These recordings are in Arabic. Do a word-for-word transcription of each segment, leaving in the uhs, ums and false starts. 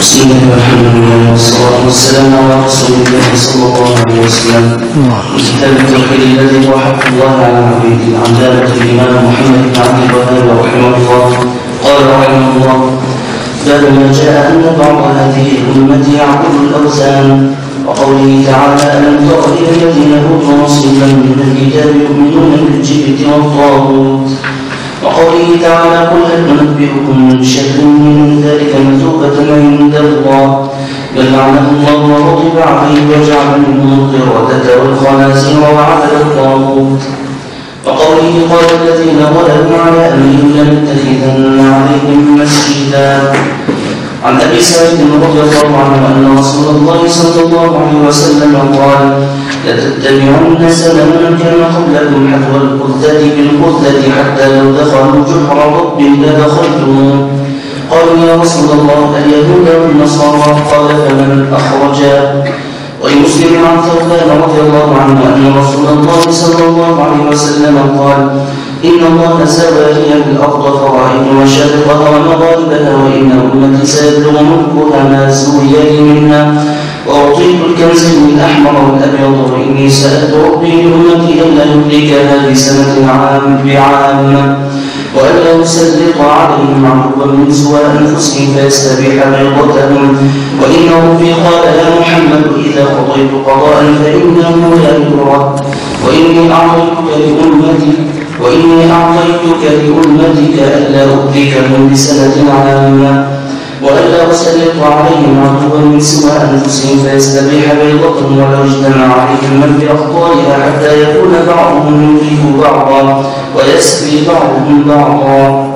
بسم الله والحمد لله والصلاة والسلام على رسول الله صلى الله عليه وسلم. كتاب التوحيد الذي هو حق الله على عبيده العلامة الإمام محمد بن عبد الوهاب رحمه الله قال رحمه الله: باب ما جاء أن بعض هذه الأمة يعبد الأوثان، وقوله تعالى: ألم تر إلى الذين أوتوا نصيبا من الكتاب يؤمنون بالجبت والطاغوت، وقوله تعالى: قل هل ننبئكم بشر من ذلك مثوبة عند الله بل لعنه الله وغضب عليه وجعل منهم القردة والخنازير وعبد الطاغوت، وقوله: قال الذين غلبوا على أمرهم لنتخذن عليهم مسجدا. عن أبي سعيد رضي الله عنه أن رسول الله صلى الله عليه وسلم قال: لتتبعن سنن من كان قبلكم حذو القذة بالقذة حتى لو دخلوا جحر ضب لدخلتموه. قالوا: يا رسول الله اليهود والنصارى؟ قال: فمن أخرجا؟ ولمسلم عن ثوبان رضي الله عنه أن رسول الله صلى الله عليه وسلم قال: إن الله سوى لي الأرض فرأيت مشارقها ومغاربها، وإن أمتي سيبلغ ملكها ما سوي لي منها، وأعطيت الكنزين الأحمر والأبيض، وإني سألت ربي لأمتي ألا يهلكها بسنة عام بعام، وألا يسلط عليهم عدوا من سوى أنفسهم فيستبيح بيضتهم، وإن ربي قال: يا محمد إذا قضيت قضاء فإنه لا يرد، وإني أعطيتك لأمتي وإني أعطيتك لأمتك ألا أهلكهم بسنة عامة، وألا أسلط عليهم عدوا من سوى أنفسهم فيستبيح بيضتهم، ولو اجتمع عليهم من بأخطارها حتى يكون بعضهم يهلك بعضا ويسقي بعضهم بعضا.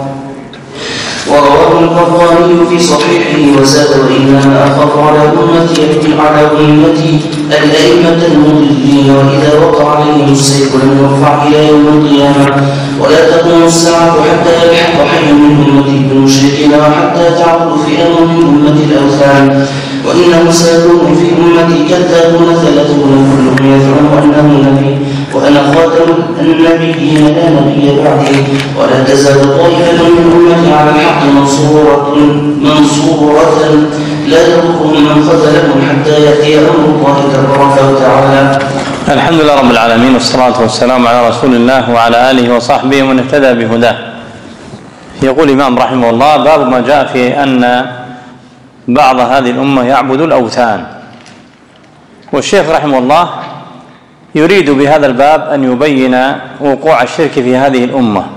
ورواه القرآني في صحيحه وزاد: وإنما أخاف على أمتي على أمتي الأئمة المضلين، وإذا وقع عليهم السيف لم يرفع إلى يوم القيامة، ولا تقوم الساعة حتى يلحق حي من أمتي بالمشركين، وحتى تعود فئة من أمة الأوثان، وإنه سيكون في أمتي كذابون ثلاثون كلهم يزعم أنه نبي، وأنا خاتم النبيين لا نبي بعدي، ولا تزال طائفة من أمتي على الحق منصورة منصورة لا يضرهم من خذلهم حتى يأتي أمر الله تبارك وتعالى. الحمد لله رب العالمين، والصلاة والسلام على رسول الله وعلى آله وصحبه ومن اهتدى بهداه. يقول الإمام رحمه الله: باب ما جاء في أن بعض هذه الأمة يعبد الأوثان. والشيخ رحمه الله يريد بهذا الباب أن يبين وقوع الشرك في هذه الأمة،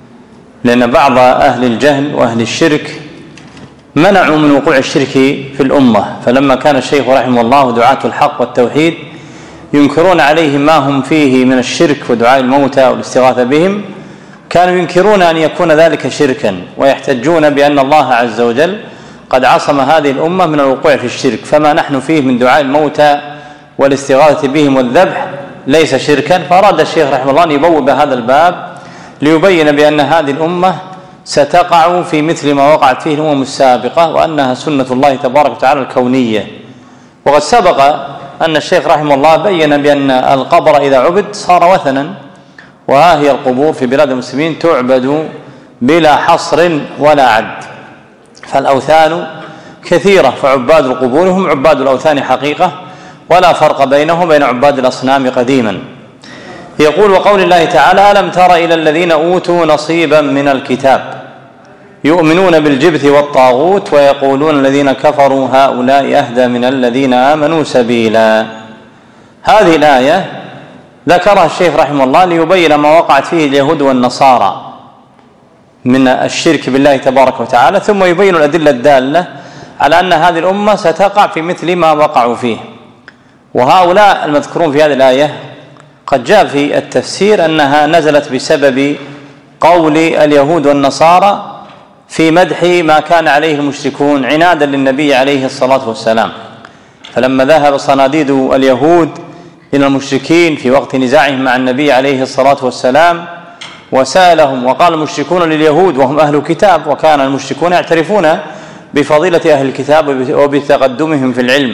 لأن بعض أهل الجهل وأهل الشرك منعوا من وقوع الشرك في الأمة، فلما كان الشيخ رحمه الله دعاة الحق والتوحيد ينكرون عليهم ما هم فيه من الشرك ودعاء الموتى والاستغاثة بهم، كانوا ينكرون أن يكون ذلك شركا، ويحتجون بأن الله عز وجل قد عصم هذه الأمة من الوقوع في الشرك، فما نحن فيه من دعاء الموتى والاستغاثة بهم والذبح ليس شركا. فأراد الشيخ رحمه الله أن يبوب هذا الباب ليبين بأن هذه الأمة ستقع في مثل ما وقعت فيه الأمم السابقة، وأنها سنة الله تبارك وتعالى الكونية. وقد سبق أن الشيخ رحمه الله بين بأن القبر إذا عبد صار وثنا، وها هي القبور في بلاد المسلمين تعبد بلا حصر ولا عد، فالأوثان كثيرة، فعباد القبور هم عباد الأوثان حقيقة، ولا فرق بينهم وبين عباد الأصنام قديما. يقول: وقول الله تعالى: ألم تر إلى الذين أوتوا نصيبا من الكتاب يؤمنون بالجبت والطاغوت ويقولون الذين كفروا هؤلاء أهدى من الذين آمنوا سبيلا. هذه الآية ذكرها الشيخ رحمه الله ليبين ما وقعت فيه اليهود والنصارى من الشرك بالله تبارك وتعالى، ثم يبين الأدلة الدالة على أن هذه الأمة ستقع في مثل ما وقعوا فيه. وهؤلاء المذكورون في هذه الآية قد جاء في التفسير أنها نزلت بسبب قول اليهود والنصارى في مدح ما كان عليه المشركون عنادا للنبي عليه الصلاة والسلام، فلما ذهب صناديد اليهود إلى المشركين في وقت نزاعهم مع النبي عليه الصلاة والسلام وسألهم، وقال المشركون لليهود وهم أهل كتاب، وكان المشركون يعترفون بفضيلة أهل الكتاب وبتقدمهم في العلم،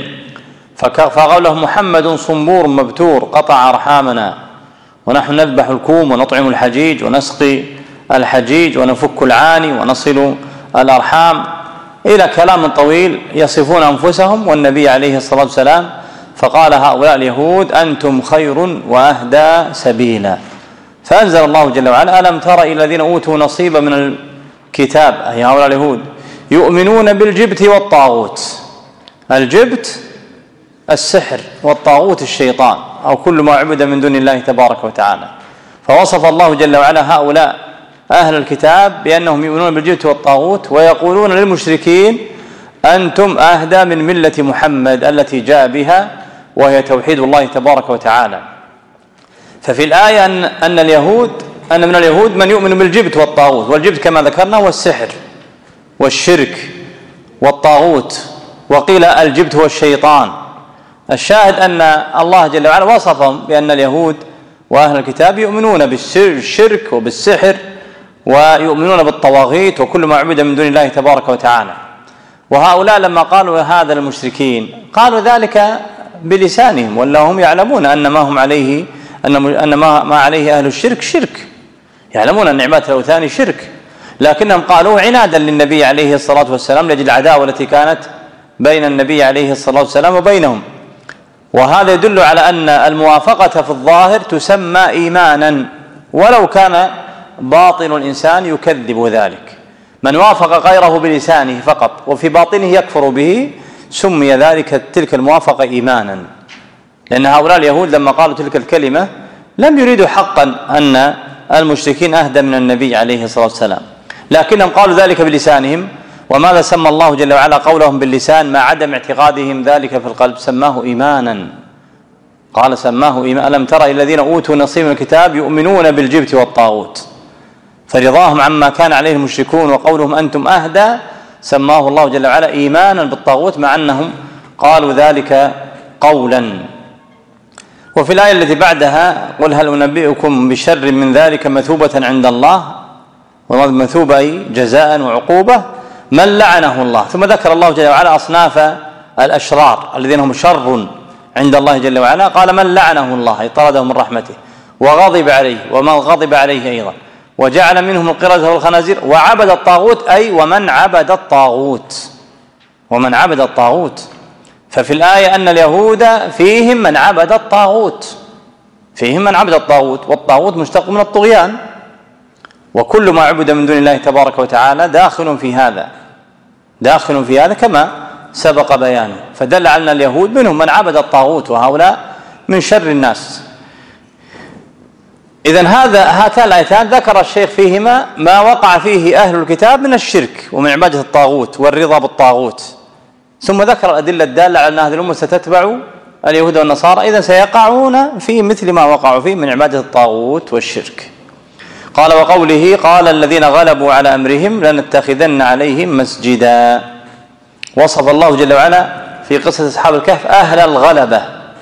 فقال لهم: محمد صنبور مبتور قطع أرحامنا، ونحن نذبح الكوم ونطعم الحجيج ونسقي الحجيج ونفك العاني ونصل الأرحام، إلى كلام طويل يصفون أنفسهم والنبي عليه الصلاة والسلام، فقال هؤلاء اليهود أنتم خير وأهدى سبيلا. فأنزل الله جل وعلا ألم تر إلى الذين أوتوا نصيبا من الكتاب، أي هؤلاء اليهود، يؤمنون بالجبت والطاغوت. الجبت السحر، والطاغوت الشيطان أو كل ما عبد من دون الله تبارك وتعالى. فوصف الله جل وعلا هؤلاء أهل الكتاب بأنهم يؤمنون بالجبت والطاغوت، ويقولون للمشركين أنتم أهدى من ملة محمد التي جاء بها وهي توحيد الله تبارك وتعالى. ففي الآية أن أن اليهود أن من اليهود من يؤمن بالجبت والطاغوت، والجبت كما ذكرنا هو السحر والشرك والطاغوت، وقيل الجبت هو الشيطان. الشاهد أن الله جل وعلا وصفهم بأن اليهود وأهل الكتاب يؤمنون بالشرك وبالسحر ويؤمنون بالطواغيت وكل ما عبد من دون الله تبارك وتعالى. وهؤلاء لما قالوا هذا المشركين قالوا ذلك بلسانهم، ولا هم يعلمون أن ما هم عليه أن ما عليه أهل الشرك شرك، يعلمون أن عبادة الأوثان شرك، لكنهم قالوا عنادا للنبي عليه الصلاة والسلام لأجل العداوة التي كانت بين النبي عليه الصلاة والسلام وبينهم. وهذا يدل على أن الموافقة في الظاهر تسمى إيمانا ولو كان باطن الإنسان يكذب ذلك. من وافق غيره بلسانه فقط وفي باطنه يكفر به سمي ذلك تلك الموافقة إيمانا، لأن هؤلاء اليهود لما قالوا تلك الكلمة لم يريدوا حقا أن المشركين أهدى من النبي عليه الصلاة والسلام، لكنهم قالوا ذلك بلسانهم. وماذا سمى الله جل وعلا قولهم باللسان مع عدم اعتقادهم ذلك في القلب؟ سماه إيمانا. قال سماه إيمانا. ألم تر إلى الذين أوتوا نصيبا من الكتاب يؤمنون بالجبت والطاغوت. فرضاهم عما كان عليه المشركون وقولهم أنتم أهدى سماه الله جل وعلا إيمانا بالطاغوت، مع أنهم قالوا ذلك قولا. وفي الآية التي بعدها قل هل أنبئكم بشر من ذلك مثوبة عند الله، ومثوبة أي جزاء وعقوبة، من لعنه الله. ثم ذكر الله جل وعلا أصناف الأشرار الذين هم شر عند الله جل وعلا، قال من لعنه الله أي طرده من رحمته، وغضب عليه ومن غضب عليه أيضا، وجعل منهم القردة والخنازير، وعبد الطاغوت أي ومن عبد الطاغوت ومن عبد الطاغوت. ففي الآية أن اليهود فيهم من عبد الطاغوت، فيهم من عبد الطاغوت، والطاغوت مشتق من الطغيان، وكل ما عبد من دون الله تبارك وتعالى داخل في هذا داخل في هذا كما سبق بيانه. فدل على أن اليهود منهم من عبد الطاغوت، وهؤلاء من شر الناس. إذن هذا هاتان الآيتان ذكر الشيخ فيهما ما وقع فيه أهل الكتاب من الشرك ومن عبادة الطاغوت والرضا بالطاغوت، ثم ذكر الأدلة الدالة على أن هذه الأمة ستتبع اليهود والنصارى، إذن سيقعون في مثل ما وقعوا فيه من عبادة الطاغوت والشرك. قال وقوله قال الذين غلبوا على أمرهم لنتخذن عليهم مسجدا. وصف الله جل وعلا في قصة أصحاب الكهف أهل الغلبة،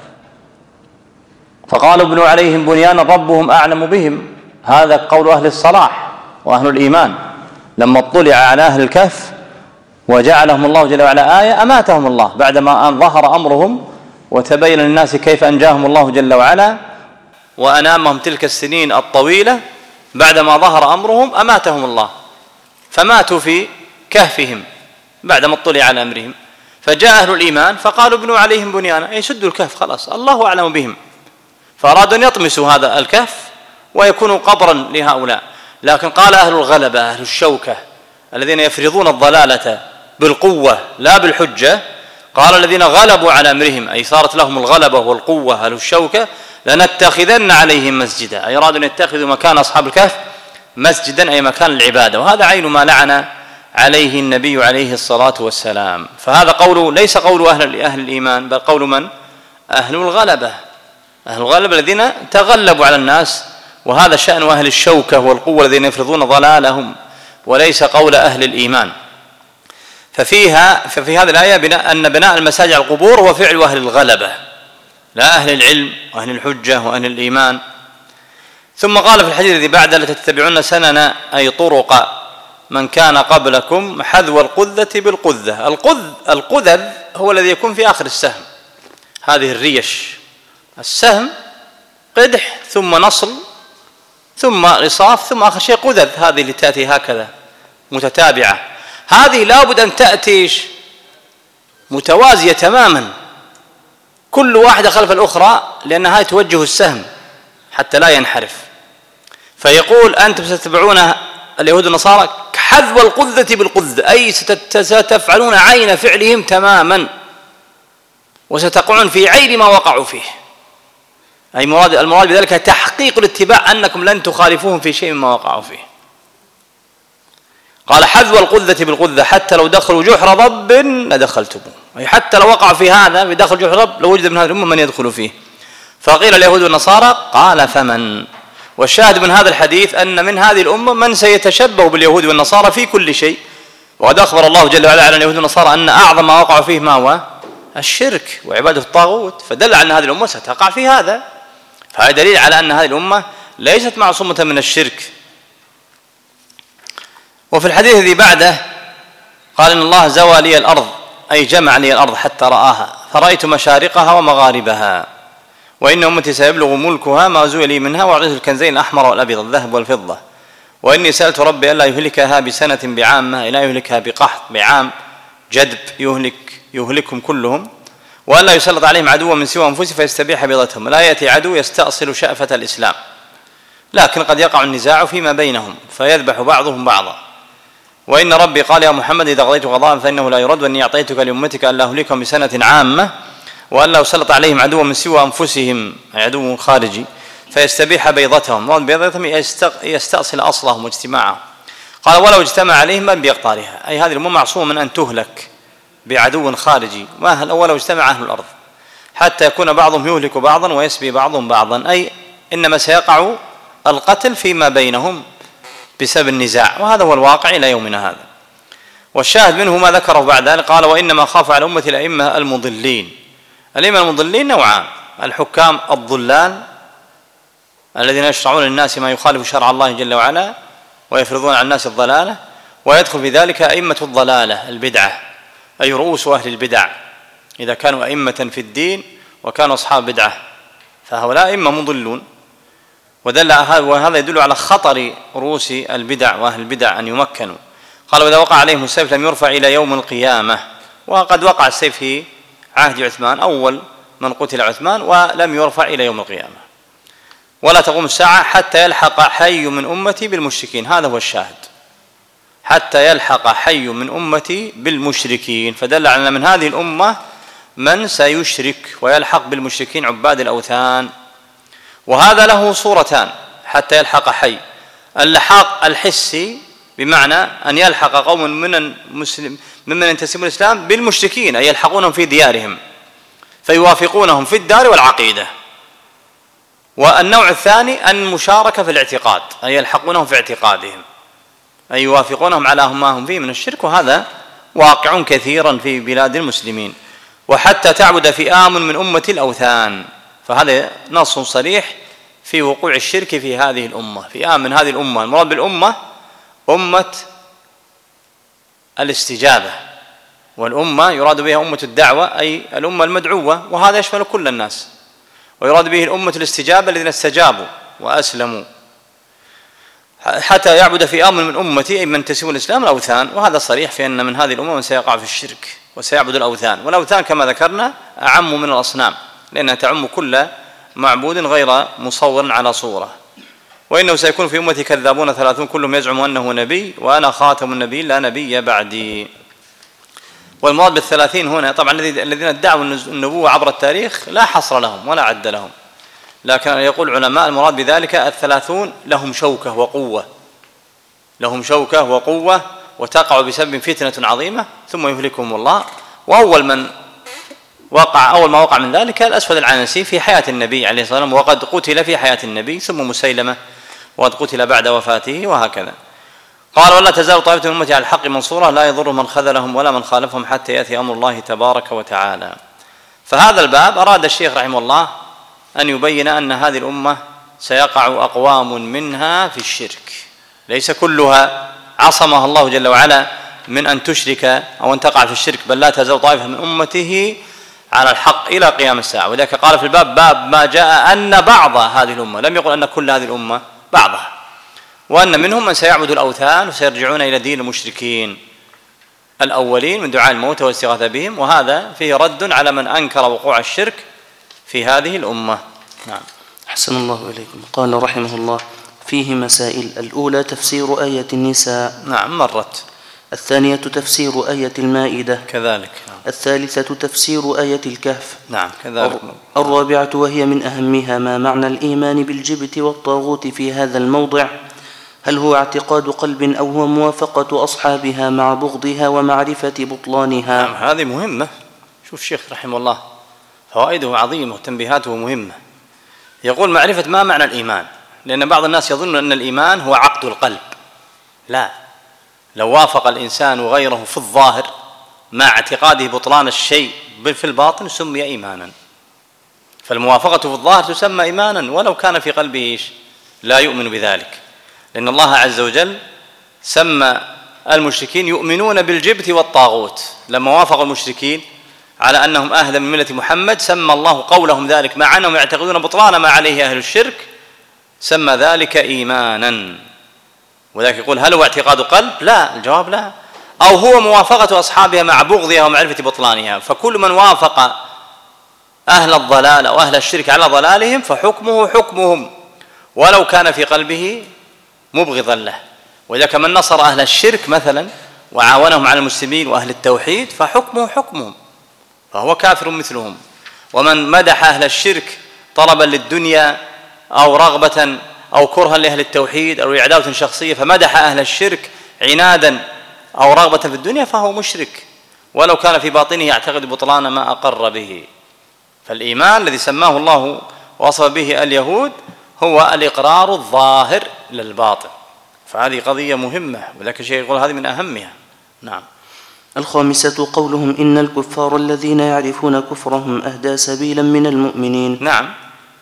فقالوا ابنوا عليهم بنيانا ربهم أعلم بهم. هذا قول أهل الصلاح وأهل الإيمان. لما اطلع على أهل الكهف وجعلهم الله جل وعلا آية أماتهم الله بعدما أن ظهر أمرهم وتبين للناس كيف أنجاهم الله جل وعلا وأنامهم تلك السنين الطويلة. بعدما ظهر أمرهم أماتهم الله، فماتوا في كهفهم بعدما اطلع على أمرهم. فجاء أهل الإيمان فقالوا ابنوا عليهم بنيانا، أي سدوا الكهف خلاص الله أعلم بهم، فأرادوا أن يطمسوا هذا الكهف ويكونوا قبرا لهؤلاء. لكن قال أهل الغلبة أهل الشوكة الذين يفرضون الضلالة بالقوة لا بالحجة، قال الذين غلبوا على أمرهم أي صارت لهم الغلبة والقوة أهل الشوكة لنتخذن عليهم مسجدا، أي أرادوا أن يتخذوا مكان أصحاب الكهف مسجدا أي مكان العبادة. وهذا عين ما لعن عليه النبي عليه الصلاة والسلام. فهذا قول ليس قول أهل أهل الإيمان، بل قول من؟ أهل الغلبة أهل الغلبة الذين تغلبوا على الناس، وهذا شأن أهل الشوكة والقوة الذين يفرضون ضلالهم، وليس قول أهل الإيمان. ففيها ففي هذه الآية بناء أن بناء المساجد على القبور هو فعل أهل الغلبة لا أهل العلم وأهل الحجة وأهل الإيمان. ثم قال في الحديث الذي بعد لتتبعون سنن أي طرق من كان قبلكم حذو القذة بالقذة. القذ القذذ هو الذي يكون في آخر السهم، هذه الريش السهم قدح ثم نصل ثم رصاف ثم آخر شيء قذذ، هذه اللي تأتي هكذا متتابعة. هذه لابد أن تأتي متوازية تماما، كل واحدة خلف الأخرى، لأن هذه توجه السهم حتى لا ينحرف. فيقول أنتم ستتبعون اليهود والنصارى حذو القذة بالقذة، أي ستفعلون عين فعلهم تماما وستقعون في عين ما وقعوا فيه، أي مراد المراد بذلك تحقيق الاتباع، أنكم لن تخالفوهم في شيء مما وقعوا فيه. قال حذو القذة بالقذة، حتى لو دخلوا جحر ضب لدخلتموه، أي حتى لو وقعوا في هذا بداخل جحر ضب لوجد من هذه الأمة من يدخل فيه. فقيل اليهود والنصارى، قال فمن. والشاهد من هذا الحديث أن من هذه الأمة من سيتشبه باليهود والنصارى في كل شيء، وقد أخبر الله جل وعلا على اليهود والنصارى أن أعظم ما وقعوا فيه ما هو الشرك وعبادة الطاغوت، فدل على أن هذه الأمة ستقع في هذا، فهذا دليل على أن هذه الأمة ليست معصومة من الشرك. وفي الحديث الذي بعده قال إن الله زوى لي الأرض، أي جمع لي الأرض حتى رآها، فرأيت مشارقها ومغاربها، وإن أمتي سيبلغ ملكها ما زوي لي منها، وأعطيت الكنزين الأحمر والأبيض الذهب والفضة، وإني سألت ربي ألا يهلكها بسنة بعامة، لا يهلكها بقحط بعام جدب يهلك يهلكهم كلهم، وألا يسلط عليهم عدوا من سوى أنفسهم فيستبيح بيضتهم. لا يأتي عدو يستأصل شأفة الإسلام، لكن قد يقع النزاع فيما بينهم فيذبح بعضهم بعضا. وإن ربي قال يا محمد إذا قضيت قضاء فإنه لا يرد، وإني أعطيتك لأمتك ألا أهلكهم بسنة عامة، وألا يسلط عليهم عدوا من سوى أنفسهم عدو خارجي فيستبيح بيضتهم، بيضتهم يستأصل أصلهم واجتماعهم. قال ولو اجتمع عليهم من بيقطارها، أي هذه الأمة معصومة من أن تهلك بعدو خارجي، ولو اجتمع أهل الأرض حتى يكون بعضهم يهلك بعضا ويسبي بعضهم بعضا، أي إنما سيقع القتل فيما بينهم بسبب النزاع، وهذا هو الواقع إلى يومنا هذا. والشاهد منه ما ذكره بعد ذلك، قال وإنما خاف على أمة الأئمة المضلين. الأئمة المضلين نوعان: الحكام الضلال الذين يشرعون للناس ما يخالف شرع الله جل وعلا ويفرضون على الناس الضلالة، ويدخل في ذلك أئمة الضلالة البدعة، أي رؤوس أهل البدع، إذا كانوا أئمة في الدين وكانوا أصحاب بدعة فهؤلاء أئمة مضلون. ودل وهذا يدل على خطر رؤوس البدع وأهل البدع أن يمكنوا. قال وإذا وقع عليهم السيف لم يرفع إلى يوم القيامة، وقد وقع السيف في عهد عثمان، أول من قتل عثمان، ولم يرفع إلى يوم القيامة. ولا تقوم الساعة حتى يلحق حي من أمتي بالمشركين، هذا هو الشاهد، حتى يلحق حي من أمتي بالمشركين، فدل على أن من هذه الأمة من سيشرك ويلحق بالمشركين عباد الأوثان. وهذا له صورتان: حتى يلحق حي، اللحاق الحسي بمعنى أن يلحق قوم من المسلم ممن ينتسبون الإسلام بالمشركين، أي يلحقونهم في ديارهم فيوافقونهم في الدار والعقيدة. والنوع الثاني المشاركة في الاعتقاد، أي يلحقونهم في اعتقادهم، أي يوافقونهم على ما هم فيه من الشرك، وهذا واقع كثيرا في بلاد المسلمين. وحتى تعبد فئام من أمة الأوثان، فهذا نص صريح في وقوع الشرك في هذه الأمة. فئام من هذه الأمة، المراد بالأمة أمة الاستجابة، والأمة يراد بها أمة الدعوة، أي الأمة المدعوة، وهذا يشمل كل الناس. ويراد به الأمة الاستجابة الذين استجابوا وأسلموا. حتى يعبد فئام من أمتي، أي من ينتسبون الإسلام، الأوثان، وهذا صريح في أن من هذه الأمة من سيقع في الشرك وسيعبد الأوثان. والأوثان كما ذكرنا أعم من الأصنام، لأنها تعم كل معبود غير مصور على صورة. وإنه سيكون في أمتي كذابون ثلاثون كلهم يزعم أنه نبي وأنا خاتم النبي لا نبي بعدي. والمراد بالثلاثين هنا طبعا الذين ادعوا النبوة عبر التاريخ لا حصر لهم ولا عد لهم، لكن يقول العلماء المراد بذلك الثلاثون لهم شوكة وقوة، لهم شوكة وقوة وتقع بسبب فتنة عظيمة ثم يهلكهم الله. وأول من وقع أول ما وقع من ذلك الأسود العنسي في حياة النبي عليه الصلاة والسلام، وقد قتل في حياة النبي، ثم مسيلمة وقد قتل بعد وفاته، وهكذا. قال ولا تزال طائفة من أمتي على الحق منصورة لا يضر من خذلهم ولا من خالفهم حتى يأتي أمر الله تبارك وتعالى. فهذا الباب أراد الشيخ رحمه الله أن يبين أن هذه الأمة سيقع أقوام منها في الشرك، ليس كلها عصمها الله جل وعلا من أن تشرك أو أن تقع في الشرك، بل لا تزال طائفة من أمته على الحق إلى قيام الساعة. وذلك قال في الباب باب ما جاء أن بعض هذه الأمة، لم يقل أن كل هذه الأمة، بعضها، وأن منهم من سيعبد الأوثان وسيرجعون إلى دين المشركين. الأولين من دعاء الموتى والاستغاثة بهم، وهذا فيه رد على من أنكر وقوع الشرك في هذه الأمة. نعم. أحسن الله إليكم. قال رحمه الله: فيه مسائل. الأولى تفسير آية النساء. نعم مرت. الثانية تفسير آية المائدة كذلك. نعم. الثالثة تفسير آية الكهف. نعم كذلك. الرابعة وهي من أهمها ما معنى الإيمان بالجبت والطاغوت في هذا الموضع، هل هو اعتقاد قلب أو هو موافقة أصحابها مع بغضها ومعرفة بطلانها؟ نعم هذه مهمة. شوف الشيخ رحمه الله فوائده عظيمة وتنبيهاته مهمة. يقول معرفة ما معنى الإيمان، لأن بعض الناس يظن أن الإيمان هو عقد القلب. لا، لو وافق الإنسان غيره في الظاهر مع اعتقاده بطلان الشيء في الباطن سمي إيمانا. فالموافقة في الظاهر تسمى إيمانا ولو كان في قلبه إيش؟ لا يؤمن بذلك، لأن الله عز وجل سمى المشركين يؤمنون بالجبت والطاغوت. لما وافقوا المشركين على أنهم أهدى من ملة محمد سمى الله قولهم ذلك، مع أنهم يعتقدون بطلان ما عليه أهل الشرك، سمى ذلك إيمانا. وذلك يقول هل هو اعتقاد قلب؟ لا، الجواب لا. أو هو موافقة أصحابها مع بغضها ومعرفة بطلانها. فكل من وافق أهل الضلال أو أهل الشرك على ضلالهم فحكمه حكمهم ولو كان في قلبه مبغضا له. وإذا كمن نصر أهل الشرك مثلا وعاونهم على المسلمين وأهل التوحيد فحكمه حكمهم، فهو كافر مثلهم. ومن مدح أهل الشرك طلبا للدنيا أو رغبة أو كرها لأهل التوحيد أو عداوة شخصية فمدح أهل الشرك عنادا أو رغبة في الدنيا فهو مشرك ولو كان في باطنه يعتقد بطلان ما أقر به. فالإيمان الذي سماه الله ووصف به اليهود هو الإقرار الظاهر للباطن، فهذه قضية مهمة، ولكن شيء يقول هذه من أهمها. نعم. الخامسة قولهم إن الكفار الذين يعرفون كفرهم أهدى سبيلا من المؤمنين. نعم،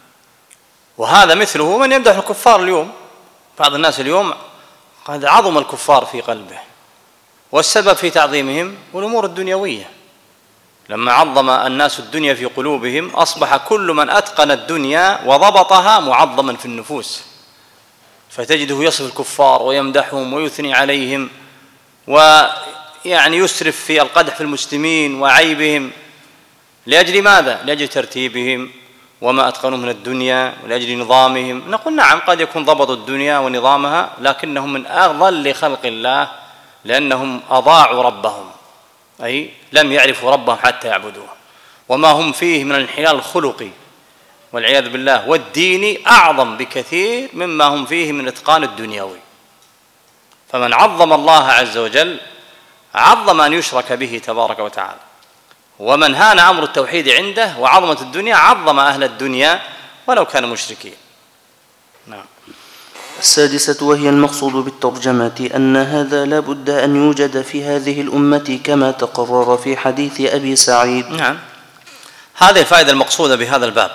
وهذا مثله من يمدح الكفار اليوم. بعض الناس اليوم قد عظم الكفار في قلبه، والسبب في تعظيمهم والأمور الدنيوية. لما عظم الناس الدنيا في قلوبهم أصبح كل من أتقن الدنيا وضبطها معظما في النفوس، فتجده يصف الكفار ويمدحهم ويثني عليهم ويعني يسرف في القدح في المسلمين وعيبهم. لأجل ماذا؟ لأجل ترتيبهم وما أتقنوا من الدنيا ولأجل نظامهم. نقول نعم قد يكون ضبطوا الدنيا ونظامها، لكنهم من أضل خلق الله لأنهم أضاعوا ربهم، أي لم يعرفوا ربهم حتى يعبدوه. وما هم فيه من الانحلال الخلقي والعياذ بالله والديني أعظم بكثير مما هم فيه من الإتقان الدنيوي. فمن عظم الله عز وجل عظم أن يشرك به تبارك وتعالى، ومن هان أمر التوحيد عنده وعظمة الدنيا عظم أهل الدنيا ولو كانوا مشركين. نعم. السادسة وهي المقصود بالترجمة أن هذا لا بد أن يوجد في هذه الأمة كما تقرر في حديث أبي سعيد. نعم، هذه الفائدة المقصودة بهذا الباب،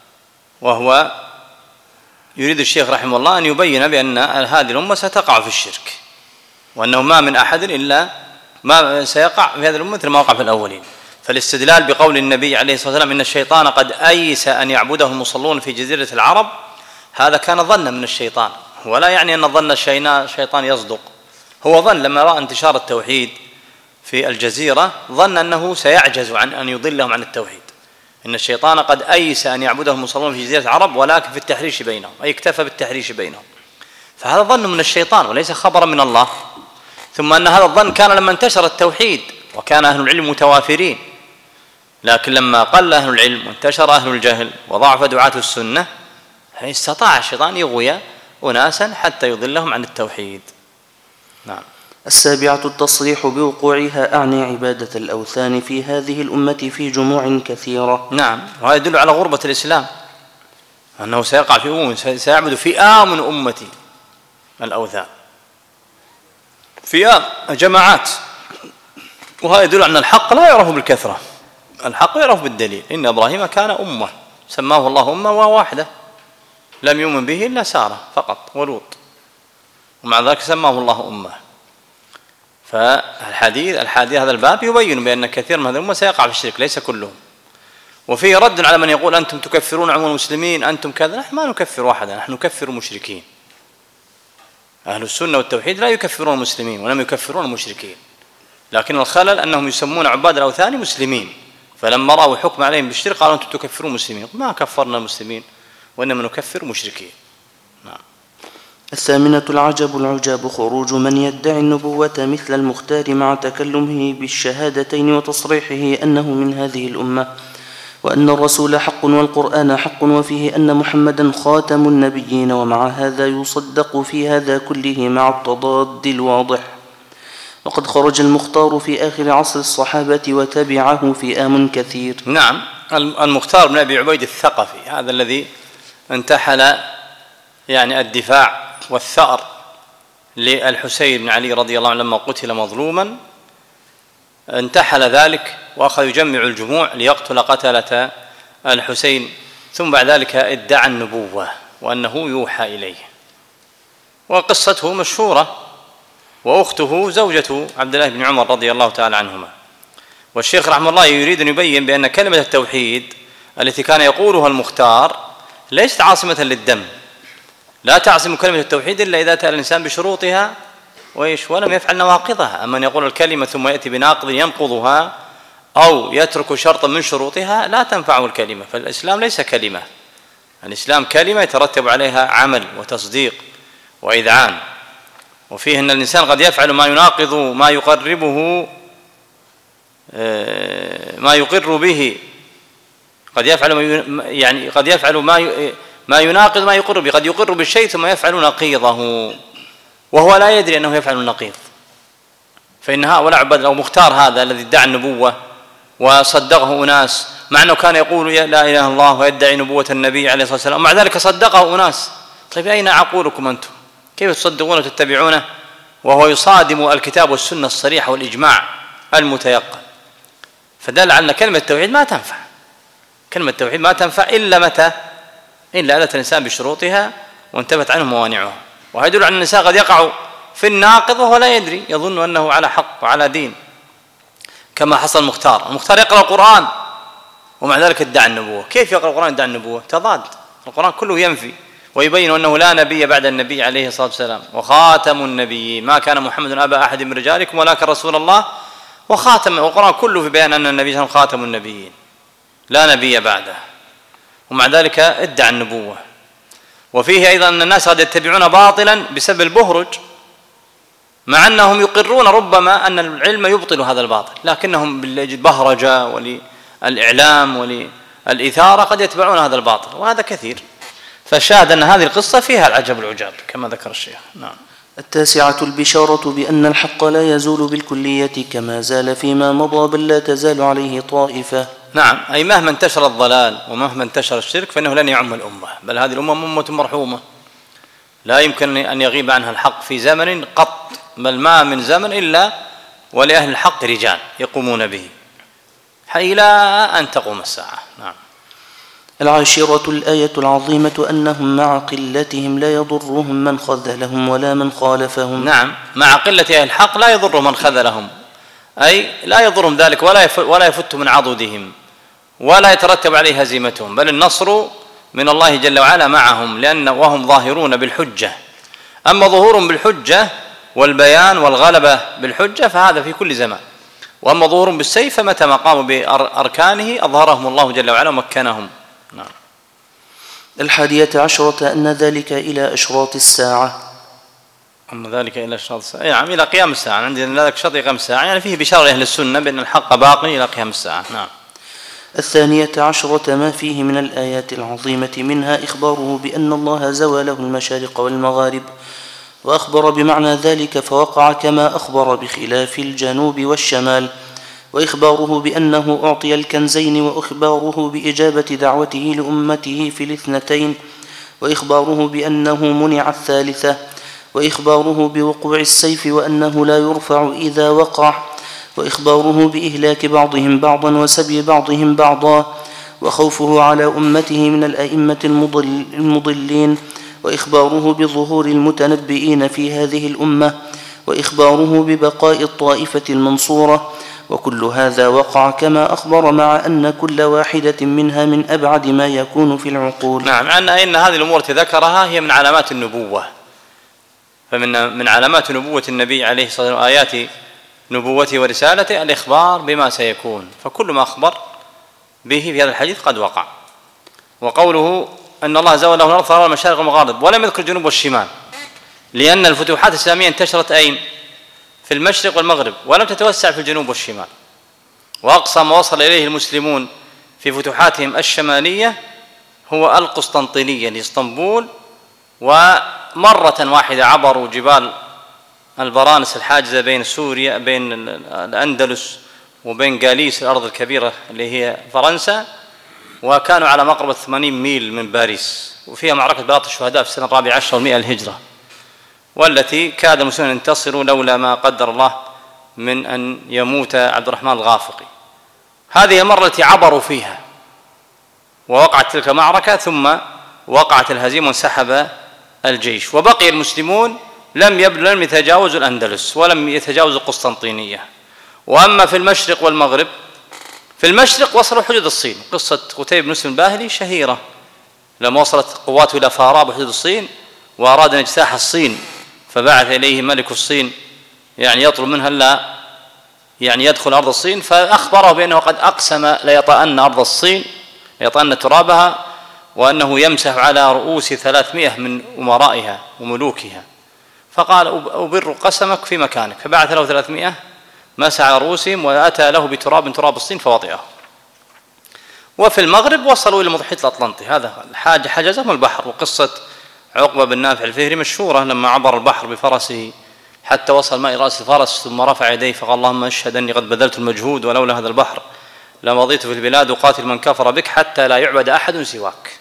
وهو يريد الشيخ رحمه الله أن يبين بأن هذه الأمة ستقع في الشرك، وأنه ما من أحد إلا ما سيقع في هذه الأمة مثل ما وقع في الأولين. فالاستدلال بقول النبي عليه الصلاة والسلام إن الشيطان قد أيس أن يعبده المصلون في جزيرة العرب، هذا كان ظنا من الشيطان، ولا يعني أن ظن الشيطان يصدق. هو ظن لما رأى انتشار التوحيد في الجزيرة ظن أنه سيعجز عن أن يضلهم عن التوحيد. إن الشيطان قد أيس أن يعبده المصلون في جزيرة العرب ولكن في التحريش بينهم، أي اكتفى بالتحريش بينهم. فهذا ظن من الشيطان وليس خبرا من الله. ثم أن هذا الظن كان لما انتشر التوحيد وكان أهل العلم متوافرين، لكن لما قل أهل العلم وانتشر أهل الجهل وضعف دعاة السنة استطاع الشيطان يغوي أناسا حتى يضلهم عن التوحيد. نعم. السابعة التصريح بوقوعها أعني عبادة الأوثان في هذه الأمة في جموع كثيرة. نعم، وهذا يدل على غربة الإسلام، أنه سيقع في أمم سيعبد فئام من أمتي الأوثان، فئام جماعات. وهذا يدل أن الحق لا يعرف بالكثرة، الحق يعرف بالدليل. إن إبراهيم كان أمة سماه الله أمة وهو واحدة، لم يؤمن به إلا سارة فقط ولوط، ومع ذلك سماه الله أمة. فالحديث الحديث هذا الباب يبين بأن كثير من هذه الأمة سيقع في الشرك، ليس كلهم. وفيه رد على من يقول أنتم تكفرون عموم المسلمين، أنتم كذا. نحن ما نكفر أحدا، نحن نكفر مشركين. أهل السنة والتوحيد لا يكفرون المسلمين ولم يكفرون المشركين، لكن الخلل أنهم يسمون عباد الأوثان مسلمين، فلما رأوا الحكم عليهم بالشرك قالوا أنتم تكفرون مسلمين. ما كفرنا المسلمين وإنما نكفر مشركين. نعم. الثامنة العجب العجاب خروج من يدعي النبوة مثل المختار مع تكلمه بالشهادتين وتصريحه أنه من هذه الأمة، وأن الرسول حق والقرآن حق، وفيه أن محمدا خاتم النبيين، ومع هذا يصدق في هذا كله مع التضاد الواضح. وقد خرج المختار في آخر عصر الصحابة وتبعه فئام كثير. نعم، المختار بن أبي عبيد الثقفي هذا الذي انتحل يعني الدفاع والثأر للحسين بن علي رضي الله عنه لما قتل مظلوما، انتحل ذلك وأخذ يجمع الجموع ليقتل قتلة الحسين، ثم بعد ذلك ادعى النبوة وأنه يوحى إليه، وقصته مشهورة، وأخته زوجة عبد الله بن عمر رضي الله تعالى عنهما. والشيخ رحمه الله يريد أن يبين بأن كلمة التوحيد التي كان يقولها المختار ليست عاصمة للدم، لا تعصم كلمة التوحيد إلا إذا أتى الإنسان بشروطها وإيش ولم يفعل نواقضها. أما أن يقول الكلمة ثم يأتي بناقض ينقضها أو يترك شرطا من شروطها لا تنفعه الكلمة. فالإسلام ليس كلمة، الإسلام كلمة يترتب عليها عمل وتصديق وإذعان، وفيه أن الإنسان قد يفعل ما يناقض ما يقربه ما يقر به، قد يفعل ما يعني قد يفعل ما ما يناقض ما يقر به، قد يقر بالشيء ثم يفعل نقيضه وهو لا يدري أنه يفعل النقيض. فإن هؤلاء عباد أو مختار هذا الذي ادعى النبوة وصدقه أناس، مع أنه كان يقول لا إله إلا الله ويدعي نبوة النبي عليه الصلاة والسلام، مع ذلك صدقه أناس. طيب أين عقولكم أنتم؟ كيف تصدقون وتتبعونه وهو يصادم الكتاب والسنة الصريحة والإجماع المتيقن؟ فدل على أن كلمة التوحيد ما تنفع، كلمة التوحيد ما تنفع إلا متى؟ إلا أتى الإنسان بشروطها وانتفت عنه موانعها. وهذا يدل على أن الإنسان قد يقع في الناقض وهو لا يدري، يظن أنه على حق وعلى دين، كما حصل المختار. المختار يقرأ القرآن ومع ذلك ادعى النبوة. كيف يقرأ القرآن ادعى النبوة؟ تضاد، القرآن كله ينفي ويبين أنه لا نبي بعد النبي عليه الصلاة والسلام، وخاتم النبي ما كان محمد أبا أحد من رجالكم ولكن رسول الله وخاتم. القرآن كله في بيان أن النبي صلى الله عليه وسلم خاتم النبيين لا نبي بعده، ومع ذلك ادعى النبوة. وفيه أيضا أن الناس قد يتبعون باطلا بسبب البهرج، مع أنهم يقرون ربما أن العلم يبطل هذا الباطل، لكنهم بالبهرجة وللإعلام وللإثارة قد يتبعون هذا الباطل، وهذا كثير. فشاهد أن هذه القصة فيها العجب العجاب كما ذكر الشيخ. نعم. التاسعة البشارة بأن الحق لا يزول بالكلية كما زال فيما مضى، بل لا تزال عليه طائفة. نعم، أي مهما انتشر الضلال ومهما انتشر الشرك فإنه لن يعم الأمة، بل هذه الأمة أمة مرحومة لا يمكن أن يغيب عنها الحق في زمن قط، بل ما من زمن إلا ولأهل الحق رجال يقومون به إلى أن تقوم الساعة. نعم. العاشرة الآية العظيمة أنهم مع قلتهم لا يضرهم من خذلهم ولا من خالفهم. نعم، مع قلة أهل الحق لا يضر من خذلهم، أي لا يضرهم ذلك ولا يفت من عضدهم ولا يترتب عليه هزيمتهم، بل النصر من الله جل وعلا معهم، لأن وهم ظاهرون بالحجة. أما ظهور بالحجة والبيان والغلبة بالحجة فهذا في كل زمان، وأما ظهور بالسيف فمتى ما قاموا بأركانه أظهرهم الله جل وعلا ومكنهم. نعم. الحادية عشرة أن ذلك إلى أشراط الساعة. أما ذلك إلى أشراط الساعة، يعني إلى قيام الساعة، عندنا ذلك شرط قيام الساعة، يعني فيه بشارة أهل السنة بأن الحق باق إلى قيام الساعة. نعم. الثانية عشرة ما فيه من الآيات العظيمة، منها إخباره بأن الله زوى له المشارق والمغارب، وأخبر بمعنى ذلك فوقع كما أخبر بخلاف الجنوب والشمال، وإخباره بأنه أعطي الكنزين، وإخباره بإجابة دعوته لأمته في الاثنتين، وإخباره بأنه منع الثالثة، وإخباره بوقوع السيف وأنه لا يرفع إذا وقع، وإخباره بإهلاك بعضهم بعضا وسبي بعضهم بعضا، وخوفه على أمته من الأئمة المضل المضلين، وإخباره بظهور المتنبئين في هذه الأمة، وإخباره ببقاء الطائفة المنصورة. وكل هذا وقع كما أخبر، مع أن كل واحدة منها من أبعد ما يكون في العقول. نعم، أن إن هذه الأمور التي ذكرها هي من علامات النبوة، فمن من علامات نبوة النبي عليه الصلاة والسلام آيات نبوته ورسالته الإخبار بما سيكون، فكل ما أخبر به في هذا الحديث قد وقع. وقوله أن الله زوى له الأرض فأرى المشارق والمغارب ولم يذكر الجنوب والشمال، لأن الفتوحات الإسلامية انتشرت أين؟ في المشرق والمغرب، ولم تتوسع في الجنوب والشمال. وأقصى ما وصل إليه المسلمون في فتوحاتهم الشمالية هو القسطنطينية لإسطنبول، ومرة واحدة عبروا جبال البرانس الحاجزة بين سوريا بين الأندلس وبين جاليس الأرض الكبيرة اللي هي فرنسا، وكانوا على مقربة ثمانين ميل من باريس، وفيها معركة بلاط الشهداء في السنة الرابعة عشر والمئة الهجرة، والتي كاد المسلمون أن ينتصروا لولا ما قدر الله من أن يموت عبد الرحمن الغافقي. هذه المرة التي عبروا فيها ووقعت تلك المعركة، ثم وقعت الهزيمة وانسحب الجيش، وبقي المسلمون لم يبلغوا لم يتجاوزوا الأندلس ولم يتجاوزوا القسطنطينية. وأما في المشرق والمغرب، في المشرق وصلوا حدود الصين. قصة قتيبة بن مسلم الباهلي شهيرة، لما وصلت قواته إلى فاراب بحدود الصين وأراد أن يجتاح الصين، فبعث إليه ملك الصين يعني يطلب منها لا يعني يدخل أرض الصين، فأخبره بأنه قد أقسم ليطأن أرض الصين ليطأن ترابها، وأنه يمسح على رؤوس ثلاثمائة من أمرائها وملوكها. فقال أبر قسمك في مكانك، فبعث له ثلاثمائة مسح على رؤوسهم، وأتى له بتراب تراب الصين فوطئه. وفي المغرب وصلوا إلى المحيط الأطلنطي، هذا الحاج حجزهم البحر. وقصة عقبة بن نافع الفهري مشهورة، لما عبر البحر بفرسه حتى وصل ماء رأس الفرس ثم رفع يديه فقال اللهم اشهد أني قد بذلت المجهود ولولا هذا البحر لمضيت في البلاد وقاتل من كفر بك حتى لا يعبد أحد سواك.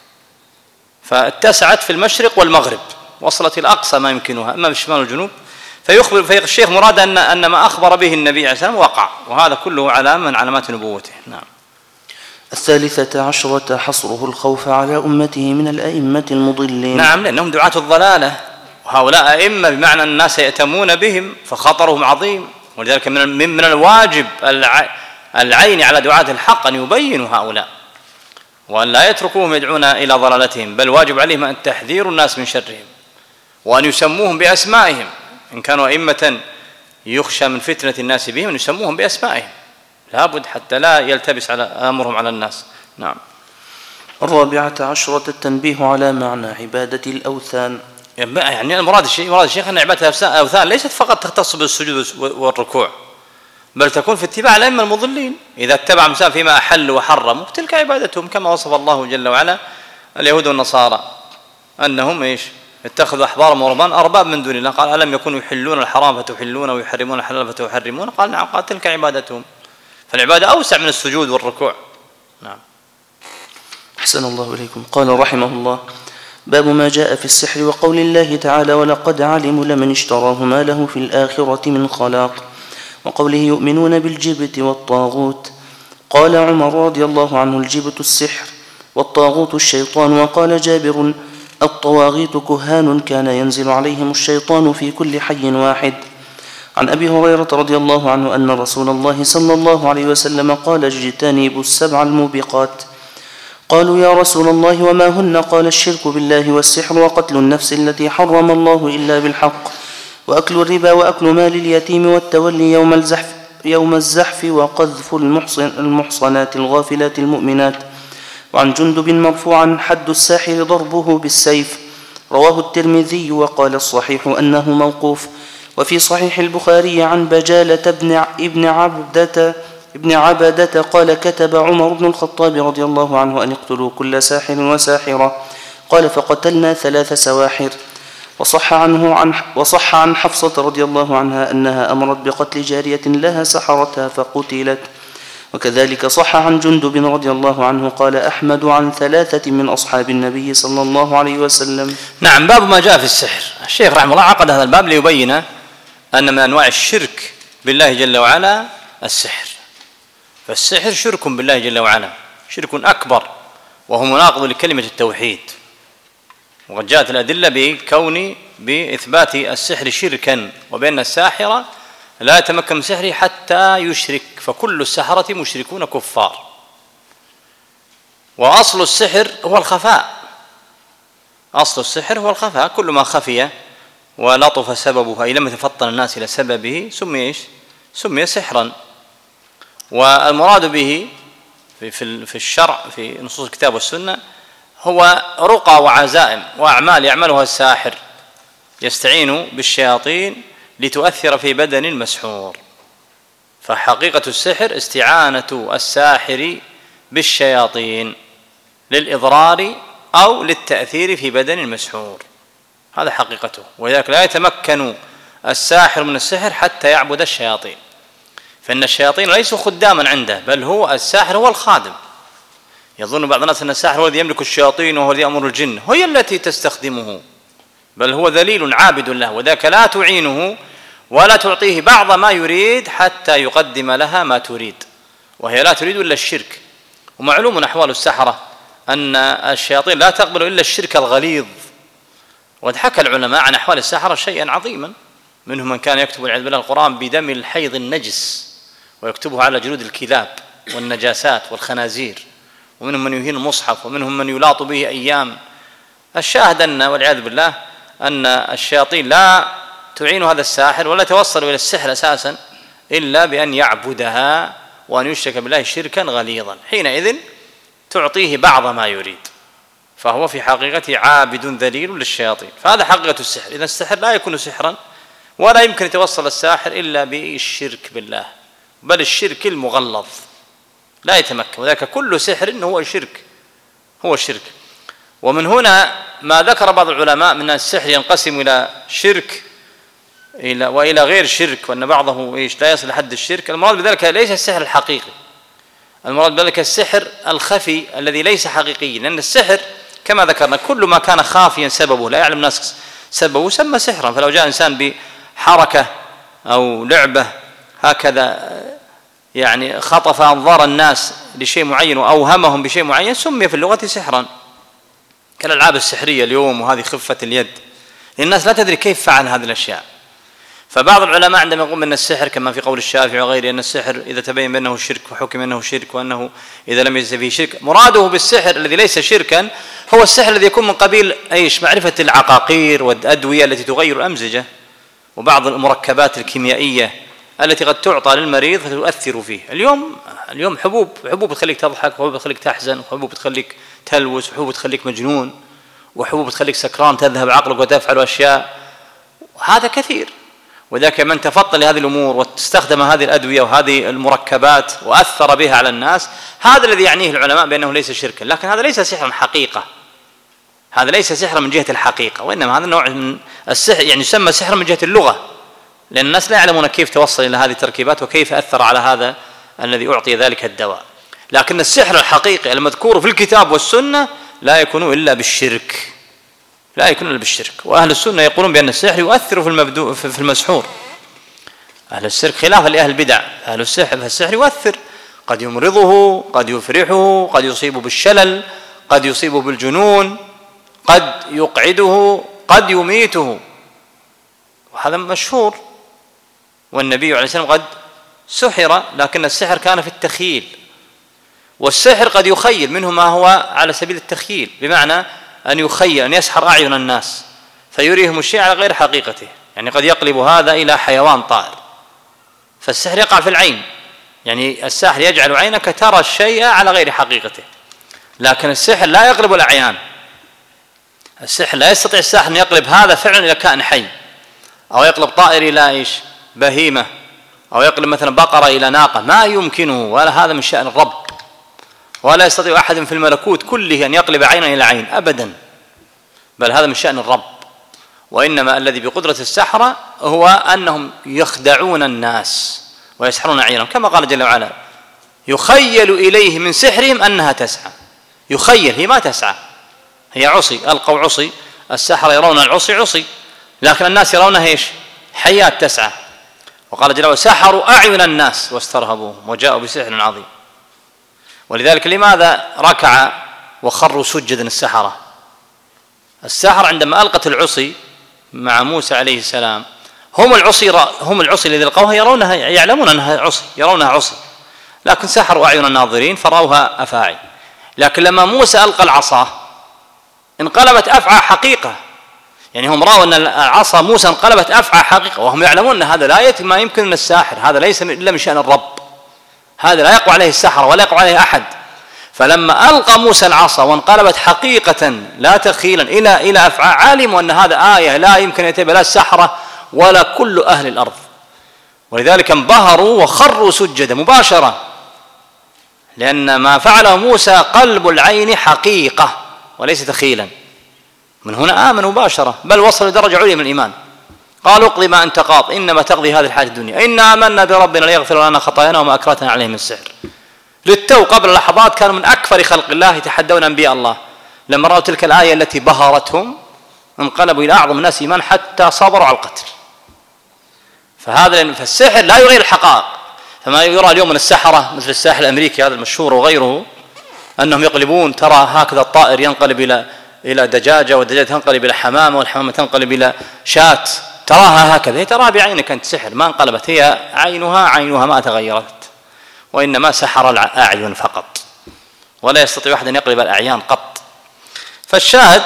فاتسعت في المشرق والمغرب، وصلت إلى أقصى ما يمكنها، أما في الشمال والجنوب. فيخبر في الشيخ مراد أن أن ما أخبر به النبي عليه السلام وقع، وهذا كله علامة من علامات نبوته. نعم. الثالثة عشرة حصره الخوف على أمته من الأئمة المضلين. نعم، لأنهم دعاة الضلالة، وهؤلاء أئمة بمعنى الناس يأتمون بهم، فخطرهم عظيم. ولذلك من من الواجب العين على دعاة الحق أن يبينوا هؤلاء وأن لا يتركوهم يدعون إلى ضلالتهم، بل واجب عليهم أن تحذير الناس من شرهم وأن يسموهم بأسمائهم. إن كانوا أئمة يخشى من فتنة الناس بهم أن يسموهم بأسمائهم، لابد حتى لا يلتبس على أمرهم على الناس. نعم. الرابعة عشرة التنبيه على معنى عبادة الأوثان. يعني المراد الشيخ مراد الشيخ أن عبادة الأوثان ليست فقط تختص بالسجود والركوع، بل تكون في اتباع الأئمة المضلين. إذا اتبع مثلا فيما أحل وحرموا تلك عبادتهم، كما وصف الله جل وعلا اليهود والنصارى أنهم إيش؟ اتخذوا أحبارهم ورهبانهم أرباب من دون الله. قال ألم يكونوا يحلون الحرام فتحلون ويحرمون الحلال فتحرمون؟ قال نعم. قال تلك عبادتهم. فالعبادة أوسع من السجود والركوع. نعم. أحسن الله إليكم. قال رحمه الله: باب ما جاء في السحر وقول الله تعالى: ولقد علموا لمن اشتراه ما له في الآخرة من خلاق، وقوله: يؤمنون بالجبت والطاغوت. قال عمر رضي الله عنه: الجبت السحر والطاغوت الشيطان. وقال جابر: الطواغيت كهان كان ينزل عليهم الشيطان في كل حي واحد. عن أبي هريرة رضي الله عنه أن رسول الله صلى الله عليه وسلم قال: اجتنبوا السبع الموبقات. قالوا: يا رسول الله وما هن؟ قال: الشرك بالله والسحر وقتل النفس التي حرم الله إلا بالحق وأكل الربا وأكل مال اليتيم والتولي يوم الزحف, يوم الزحف وقذف المحصن المحصنات الغافلات المؤمنات. وعن جندب مرفوعا: حد الساحر ضربه بالسيف. رواه الترمذي وقال الصحيح أنه موقوف. وفي صحيح البخاري عن بجالة ابن عبدة ابن عبدة قال: كتب عمر بن الخطاب رضي الله عنه أن يقتلوا كل ساحر وساحرة. قال: فقتلنا ثلاث سواحر. وصح عنه عن وصح عن حفصة رضي الله عنها أنها أمرت بقتل جارية لها سحرتها فقتلت. وكذلك صح عن جندب رضي الله عنه قال أحمد عن ثلاثة من أصحاب النبي صلى الله عليه وسلم. نعم. باب ما جاء في السحر. الشيخ رحمه الله عقد هذا الباب ليبين أن من أنواع الشرك بالله جل وعلا السحر. فالسحر شرك بالله جل وعلا، شرك أكبر، وهو مناقض لكلمة التوحيد. وقد جاءت الأدلة بكون بإثبات السحر شركا، وبأن الساحر لا يتمكن من سحره حتى يشرك، فكل السحرة مشركون كفار. وأصل السحر هو الخفاء، أصل السحر هو الخفاء. كل ما خفي ولطف سببه أي لم يتفطن الناس إلى سببه سمي إيش؟ سمي سحرا. والمراد به في الشرع في نصوص الكتاب والسنة هو رقى وعزائم وأعمال يعملها الساحر يستعين بالشياطين لتؤثر في بدن المسحور. فحقيقة السحر استعانة الساحر بالشياطين للإضرار أو للتأثير في بدن المسحور، هذا حقيقته. ولذلك لا يتمكن الساحر من السحر حتى يعبد الشياطين، فإن الشياطين ليسوا خداما عنده، بل هو الساحر هو الخادم. يظن بعض الناس أن الساحر هو الذي يملك الشياطين وهو الذي يأمر الجن، هي التي تستخدمه، بل هو ذليل عابد له، وذاك لا تعينه ولا تعطيه بعض ما يريد حتى يقدم لها ما تريد، وهي لا تريد إلا الشرك. ومعلوم أحوال السحرة أن الشياطين لا تقبل إلا الشرك الغليظ. وقد حكى العلماء عن أحوال السحرة شيئا عظيما، منهم من كان يكتب والعياذ بالله القرآن بدم الحيض النجس ويكتبه على جلود الكلاب والنجاسات والخنازير، ومنهم من يهين المصحف، ومنهم من يلاط به أيام. الشاهد أن والعياذ بالله أن الشياطين لا تعين هذا الساحر ولا توصل إلى السحر أساسا إلا بأن يعبدها وأن يشرك بالله شركا غليظا، حينئذ تعطيه بعض ما يريد، فهو في حقيقته عابد ذليل للشياطين. فهذا حقيقة السحر. إذا السحر لا يكون سحرا ولا يمكن يتوصل الساحر إلا بالشرك بالله، بل الشرك المغلظ لا يتمكن، وذاك كل سحر هو شرك، هو الشرك. ومن هنا ما ذكر بعض العلماء من السحر ينقسم إلى شرك إلى وإلى غير شرك، وأن بعضه إيش لا يصل لحد الشرك. المراد بذلك ليس السحر الحقيقي، المراد بذلك السحر الخفي الذي ليس حقيقي، لأن السحر كما ذكرنا كل ما كان خافيا سببه لا يعلم الناس سببه سمى سحرا. فلو جاء إنسان بحركة أو لعبة هكذا يعني خطف أنظار الناس لشيء معين وأوهمهم بشيء معين سمي في اللغة سحرا، كالألعاب السحرية اليوم وهذه خفة اليد، الناس لا تدري كيف فعل هذه الأشياء. فبعض العلماء عندما يقول أن السحر كما في قول الشافعي وغيره أن السحر إذا تبين بأنه شرك وحكم أنه شرك، وأنه إذا لم يجز فيه شرك، مراده بالسحر الذي ليس شركا هو السحر الذي يكون من قبيل أيش معرفة العقاقير والأدوية التي تغير الأمزجة وبعض المركبات الكيميائية التي قد تعطى للمريض فتؤثر فيه. اليوم اليوم حبوب حبوب تخليك تضحك، وحبوب تخليك تحزن، وحبوب تخليك تلوث، وحبوب تخليك مجنون، وحبوب تخليك سكران تذهب عقلك وتفعل أشياء، وهذا كثير. وذاك من تفضل لهذه الأمور واستخدم هذه الأدوية وهذه المركبات وأثر بها على الناس، هذا الذي يعنيه العلماء بأنه ليس شركا. لكن هذا ليس سحرا حقيقة، هذا ليس سحرا من جهة الحقيقة، وإنما هذا نوع من السحر يعني يسمى سحرا من جهة اللغة، لأن الناس لا يعلمون كيف توصل إلى هذه التركيبات وكيف أثر على هذا الذي أعطي ذلك الدواء. لكن السحر الحقيقي المذكور في الكتاب والسنة لا يكون إلا بالشرك، لا يكون إلا بالشرك. وأهل السنة يقولون بأن السحر يؤثر في المبدو في المسحور. أهل الشرك خلافا لأهل البدع، أهل السحر فالسحر يؤثر، قد يمرضه، قد يفرحه، قد يصيبه بالشلل، قد يصيبه بالجنون، قد يقعده، قد يميته، وهذا مشهور. والنبي عليه السلام قد سحر، لكن السحر كان في التخييل، والسحر قد يخيل، منه ما هو على سبيل التخييل، بمعنى أن يخيل أن يسحر أعين الناس فيريهم الشيء على غير حقيقته، يعني قد يقلب هذا إلى حيوان طائر، فالسحر يقع في العين، يعني الساحر يجعل عينك ترى الشيء على غير حقيقته. لكن السحر لا يقلب الأعيان، السحر لا يستطيع الساحر أن يقلب هذا فعلا إلى كائن حي، أو يقلب طائر إلى إيش بهيمة، أو يقلب مثلا بقرة إلى ناقة، ما يمكنه، ولا هذا من شأن الرب، ولا يستطيع أحد في الملكوت كله أن يقلب عينا إلى عين أبدا، بل هذا من شأن الرب. وإنما الذي بقدرة السحرة هو أنهم يخدعون الناس ويسحرون أعينهم، كما قال جل وعلا يخيل إليه من سحرهم أنها تسعى. يخيل، هي ما تسعى، هي عصي، ألقوا عصي، السحرة يرون العصي عصي، لكن الناس يرونها إيش حياة تسعى. وقال جل وعلا سحروا أعين الناس واسترهبوهم وجاءوا بسحر عظيم. ولذلك لماذا ركع وخروا سجدا السحرة؟ السحرة عندما ألقت العصي مع موسى عليه السلام هم العصي هم العصي الذي لقوها يرونها، يعلمون أنها عصي، يرونها عصي، لكن سحروا أعين الناظرين فرأوها أفاعي. لكن لما موسى ألقى العصا انقلبت أفعى حقيقة، يعني هم رأوا أن العصا موسى انقلبت أفعى حقيقة، وهم يعلمون أن هذا لا يتم ما يمكن من الساحر، هذا ليس إلا من شأن الرب، هذا لا يقوى عليه السحرة ولا يقوى عليه أحد. فلما ألقى موسى العصا وانقلبت حقيقة لا تخيلا إلى إلى أفعى، علموا أن هذا آية لا يمكن أن يتبع لا السحرة ولا كل أهل الأرض، ولذلك انبهروا وخروا سجدا مباشرة، لأن ما فعله موسى قلب العين حقيقة وليس تخيلا. من هنا آمنوا مباشرة، بل وصلوا لدرجة عليا من الإيمان. قالوا اقضي ما أنت قاض إنما تقضي هذه الحياة الدنيا إنا آمنا بربنا ليغفر لنا خطايانا وما أكرهتنا عليه من السحر. للتو قبل لحظات كانوا من أكثر خلق الله يتحدون أنبياء الله، لما رأوا تلك الآية التي بهرتهم انقلبوا إلى أعظم الناس إيمان حتى صبروا على القتل. فهذا فالسحر لا يغير الحقائق. فما يرى اليوم من السحرة مثل الساحر الأمريكي هذا المشهور وغيره، أنهم يقلبون، ترى هكذا الطائر ينقلب إلى إلى دجاجة، والدجاجة تنقلب إلى حمامة، والحمامة تنقلب إلى شاة، تراها هكذا، هي تراها بعينك أنت سحر، ما انقلبت، هي عينها عينها ما تغيرت، وإنما سحر الأعين فقط، ولا يستطيع أحد أن يقلب الأعيان قط. فالشاهد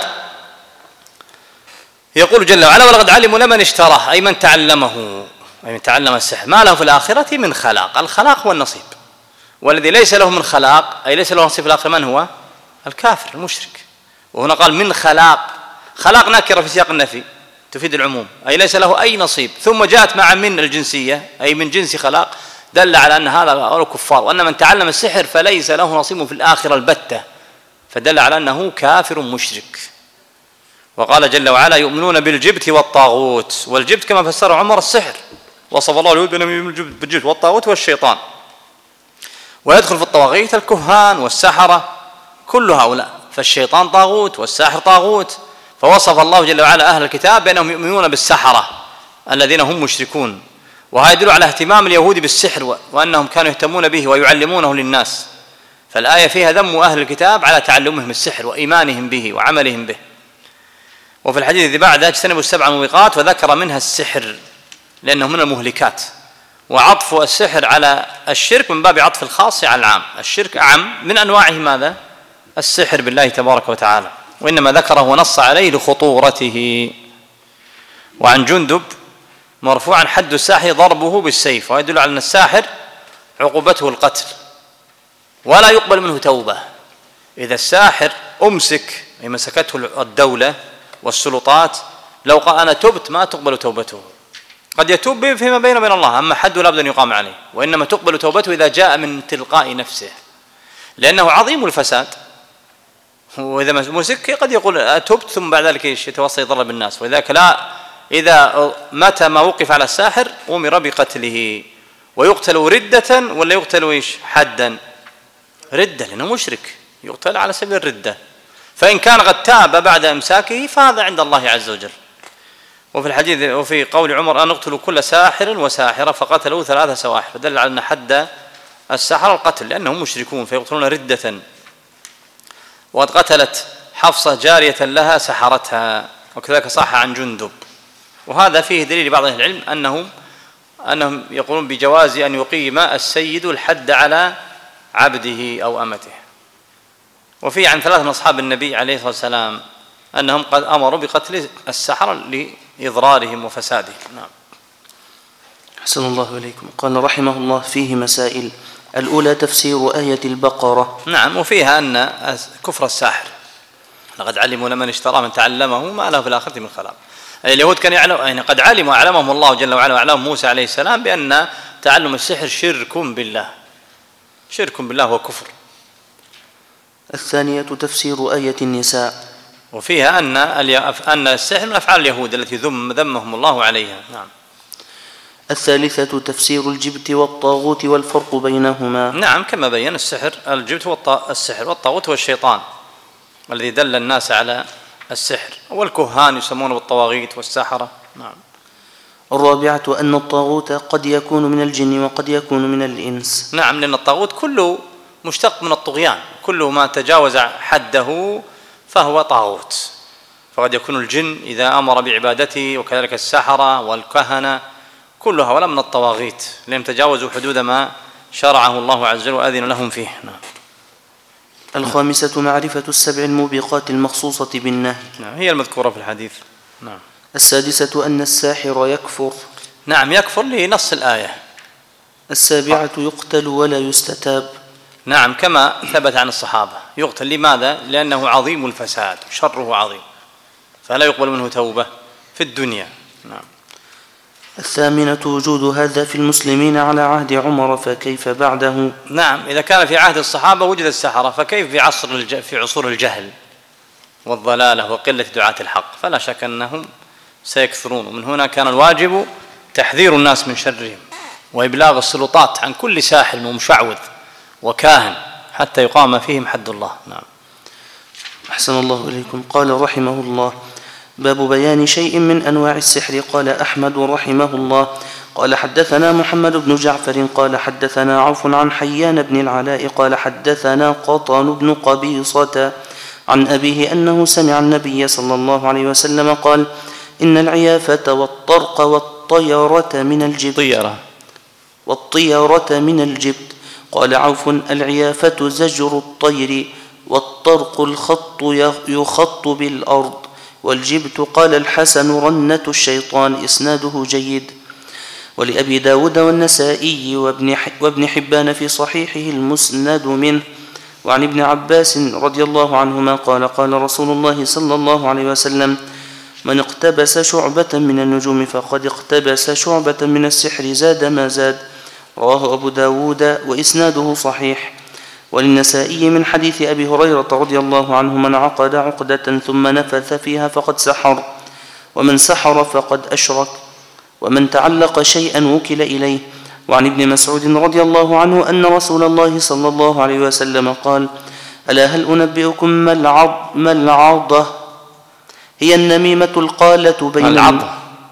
يقول جل وعلا ولقد علموا لمن اشتراه، أي من تعلمه، أي من تعلم السحر ما له في الآخرة من خلاق. الخلاق هو النصيب، والذي ليس له من خلاق أي ليس له نصيب في الآخرة من هو؟ الكافر المشرك. وهنا قال من خلاق، خلاق نكرة في سياق النفي تفيد العموم، أي ليس له أي نصيب، ثم جاءت مع من الجنسية أي من جنس خلاق، دل على أن هذا هو كفار، وأن من تعلم السحر فليس له نصيب في الآخرة البتة، فدل على أنه كافر مشرك. وقال جل وعلا يؤمنون بالجبت والطاغوت، والجبت كما فسر عمر السحر، وصف الله اليهود بأنهم بالجبت والطاغوت والشيطان، ويدخل في الطواغيت الكهان والسحرة كل هؤلاء، فالشيطان طاغوت والساحر طاغوت. فوصف الله جل وعلا أهل الكتاب بأنهم يؤمنون بالسحرة الذين هم مشركون، وهذا يدل على اهتمام اليهود بالسحر وأنهم كانوا يهتمون به ويعلمونه للناس. فالآية فيها ذم أهل الكتاب على تعلمهم السحر وإيمانهم به وعملهم به. وفي الحديث الذي بعده اجتنبوا السبع الموبقات، وذكر منها السحر لأنه من المهلكات، وعطف السحر على الشرك من باب عطف الخاص على العام، الشرك أعم من أنواعه ماذا؟ السحر بالله تبارك وتعالى، وإنما ذكره ونص عليه لخطورته. وعن جندب مرفوعا حد الساحر ضربه بالسيف، ويدل على أن الساحر عقوبته القتل ولا يقبل منه توبة. إذا الساحر أمسك أي مسكته الدولة والسلطات، لو قال أنا تبت ما تقبل توبته، قد يتوب به فيما بينه وبين الله، أما حد لا بد أن يقام عليه، وإنما تقبل توبته إذا جاء من تلقاء نفسه، لأنه عظيم الفساد. وإذا مسك قد يقول أتبت ثم بعد ذلك يتوصل يضرب الناس، ولذلك لا، إذا متى ما وقف على الساحر أمر بقتله، ويقتل ردة ولا يقتل إيش حدا؟ ردة، لأنه مشرك يقتل على سبيل الردة. فإن كان قد تاب بعد إمساكه فهذا عند الله عز وجل. وفي الحديث وفي قول عمر أن نقتل كل ساحر وساحرة، فقتلوا ثلاثة سواحر، فدل على أن حد السحر القتل لأنهم مشركون فيقتلون ردة. وقد قتلت حفصة جارية لها سحرتها، وكذلك صح عن جندب. وهذا فيه دليل بعض أهل العلم أنهم أنهم يقولون بجواز أن يقيم السيد الحد على عبده أو أمته. وفيه عن ثلاثة من أصحاب النبي عليه الصلاة والسلام أنهم قد أمروا بقتل السحرة لإضرارهم وفسادهم. نعم. أحسن الله إليكم. قال رحمه الله فيه مسائل. الأولى تفسير آية البقرة. نعم. وفيها أن كفر الساحر لقد علموا لمن اشترى من تعلمه ما له في الآخرة من خلاق. اليهود كانوا يعلموا، يعني قد علموا أعلمهم الله جل وعلا وأعلمهم موسى عليه السلام بأن تعلم السحر شرك بالله، شرك بالله وكفر. الثانية تفسير آية النساء. وفيها أن أن السحر من أفعال اليهود التي ذم ذمهم الله عليها. نعم. الثالثة تفسير الجبت والطاغوت والفرق بينهما. نعم، كما بين السحر الجبت والطا... السحر والطاغوت والشيطان الذي دل الناس على السحر، والكهان يسمونه بالطواغيت والسحرة. نعم. الرابعة أن الطاغوت قد يكون من الجن وقد يكون من الإنس. نعم، لأن الطاغوت كله مشتق من الطغيان، كله ما تجاوز حده فهو طاغوت، فقد يكون الجن إذا أمر بعبادته، وكذلك السحرة والكهنة كل هؤلاء من الطواغيت لم تجاوزوا حدود ما شرعه الله عز وجل وأذن لهم فيه. نعم. الخامسة معرفة السبع الموبقات المخصوصة بالنهي. نعم، هي المذكورة في الحديث. نعم. السادسة أن الساحر يكفر. نعم يكفر لنص الآية. السابعة يقتل ولا يستتاب. نعم كما ثبت عن الصحابة يقتل. لماذا؟ لأنه عظيم الفساد شره عظيم فلا يقبل منه توبة في الدنيا. نعم. الثامنة وجود هذا في المسلمين على عهد عمر فكيف بعده؟ نعم إذا كان في عهد الصحابة وجد السحرة فكيف في عصر الج... في عصور الجهل والضلالة وقلة دعاة الحق؟ فلا شك أنهم سيكثرون. ومن هنا كان الواجب تحذير الناس من شرهم وإبلاغ السلطات عن كل ساحر ومشعوذ وكاهن حتى يقام فيهم حد الله. نعم. أحسن الله إليكم. قال رحمه الله: باب بيان شيء من أنواع السحر. قال أحمد رحمه الله: قال حدثنا محمد بن جعفر قال حدثنا عوف عن حيان بن العلاء قال حدثنا قطان بن قبيصة عن أبيه أنه سمع النبي صلى الله عليه وسلم قال: إن العيافة والطرق والطيرة من الجبت. طيرة والطيرة من الجبت. قال عوف: العيافة زجر الطير، والطرق الخط يخط بالأرض، والجبت قال الحسن رنة الشيطان. إسناده جيد. ولأبي داود والنسائي وابن حبان في صحيحه المسند منه. وعن ابن عباس رضي الله عنهما قال: قال رسول الله صلى الله عليه وسلم: من اقتبس شعبة من النجوم فقد اقتبس شعبة من السحر زاد ما زاد. رواه أبو داود وإسناده صحيح. وللنسائي من حديث أبي هريرة رضي الله عنه: من عقد عقدة ثم نفث فيها فقد سحر، ومن سحر فقد أشرك، ومن تعلق شيئا وكل إليه. وعن ابن مسعود رضي الله عنه أن رسول الله صلى الله عليه وسلم قال: ألا هل أنبئكم ما العضة؟ هي النميمة القالة بين العضة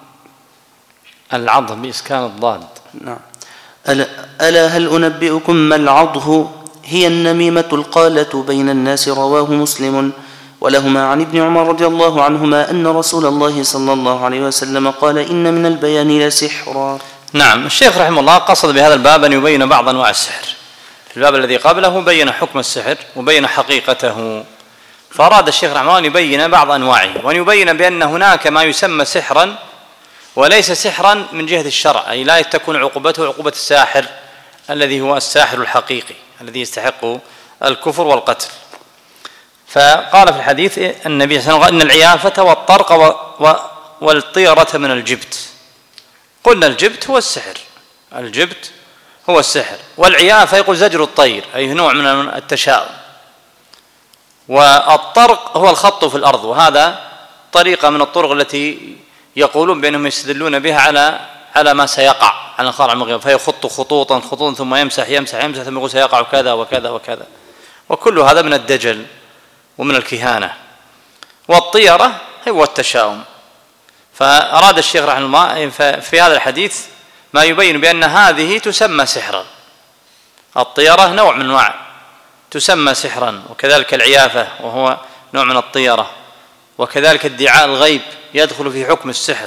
العضة بإسكان الضاد. نعم. ألا, ألا هل أنبئكم ما العضه؟ هي النميمة القالة بين الناس. رواه مسلم. ولهما عن ابن عمر رضي الله عنهما أن رسول الله صلى الله عليه وسلم قال: إن من البيان لسحرا. نعم. الشيخ رحمه الله قصد بهذا الباب أن يبين بعض أنواع السحر. في الباب الذي قبله بين حكم السحر وبين حقيقته، فأراد الشيخ رحمه الله أن يبين بعض أنواعه، وأن يبين بأن هناك ما يسمى سحرا وليس سحرا من جهة الشرع، أي لا تكون عقوبته عقوبة الساحر الذي هو الساحر الحقيقي الذي يستحق الكفر والقتل. فقال في الحديث النبي صلى الله عليه وسلم: إن العيافة والطرق والطيرة من الجبت. قلنا الجبت هو السحر، الجبت هو السحر. والعيافة يقول زجر الطير، أي نوع من التشاؤم. والطرق هو الخط في الأرض، وهذا طريقة من الطرق التي يقولون بأنهم يستدلون بها على على ما سيقع على الخارع المغيب، فيخط خطوطا خطوطا ثم يمسح يمسح يمسح ثم يقول سيقع كذا وكذا وكذا، وكل هذا من الدجل ومن الكهانة. والطيرة هو التشاؤم. فأراد الشيخ رحمه الله في هذا الحديث ما يبين بأن هذه تسمى سحرا. الطيرة نوع من أنواع تسمى سحرا، وكذلك العيافة وهو نوع من الطيرة، وكذلك ادعاء الغيب يدخل في حكم السحر.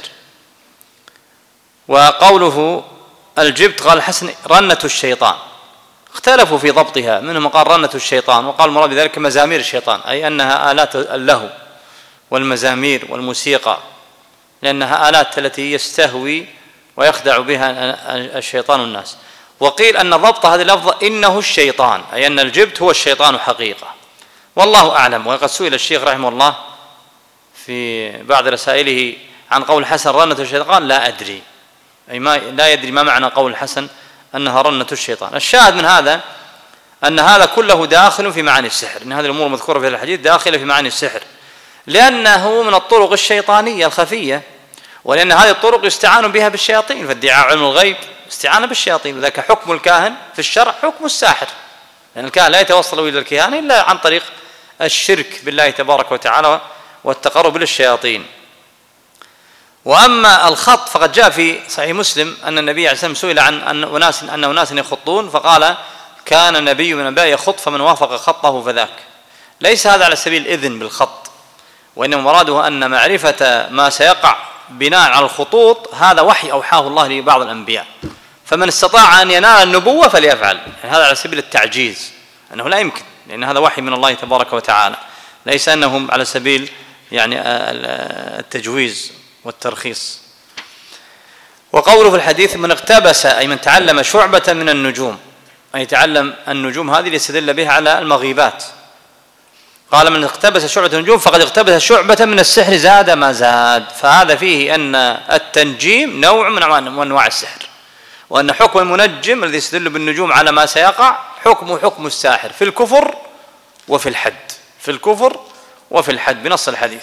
وقوله الجبت قال الحسن رنة الشيطان، اختلفوا في ضبطها، منهم قال رنة الشيطان، وقال المراد بذلك مزامير الشيطان، أي أنها آلات اللهو والمزامير والموسيقى، لأنها آلات التي يستهوي ويخدع بها الشيطان الناس. وقيل أن ضبط هذه اللفظة إنه الشيطان، أي أن الجبت هو الشيطان حقيقة، والله أعلم. وقد سئل الشيخ رحمه الله في بعض رسائله عن قول الحسن رنة الشيطان، قال لا أدري، أي ما لا يدري ما معنى قول الحسن أنها رنة الشيطان. الشاهد من هذا أن هذا كله داخل في معاني السحر، إن هذه الأمور المذكورة في الحديث داخلة في معاني السحر، لأنه من الطرق الشيطانية الخفية، ولأن هذه الطرق يستعان بها بالشياطين، فادعاء علم الغيب استعانة بالشياطين. وذاك حكم الكاهن في الشرع حكم الساحر، لأن الكاهن لا يتوصل إلى الكهانة إلا عن طريق الشرك بالله تبارك وتعالى والتقرب للشياطين. وأما الخط فقد جاء في صحيح مسلم أن النبي عليه الصلاة والسلام سئل عن أن أناس أن أناس يخطون، فقال كان النبي من الأنبياء يخط فمن وافق خطه فذاك. ليس هذا على سبيل الإذن بالخط، وإنما مراده أن معرفة ما سيقع بناء على الخطوط هذا وحي أوحاه الله لبعض الأنبياء، فمن استطاع أن ينال النبوة فليفعل. يعني هذا على سبيل التعجيز، أنه لا يمكن، لأن هذا وحي من الله تبارك وتعالى، ليس أنهم على سبيل يعني التجويز والترخيص. وقوله في الحديث من اقتبس أي من تعلم شعبة من النجوم، أي تعلم النجوم هذه ليستدل بها على المغيبات. قال من اقتبس شعبة من النجوم فقد اقتبس شعبة من السحر زاد ما زاد. فهذا فيه أن التنجيم نوع من أنواع السحر، وأن حكم المنجم الذي يستدل بالنجوم على ما سيقع حكم حكم الساحر في الكفر وفي الحد، في الكفر وفي الحد بنص الحديث.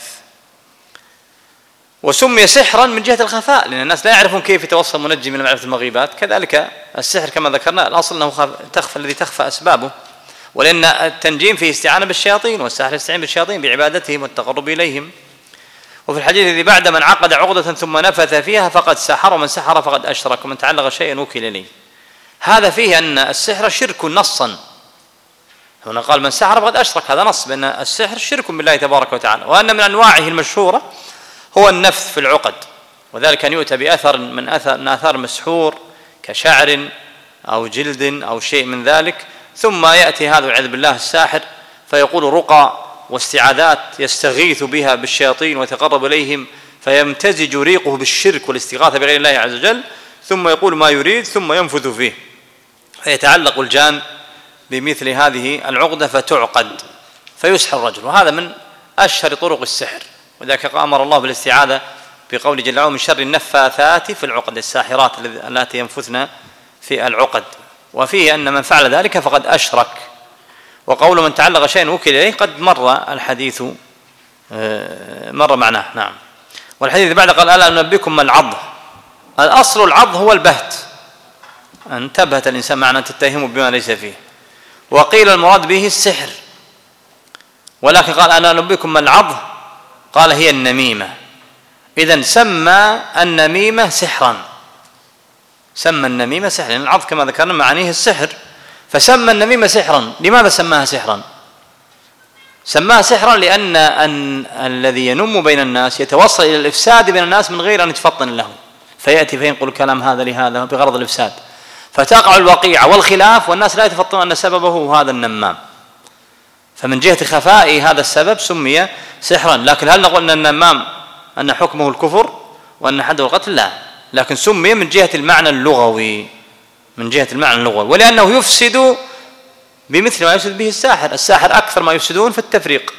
وسمي سحرا من جهة الخفاء لأن الناس لا يعرفون كيف يتوصل منجم إلى معرفة المغيبات. كذلك السحر كما ذكرنا الأصل أنه تخفى الذي تخفى أسبابه، ولأن التنجيم فيه استعانة بالشياطين، والساحر يستعين بالشياطين بعبادتهم والتقرب إليهم. وفي الحديث الذي بعد من عقد عقدة ثم نفث فيها فقد سحر، ومن سحر فقد أشرك، ومن تعلق شيئا وكل إليه. هذا فيه أن السحر شرك نصا. هنا قال من سحر فقد أشرك، هذا نص بأن السحر شرك بالله تبارك وتعالى، وأن من أنواعه المشهورة هو النفث في العقد، وذلك أن يؤتى بأثر من أثر من آثار مسحور كشعر أو جلد أو شيء من ذلك، ثم يأتي هذا والعياذ بالله الساحر فيقول رقى واستعاذات يستغيث بها بالشياطين ويتقرب إليهم، فيمتزج ريقه بالشرك والاستغاثة بغير الله عز وجل، ثم يقول ما يريد ثم ينفذ فيه، فيتعلق الجان بمثل هذه العقدة فتعقد فيسحر الرجل. وهذا من أشهر طرق السحر، وذلك أمر الله بالاستعاذة بقول جل وعلا من شر النفاثات في العقد، الساحرات التي ينفثن في العقد. وفيه أن من فعل ذلك فقد أشرك. وقول من تعلق شيئا وكل إليه قد مر الحديث مر معناه. نعم. والحديث بعد قال ألا أنبئكم ما العض. الأصل العض هو البهت، أن تبهت الإنسان معنى أن تتهمه بما ليس فيه. وقيل المراد به السحر، ولكن قال ألا أنبئكم ما العض قال هي النميمة. إذن سمى النميمة سحرا، سمى النميمة سحرا، لأن العض كما ذكرنا معانيه السحر، فسمى النميمة سحرا. لماذا سماها سحرا؟ سماها سحرا لأن أن الذي ينم بين الناس يتوصل إلى الإفساد بين الناس من غير أن يتفطن له، فيأتي فينقل الكلام هذا لهذا بغرض الإفساد، فتقع الوقيعة والخلاف والناس لا يتفطنون أن سببه هذا النمام. فمن جهة خفاء هذا السبب سمي سحرا. لكن هل نقول أن النمام أن حكمه الكفر وأن حده القتل؟ لا، لكن سمي من جهة المعنى اللغوي، من جهة المعنى اللغوي، ولأنه يفسد بمثل ما يفسد به الساحر. الساحر أكثر ما يفسدون في التفريق،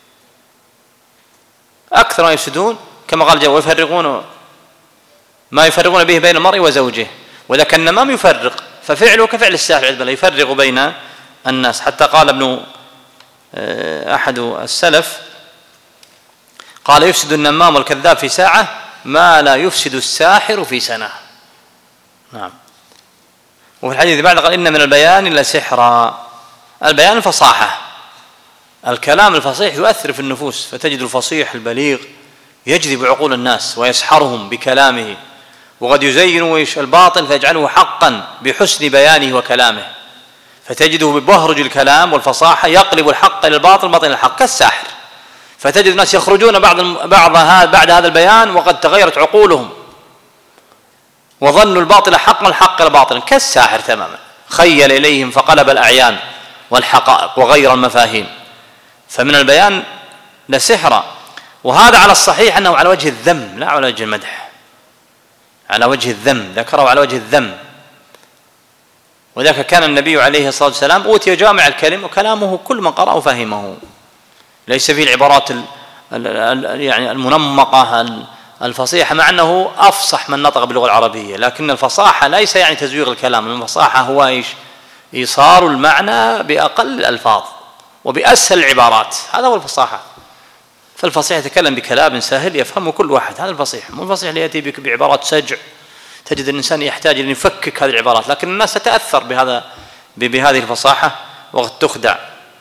أكثر ما يفسدون كما قال جل ويفرقون ما يفرقون به بين المرء وزوجه، وذاك النمام يفرق، ففعله كفعل الساحر يفرق بين الناس. حتى قال ابن أحد السلف قال يفسد النمام والكذاب في ساعة ما لا يفسد الساحر في سنة. نعم. وفي الحديث بعد قال إن من البيان لسحرا. البيان الفصاحة، الكلام الفصيح يؤثر في النفوس، فتجد الفصيح البليغ يجذب عقول الناس ويسحرهم بكلامه، وقد يزين الباطل فيجعله حقا بحسن بيانه وكلامه، فتجده ببهرج الكلام والفصاحة يقلب الحق إلى الباطل باطل إلى الحق كالساحر. فتجد الناس يخرجون بعد بعض بعد هذا البيان وقد تغيرت عقولهم وظنوا الباطل حقا الحق إلى باطل كالساحر تماما، خيل إليهم فقلب الأعيان والحقائق وغير المفاهيم. فمن البيان لسحرا، وهذا على الصحيح أنه على وجه الذم لا على وجه المدح، على وجه الذم، ذكره على وجه الذم. وذلك كان النبي عليه الصلاة والسلام أوتي جامع الكلم وكلامه كل من قرأه فهمه، ليس فيه العبارات يعني المنمقة الفصيحة، مع أنه أفصح من نطق باللغة العربية، لكن الفصاحة ليس يعني تزوير الكلام، الفصاحة هو إيش؟ إيصال المعنى بأقل الألفاظ وبأسهل العبارات، هذا هو الفصاحة. فالفصيح يتكلم بكلام سهل يفهمه كل واحد، هذا الفصيح. مو الفصيح اللي يأتي بعبارات سجع تجد الإنسان يحتاج أن يفكك هذه العبارات، لكن الناس تتأثر بهذا بهذه الفصاحة وقد تخدع.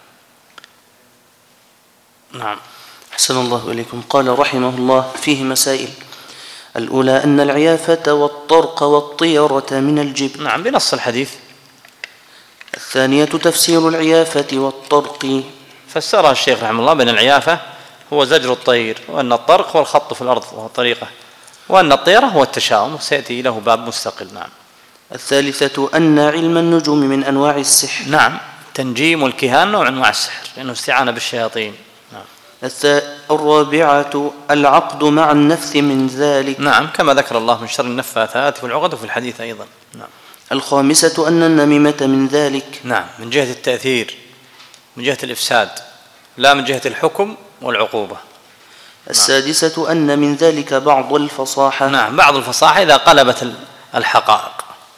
نعم. أحسن الله إليكم. قال رحمه الله فيه مسائل: الأولى أن العيافة والطرق والطيرة من الجبن. نعم بنص الحديث. الثانية تفسير العيافة والطرق. فسرها الشيخ رحمه الله بأن العيافة هو زجر الطير، وأن الطرق هو الخط في الأرض وهو طريقة، وأن الطيرة هو التشاؤم، وسيأتي له باب مستقل. نعم. الثالثة أن علم النجوم من أنواع السحر. نعم، تنجيم والكهان نوع من أنواع السحر لأنه استعانة بالشياطين. نعم. الرابعة العقد مع النفث من ذلك. نعم، كما ذكر الله من شر النفاثات في العقد وفي الحديث أيضا. نعم. الخامسة أن النميمة من ذلك. نعم، من جهة التأثير، من جهة الإفساد، لا من جهة الحكم والعقوبة. السادسة نعم. أن من ذلك بعض الفصاحة. نعم، بعض الفصاحة إذا قلبت الحقائق.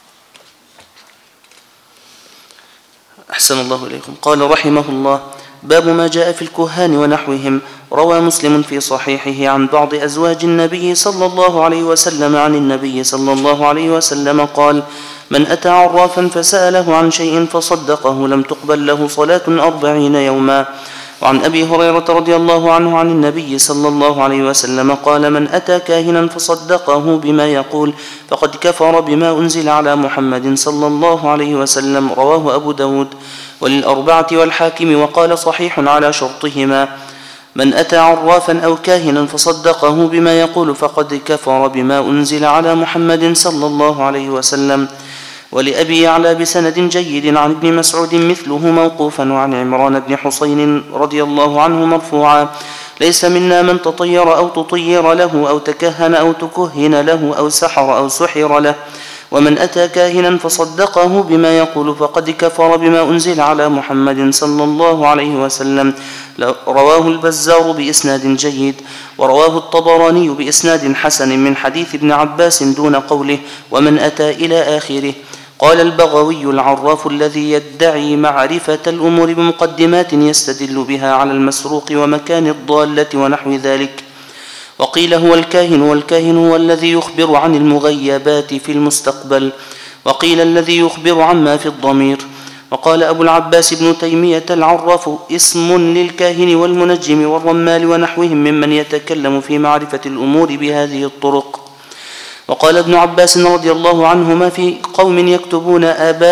أحسن الله إليكم. قال رحمه الله: باب ما جاء في الكهان ونحوهم. روى مسلم في صحيحه عن بعض أزواج النبي صلى الله عليه وسلم عن النبي صلى الله عليه وسلم قال: من أتى عرافا فسأله عن شيء فصدقه لم تقبل له صلاة أربعين يوما. وعن أبي هريرة رضي الله عنه عن النبي صلى الله عليه وسلم قال: من أتى كاهنا فصدقه بما يقول فقد كفر بما أنزل على محمد صلى الله عليه وسلم. رواه أبو داود وللأربعة والحاكم وقال صحيح على شرطهما. من أتى عرافا أو كاهنا فصدقه بما يقول فقد كفر بما أنزل على محمد صلى الله عليه وسلم. ولأبي يعلى بسند جيد عن ابن مسعود مثله موقوفا، وعن عمران بن حسين رضي الله عنه مرفوعا: ليس منا من تطير أو تطير له أو تكهن أو تكهن له أو سحر أو سحر له. ومن أتى كاهنا فصدقه بما يقول فقد كفر بما أنزل على محمد صلى الله عليه وسلم. رواه البزار بإسناد جيد، ورواه الطبراني بإسناد حسن من حديث ابن عباس دون قوله: ومن أتى إلى آخره. قال البغوي: العراف الذي يدعي معرفة الأمور بمقدمات يستدل بها على المسروق ومكان الضالة ونحو ذلك. وقيل هو الكاهن، والكاهن هو الذي يخبر عن المغيبات في المستقبل، وقيل الذي يخبر عما في الضمير. وقال أبو العباس ابن تيمية: العراف اسم للكاهن والمنجم والرمال ونحوهم ممن يتكلم في معرفة الأمور بهذه الطرق. وقال ابن عباس رضي الله عنهما: في قوم يكتبون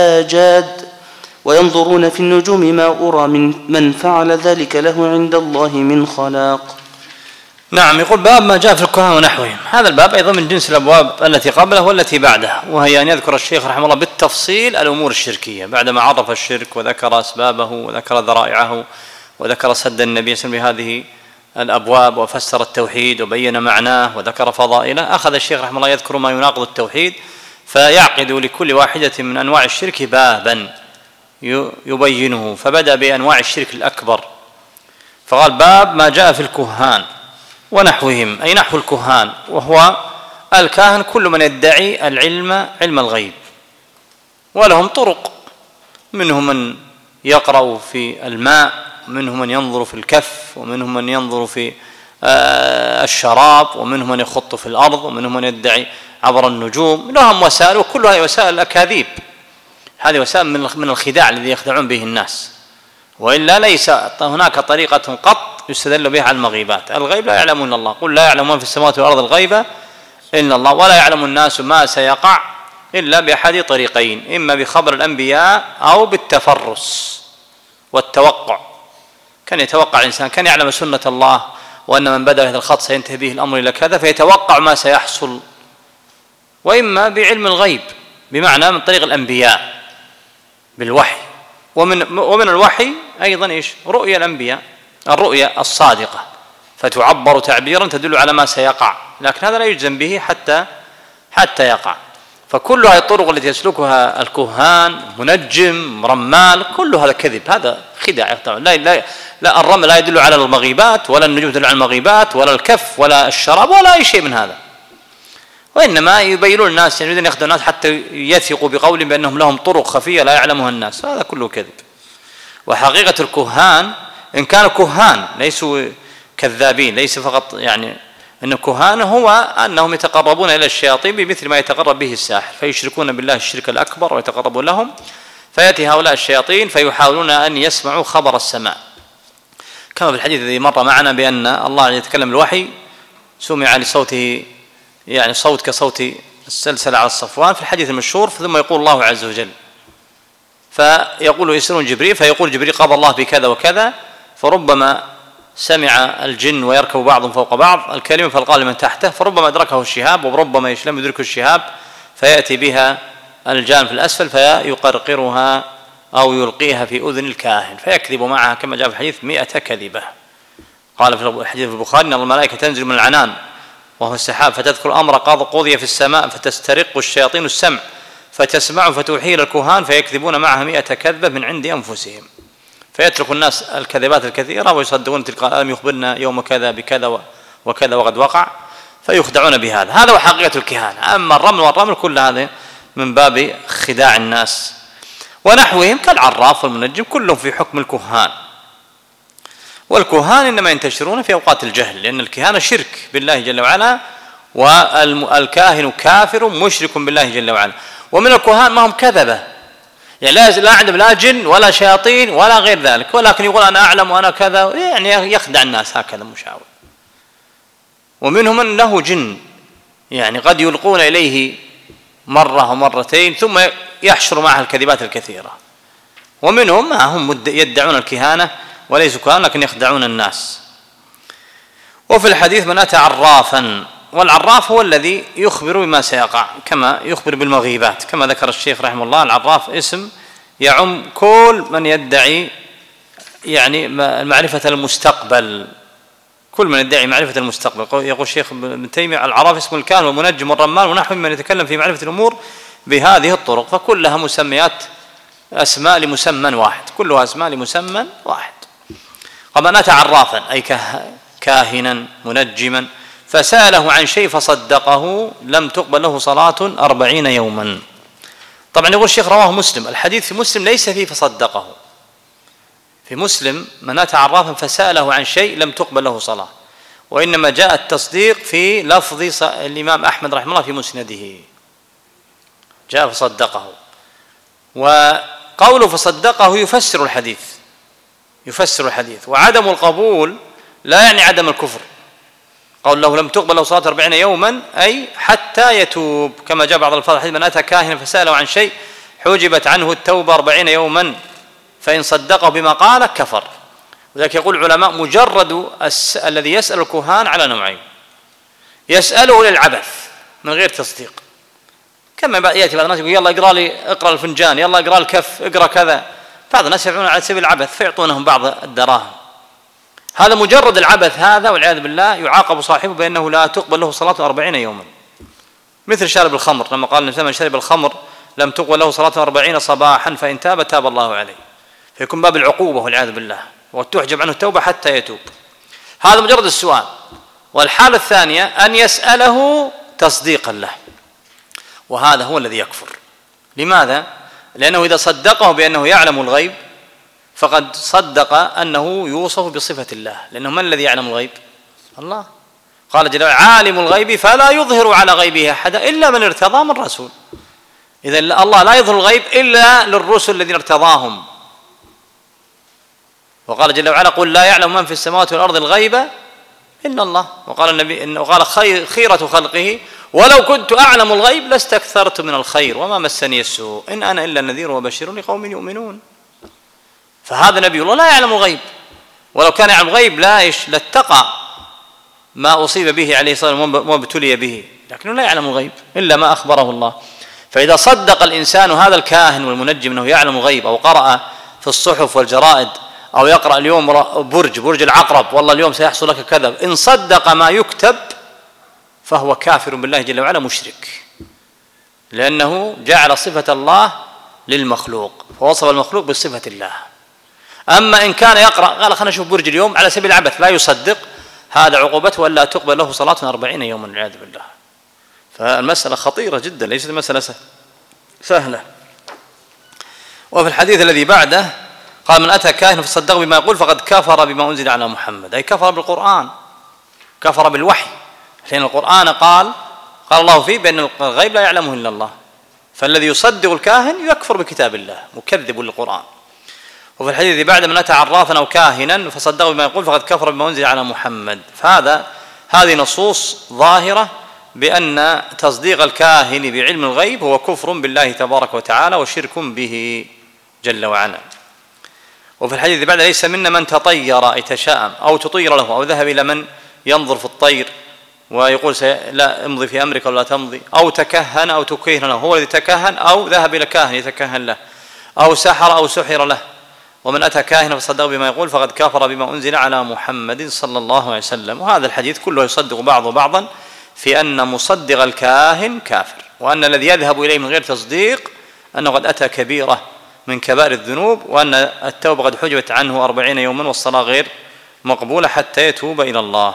أباجاد وينظرون في النجوم ما أرى من من فعل ذلك له عند الله من خلاق. نعم، يقول باب ما جاء في الكهان ونحوهم. هذا الباب أيضا من جنس الأبواب التي قبله والتي بعده، وهي أن يذكر الشيخ رحمه الله بالتفصيل الأمور الشركية بعدما عرف الشرك وذكر أسبابه وذكر ذرائعه وذكر سد النبي صلى الله عليه وسلم بهذه الأبواب وفسر التوحيد وبين معناه وذكر فضائله. أخذ الشيخ رحمه الله يذكر ما يناقض التوحيد، فيعقد لكل واحدة من أنواع الشرك بابا يبينه، فبدأ بأنواع الشرك الأكبر فقال: باب ما جاء في الكهان ونحوهم، أي نحو الكهان، وهو الكاهن كل من يدعي العلم علم الغيب، ولهم طرق، منهم من يقرأ في الماء، ومنهم من ينظر في الكف، ومنهم من ينظر في الشراب، ومنهم من يخط في الأرض، ومنهم من يدعي عبر النجوم. لهم وسائل، وكل هذه وسائل الأكاذيب، هذه وسائل من الخداع الذي يخدعون به الناس، وإلا ليس هناك طريقة قط يستدل بها على المغيبات. الغيب لا يعلم إلا الله، قل لا يعلم من في السماوات والأرض الغيب إلا الله، ولا يعلم الناس ما سيقع إلا بأحد طريقين: إما بخبر الأنبياء أو بالتفرس والتوقع. كان يتوقع الإنسان، كان يعلم سنة الله وأن من بدأ هذا الخط سينتهي به الأمر إلى كذا، فيتوقع ما سيحصل. وإما بعلم الغيب بمعنى من طريق الأنبياء بالوحي، ومن ومن الوحي أيضا إيش؟ رؤيا الأنبياء، الرؤيا الصادقة، فتعبر تعبيرا تدل على ما سيقع، لكن هذا لا يجزم به حتى حتى يقع. فكل هذه الطرق التي يسلكها الكهان، منجم، رمال، كل هذا كذب، هذا خداع. لا, لا, لا الرمل لا يدل على المغيبات، ولا النجوم تدل على المغيبات، ولا الكف، ولا الشراب، ولا أي شيء من هذا، وإنما يبينون الناس، يريدون يعني يأخذوا الناس حتى يثقوا بقولهم بأنهم لهم طرق خفية لا يعلمها الناس. هذا كله كذب. وحقيقة الكهان إن كانوا كهان ليسوا كذابين، ليس فقط يعني أن الكهان هو أنهم يتقربون إلى الشياطين بمثل ما يتقرب به الساحر، فيشركون بالله الشرك الأكبر ويتقربون لهم، فيأتي هؤلاء الشياطين فيحاولون أن يسمعوا خبر السماء، كما في الحديث الذي مر معنا بأن الله يتكلم الوحي سمع لصوته يعني صوت كصوت السلسلة على الصفوان في الحديث المشهور، ثم يقول الله عز وجل، فيقول يسألون جبريل، فيقول جبريل قضى الله بكذا وكذا، فربما سمع الجن ويركب بعضهم فوق بعض الكلمة فالقال لمن تحته، فربما أدركه الشهاب، وربما لم يدركه الشهاب فيأتي بها الجان في الأسفل فيقرقرها أو يلقيها في أذن الكاهن فيكذب معها كما جاء في الحديث مئة كذبة. قال في الحديث في البخاري: إن الملائكة تنزل من العنان وهو السحاب فتذكر الأمر قد قضي في السماء فتسترق الشياطين السمع فتسمع فتوحي إلى الكهان فيكذبون معها مئة كذبة من عند أنفسهم، فيترك الناس الكذبات الكثيرة ويصدقون تلك ألم يخبرنا يوم كذا بكذا وكذا وقد وقع، فيخدعون بهذا. هذا هو حقيقة الكهانة. أما الرمل والرمل كل هذا من باب خداع الناس ونحوهم كالعراف والمنجم، كلهم في حكم الكهان. والكهان إنما ينتشرون في أوقات الجهل، لأن الكهانة شرك بالله جل وعلا، والكاهن كافر مشرك بالله جل وعلا. ومن الكهان ما هم كذبة، يعني لا عندهم لا جن ولا شياطين ولا غير ذلك، ولكن يقول أنا أعلم وأنا كذا، يعني يخدع الناس هكذا مشاور. ومنهم من له جن، يعني قد يلقون إليه مرة ومرتين ثم يحشر معها الكذبات الكثيرة. ومنهم ما هم يدعون الكهانة وليسوا كهان لكن يخدعون الناس. وفي الحديث: من أتى عرافا، والعراف هو الذي يخبر بما سيقع كما يخبر بالمغيبات، كما ذكر الشيخ رحمه الله. العراف اسم يعم كل من يدعي يعني معرفة المستقبل، كل من يدعي معرفة المستقبل. يقول الشيخ ابن تيمية: العراف اسم الكاهن والمنجم والرمال ونحو من يتكلم في معرفة الأمور بهذه الطرق، فكلها مسميات أسماء لمسمى واحد، كلها أسماء لمسمى واحد. ومن أتى عرافا أي كاهنا منجما فسأله عن شيء فصدقه لم تقبل له صلاة أربعين يوما. طبعا يقول الشيخ رواه مسلم، الحديث في مسلم ليس فيه فصدقه، في مسلم: من أتى عرافا فسأله عن شيء لم تقبل له صلاة، وإنما جاء التصديق في لفظ الإمام أحمد رحمه الله في مسنده، جاء فصدقه. وقوله فصدقه يفسر الحديث، يفسر الحديث. وعدم القبول لا يعني عدم الكفر، قول له لم تقبل له صلاة أربعين يوما أي حتى يتوب، كما جاء بعض الألفاظ الحديث: من أتى كاهنا فسأله عن شيء حجبت عنه التوبة أربعين يوما فإن صدقه بما قال كفر. وذلك يقول العلماء: مجرد الذي يسأل الكهان على نوعين: يسأله للعبث من غير تصديق، كما يأتي بعض الناس يقول يلا اقرأ لي اقرأ الفنجان، يلا اقرأ الكف، اقرأ كذا. بعض الناس يفعلون على سبيل العبث فيعطونهم بعض الدراهم، هذا مجرد العبث هذا والعياذ بالله يعاقب صاحبه بأنه لا تقبل له صلاة أربعين يوما. مثل شارب الخمر، لما قال النبي من شرب الخمر لم تقبل له صلاة أربعين صباحا فإن تاب تاب الله عليه، فيكون باب العقوبة والعياذ بالله، وتحجب عنه التوبة حتى يتوب. هذا مجرد السؤال. والحالة الثانية أن يسأله تصديقا له، وهذا هو الذي يكفر. لماذا؟ لأنه إذا صدقه بأنه يعلم الغيب فقد صدق أنه يوصف بصفة الله، لأنه من الذي يعلم الغيب؟ الله. قال جل وعلا: عالم الغيب فلا يظهر على غيبه أحدا إلا من ارتضى من رسول. إذا الله لا يظهر الغيب إلا للرسل الذين ارتضاهم. وقال جل وعلا: قل لا يعلم من في السماوات والأرض الغيب إلا الله. وقال النبي وقال خيرة خلقه: ولو كنت أعلم الغيب لاستكثرت من الخير وما مسني السوء إن أنا إلا نذير وبشير لقوم يؤمنون. فهذا نبي الله لا يعلم الغيب، ولو كان يعلم الغيب لا إيش لاتقى ما أصيب به عليه الصلاة والسلام وابتلي به، لكنه لا يعلم الغيب إلا ما أخبره الله. فإذا صدق الإنسان هذا الكاهن والمنجم أنه يعلم الغيب، أو قرأ في الصحف والجرائد، أو يقرأ اليوم برج برج العقرب والله اليوم سيحصل لك كذا، إن صدق ما يكتب فهو كافر بالله جل وعلا مشرك، لأنه جعل صفة الله للمخلوق فوصف المخلوق بصفة الله. أما إن كان يقرأ قال خلنا نشوف برج اليوم على سبيل العبث لا يصدق، هذا عقوبته ولا تقبل له صلاة أربعين يوما والعياذ بالله. فالمسألة خطيرة جدا، ليست مسألة سهلة. وفي الحديث الذي بعده قال: من أتى كاهنا فصدق بما يقول فقد كفر بما أنزل على محمد، أي كفر بالقرآن، كفر بالوحي، لأن القرآن قال قال الله فيه بأن الغيب لا يعلمه إلا الله، فالذي يصدق الكاهن يكفر بكتاب الله مكذب للقرآن. وفي الحديث الذي بعد: من أتى عرافا أو كاهنا فصدق بما يقول فقد كفر بما أنزل على محمد. فهذا هذه نصوص ظاهرة بأن تصديق الكاهن بعلم الغيب هو كفر بالله تبارك وتعالى وشرك به جل وعلا. وفي الحديث الذي بعد: ليس منا من تطير أي تشاءم أو تطير له، أو ذهب إلى من ينظر في الطير ويقول لا امضي في أمرك ولا تمضي، أو تكهن أو تكهن له، هو الذي تكهن أو ذهب إلى كاهن يتكهن له، أو سحر أو سحر له، ومن أتى كاهنا فصدق بما يقول فقد كفر بما أنزل على محمد صلى الله عليه وسلم. وهذا الحديث كله يصدق بعضه بعضا في أن مصدق الكاهن كافر، وأن الذي يذهب إليه من غير تصديق أنه قد أتى كبيرة من كبائر الذنوب، وأن التوبة قد حجبت عنه أربعين يوما والصلاة غير مقبولة حتى يتوب إلى الله.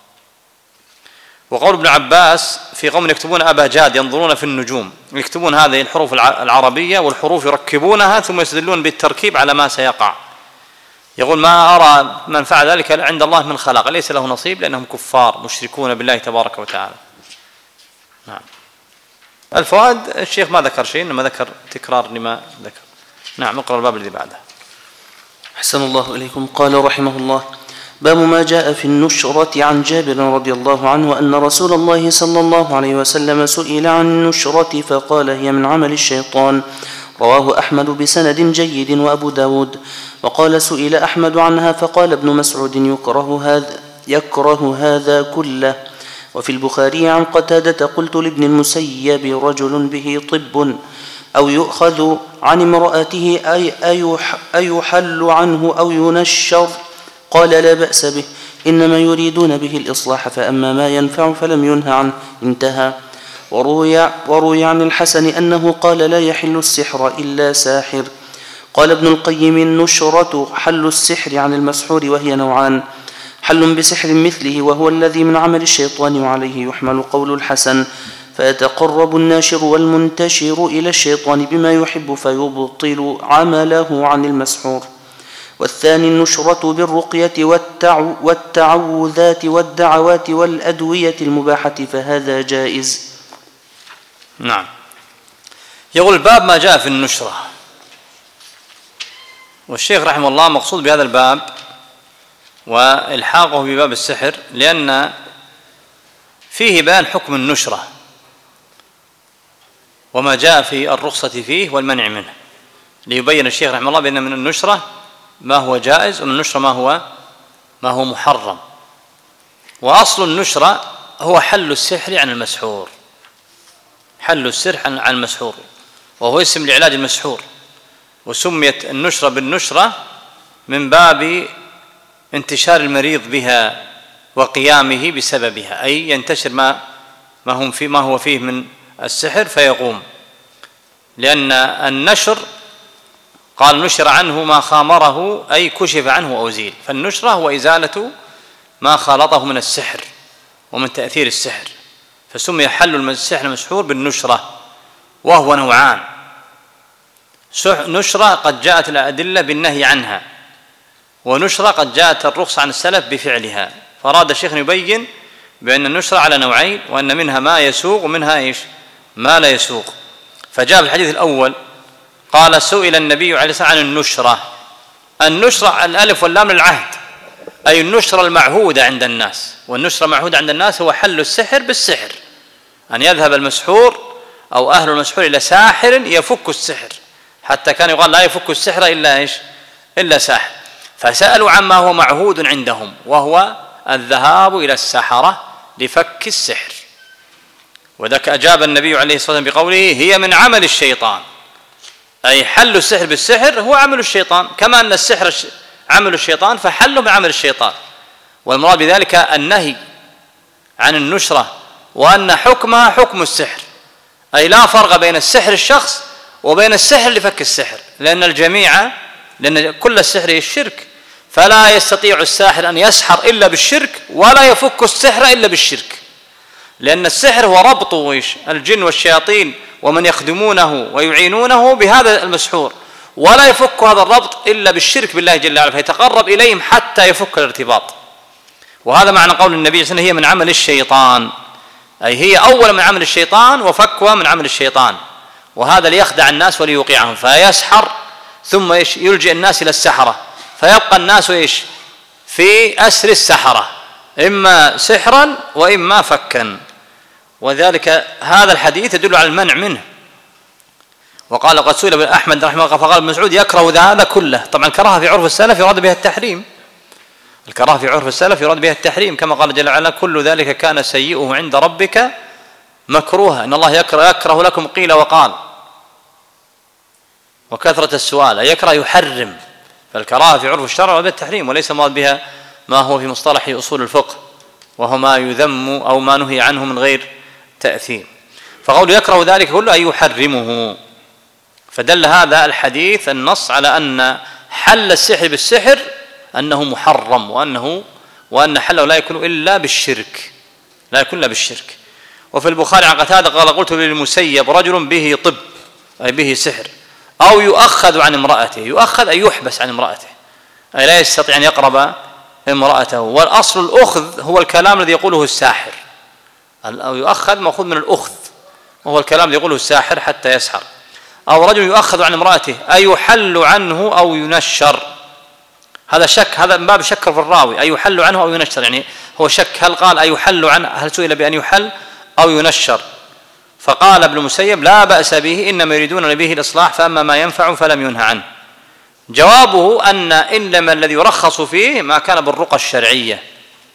وقول ابن عباس في قوم يكتبون أبا جاد ينظرون في النجوم، يكتبون هذه الحروف العربية والحروف يركبونها ثم يستدلون بالتركيب على ما سيقع. يقول ما أرى من فعل ذلك عند الله من خلاق، ليس له نصيب لأنهم كفار مشركون بالله تبارك وتعالى. نعم. الفوائد الشيخ ما ذكر شيء، إنما ذكر تكرار لما ذكر. نعم، اقرأ الباب الذي بعده. أحسن الله إليكم. قال رحمه الله: باب ما جاء في النشرة. عن جابر رضي الله عنه أن رسول الله صلى الله عليه وسلم سئل عن النشرة فقال: هي من عمل الشيطان. رواه أحمد بسند جيد وأبو داود. وقال: سئل أحمد عنها فقال ابن مسعود: يكره هذا, يكره هذا كله. وفي البخاري عن قتادة: قلت لابن المسيب: رجل به طب أو يؤخذ عن امرأته أيحل عنه أو ينشر؟ قال: لا بأس به، إنما يريدون به الإصلاح، فأما ما ينفع فلم ينه عنه. انتهى. وروي, وروي عن الحسن أنه قال: لا يحل السحر إلا ساحر. قال ابن القيم: النشرة حل السحر عن المسحور، وهي نوعان: حل بسحر مثله وهو الذي من عمل الشيطان، وعليه يحمل قول الحسن: فيتقرب الناشر والمنتشر إلى الشيطان بما يحب فيبطل عمله عن المسحور. والثاني النشرة بالرقية والتعوذات والدعوات والأدوية المباحة، فهذا جائز. نعم. يقول الباب ما جاء في النشرة. والشيخ رحمه الله مقصود بهذا الباب والحاقه بباب السحر لأن فيه بيان حكم النشرة وما جاء في الرخصة فيه والمنع منه، ليبين الشيخ رحمه الله بأن من النشرة ما هو جائز ومن النشرة ما هو ما هو محرم. وأصل النشرة هو حل السحر عن المسحور، حل السحر عن المسحور، وهو اسم لعلاج المسحور. وسميت النشرة بالنشرة من باب انتشار المريض بها وقيامه بسببها، أي ينتشر ما ما هم في ما هو فيه من السحر فيقوم. لأن النشر قال نشر عنه ما خامره، أي كشف عنه أو زيل. فالنشرة هو إزالة ما خالطه من السحر ومن تأثير السحر، فسمي حل السحر المسحور بالنشرة. وهو نوعان: نشرة قد جاءت الأدلة بالنهي عنها، ونشرة قد جاءت الرخصة عن السلف بفعلها. فأراد الشيخ يبين بأن النشرة على نوعين، وأن منها ما يسوق ومنها إيش ما لا يسوق. فجاء في الحديث الأول قال: سئل النبي عليه الصلاة والسلام عن النشرة. النشرة الألف واللام للعهد، أي النشرة المعهودة عند الناس. والنشرة المعهودة عند الناس هو حل السحر بالسحر، أن يذهب المسحور أو أهل المسحور إلى ساحر يفك السحر، حتى كان يقال لا يفك السحر إلا إيش إلا ساحر. فسألوا عما هو معهود عندهم، وهو الذهاب إلى السحرة لفك السحر. وذاك أجاب النبي عليه الصلاة والسلام بقوله: هي من عمل الشيطان، أي حل السحر بالسحر هو عمل الشيطان، كما أن السحر عمل الشيطان فحله بعمل الشيطان. والمراد بذلك النهي عن النشرة، وأن حكمها حكم السحر، أي لا فرق بين السحر الشخص وبين السحر لفك السحر، لأن الجميع لأن كل السحر الشرك، فلا يستطيع الساحر أن يسحر إلا بالشرك، ولا يفك السحر إلا بالشرك، لأن السحر هو ربط الجن والشياطين ومن يخدمونه ويعينونه بهذا المسحور، ولا يفك هذا الربط إلا بالشرك بالله جل وعلا، فيتقرب إليهم حتى يفك الارتباط. وهذا معنى قول النبي صلى الله عليه وسلم: هي من عمل الشيطان، أي هي أول من عمل الشيطان وفكها من عمل الشيطان. وهذا ليخدع الناس وليوقعهم، فيسحر ثم إيش يلجئ الناس إلى السحرة، فيبقى الناس إيش في أسر السحرة، إما سحرا وإما فكا. وذلك هذا الحديث يدل على المنع منه. وقال: قد سئل أحمد رحمه الله فقال ابن مسعود: يكره هذا كله. طبعا الكراهة في عرف السلف يراد بها التحريم، الكراهة في عرف السلف يراد بها التحريم، كما قال جل وعلا: كل ذلك كان سيئه عند ربك مكروها، إن الله يكره, يكره لكم قيل وقال وكثرة السؤال، يكره يحرم. فالكراهة في عرف الشرع وهذا التحريم، وليس مراد بها ما هو في مصطلح أصول الفقه وهو ما يذم أو ما نهي عنه من غير تأثير. فقول يكره ذلك كله أي يحرمه. فدل هذا الحديث النص على أن حل السحر بالسحر أنه محرم، وأنه وأن حله لا يكون إلا بالشرك، لا يكون إلا بالشرك. وفي البخاري عن قتادة قال قلت للمسيب رجل به طب أي به سحر أو يؤخذ عن امرأته، يؤخذ أي يحبس عن امرأته أي لا يستطيع أن يقرب امرأته. والأصل الأخذ هو الكلام الذي يقوله الساحر، أو يؤخذ مأخوذ من الأخذ وهو الكلام الذي يقوله الساحر حتى يسحر. أو رجل يؤخذ عن امرأته أي يحل عنه أو ينشر، هذا شك، هذا من باب شك في الراوي، أي يحل عنه أو ينشر، يعني هو شك هل قال أي يحل عنه، هل سئل بأن يحل أو ينشر. فقال ابن المسيب لا بأس به إنما يريدون به الإصلاح فأما ما ينفع فلم ينهى عنه. جوابه أن إنما الذي يرخص فيه ما كان بالرقى الشرعية،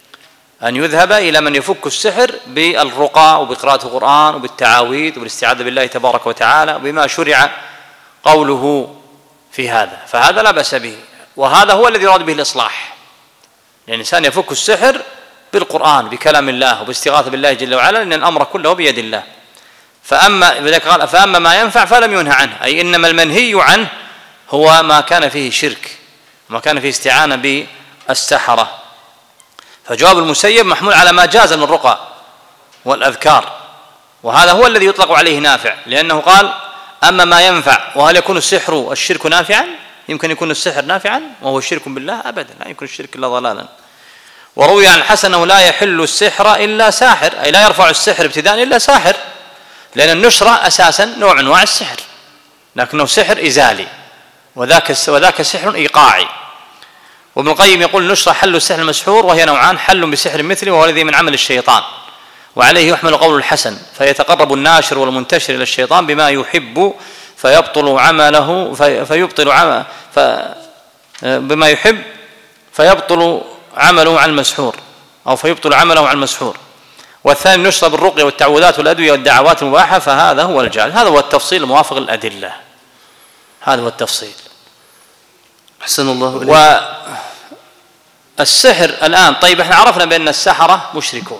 أن يذهب إلى من يفك السحر بالرقى وبقراءة القرآن وبالتعاويذ وبالاستعاذة بالله تبارك وتعالى وبما شرع قوله في هذا، فهذا لا بأس به، وهذا هو الذي يراد به الإصلاح. يعني الإنسان يفك السحر بالقرآن بكلام الله وباستغاثة بالله جل وعلا، لأن الأمر كله بيد الله. فأما قال فأما ما ينفع فلم ينهى عنه، أي إنما المنهي عنه هو ما كان فيه شرك وما كان فيه استعانة بالسحرة. فجواب المسيب محمول على ما جاز من الرقى والأذكار، وهذا هو الذي يطلق عليه نافع، لأنه قال أما ما ينفع. وهل يكون السحر الشرك نافعا؟ يمكن يكون السحر نافعا وهو شرك بالله؟ أبدا، لا يمكن الشرك إلا ضلالا. وروي عن الحسن أنه لا يحل السحر إلا ساحر، أي لا يرفع السحر ابتداء إلا ساحر، لأن النشرة أساسا نوع من أنواع السحر لكنه سحر إزالي، وذاك وذاك سحر إيقاعي. وابن القيم يقول نشرة حل السحر المسحور، وهي نوعان: حل بسحر مثله وهو الذي من عمل الشيطان، وعليه يحمل قول الحسن، فيتقرب الناشر والمنتشر إلى الشيطان بما يحب فيبطل عمله في فيبطل عمل بما يحب فيبطل عمله عن المسحور، أو فيبطل عمله عن المسحور. والثاني نشرة بالرقية والتعوذات والأدوية والدعوات المباحة، فهذا هو الجائز. هذا هو التفصيل الموافق للأدلة، هذا هو التفصيل. أحسن الله إليك. والسحر الآن، طيب احنا عرفنا بأن السحرة مشركون،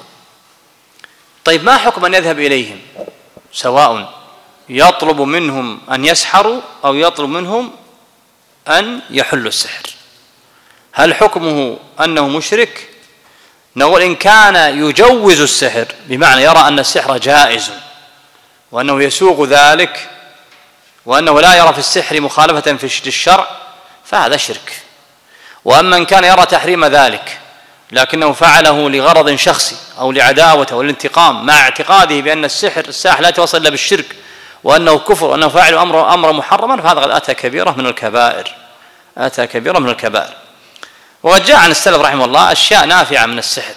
طيب ما حكم أن يذهب إليهم سواء يطلب منهم أن يسحروا أو يطلب منهم أن يحلوا السحر؟ هل حكمه أنه مشرك؟ نقول إن كان يجوز السحر بمعنى يرى أن السحر جائز وأنه يسوغ ذلك وأنه لا يرى في السحر مخالفة في الشرع فهذا شرك. وأما إن كان يرى تحريم ذلك لكنه فعله لغرض شخصي أو لعداوة أو الانتقام مع اعتقاده بأن السحر الساحر لا يتوصل إلا بالشرك وأنه كفر وأنه فاعل أمر أمر محرما، فهذا قد أتى كبيرة من الكبائر، أتى كبيرة من الكبائر. وقد جاء عن السلف رحمه الله أشياء نافعة من السحر،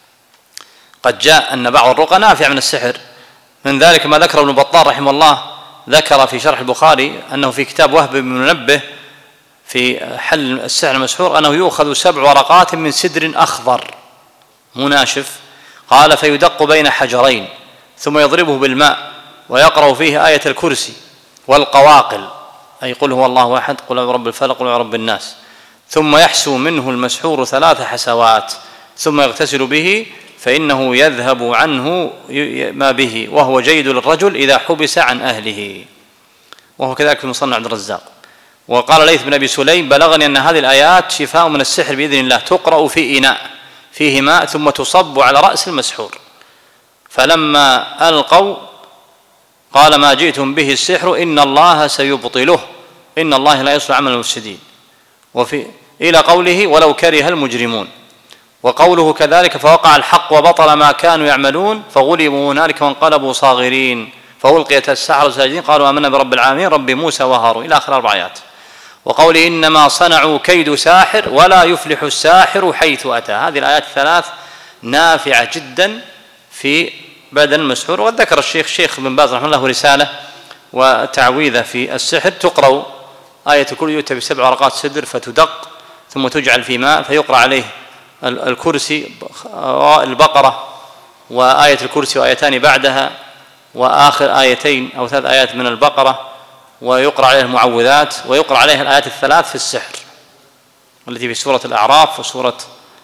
قد جاء أن بعض الرقى نافعة من السحر، من ذلك ما ذكر ابن بطال رحمه الله، ذكر في شرح البخاري أنه في كتاب وهب بن منبه في حل السحر المسحور أنه يؤخذ سبع ورقات من سدر أخضر مناشف، قال فيدق بين حجرين ثم يضربه بالماء ويقرأ فيه آية الكرسي والقواقل، أي قل هو الله أحد، قل رب الفلق، قل رب الناس، ثم يحسو منه المسحور ثلاث حسوات ثم يغتسل به فإنه يذهب عنه ما به، وهو جيد للرجل إذا حبس عن أهله. وهو كذلك في مصنع عبد الرزاق. وقال ليث بن أبي سليم بلغني أن هذه الآيات شفاء من السحر بإذن الله، تقرأ في إناء فيه ماء ثم تصب على رأس المسحور، فلما ألقوا قال ما جئتم به السحر إن الله سيبطله إن الله لا يصلح عمل المفسدين، وفي إلى قوله ولو كره المجرمون. وقوله كذلك فوقع الحق وبطل ما كانوا يعملون فغلبوا هنالك وانقلبوا صاغرين فألقيت السحرة ساجدين قالوا آمنا برب العالمين رب موسى وهارون إلى آخر أربع آيات. وقوله إنما صنعوا كيد ساحر ولا يفلح الساحر حيث أتى. هذه الآيات الثلاث نافعة جدا في بدن المسحور. وذكر الشيخ شيخ بن باز رحمه الله رسالة وتعويذة في السحر تقرأ آية الكل يؤتى بسبع ورقات سدر فتدق ثم تجعل في ماء فيقرأ عليه الكرسي البقرة وآية الكرسي وآيتان بعدها وآخر آيتين أو ثلاث آيات من البقرة، ويقرأ عليه المعوذات ويقرأ عليه الآيات الثلاث في السحر التي في سورة الأعراف وسورة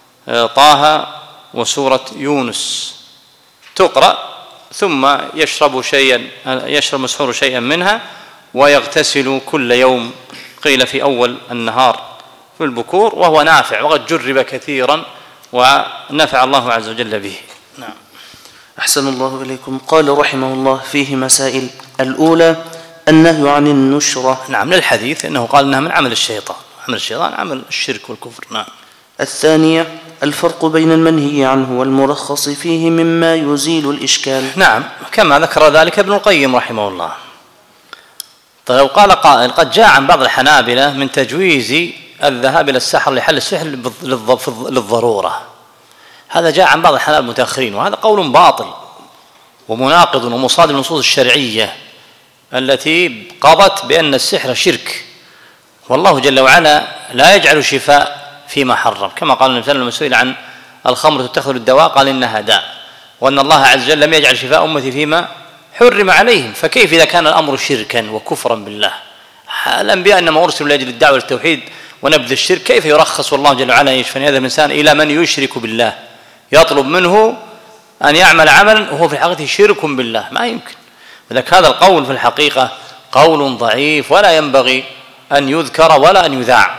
طه وسورة يونس، تقرأ ثم يشرب شيئا يشرب مسحور شيئا منها ويغتسل كل يوم، قيل في أول النهار في البكور، وهو نافع وقد جرب كثيرا ونفع الله عز وجل به. نعم. أحسن الله إليكم. قال رحمه الله: فيه مسائل. الأولى النهي عن النشرة. نعم، للحديث إنه قال إنها من عمل الشيطان، عمل الشيطان عمل الشرك والكفر. نعم. الثانية الفرق بين المنهي عنه والمرخص فيه مما يزيل الإشكال. نعم، كما ذكر ذلك ابن القيم رحمه الله. طيب، لو قال قائل قد جاء عن بعض الحنابلة من تجويز الذهاب إلى السحر لحل السحر للضرورة، هذا جاء عن بعض الحنابلة المتأخرين، وهذا قول باطل ومناقض ومصادم للنصوص الشرعية التي قضت بأن السحر شرك، والله جل وعلا لا يجعل شفاء فيما حرم، كما قال النبي صلى الله عليه وسلم عن الخمر تتخذ الدواء قال إنها داء، وأن الله عز وجل لم يجعل شفاء أمتي فيما حرم عليهم، فكيف إذا كان الأمر شركا وكفرا بالله؟ الأنبياء إنما أرسلوا لأجل الدعوة للتوحيد ونبذ الشرك، كيف يرخص الله جل وعلا يشفى هذا الإنسان إلى من يشرك بالله، يطلب منه أن يعمل عملا وهو في حقيقته شرك بالله؟ ما يمكن. لذلك هذا القول في الحقيقة قول ضعيف ولا ينبغي أن يذكر ولا أن يذاع،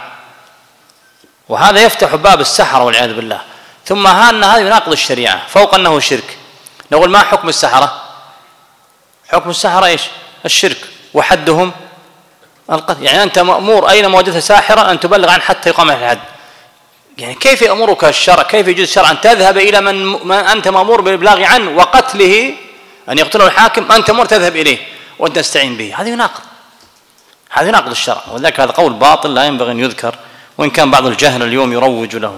وهذا يفتح باب السحرة والعياذ بالله. ثم هذا يناقض الشريعة فوق أنه شرك. نقول ما حكم السحرة؟ حكم السحرة إيش؟ الشرك، وحدهم القتل. يعني أنت مأمور أينما وجدت ساحرا أن تبلغ عن حتى يقام عليه الحد. يعني كيف يأمرك الشرع، كيف يجوز الشرع أن تذهب إلى من, من أنت مأمور بالإبلاغ عنه وقتله، أن يقتله الحاكم، أنت مأمور تذهب إليه وأنت تستعين به؟ هذا يناقض، هذا يناقض الشرع، وذلك هذا قول باطل لا ينبغي أن يذكر، وإن كان بعض الجهل اليوم يروج له.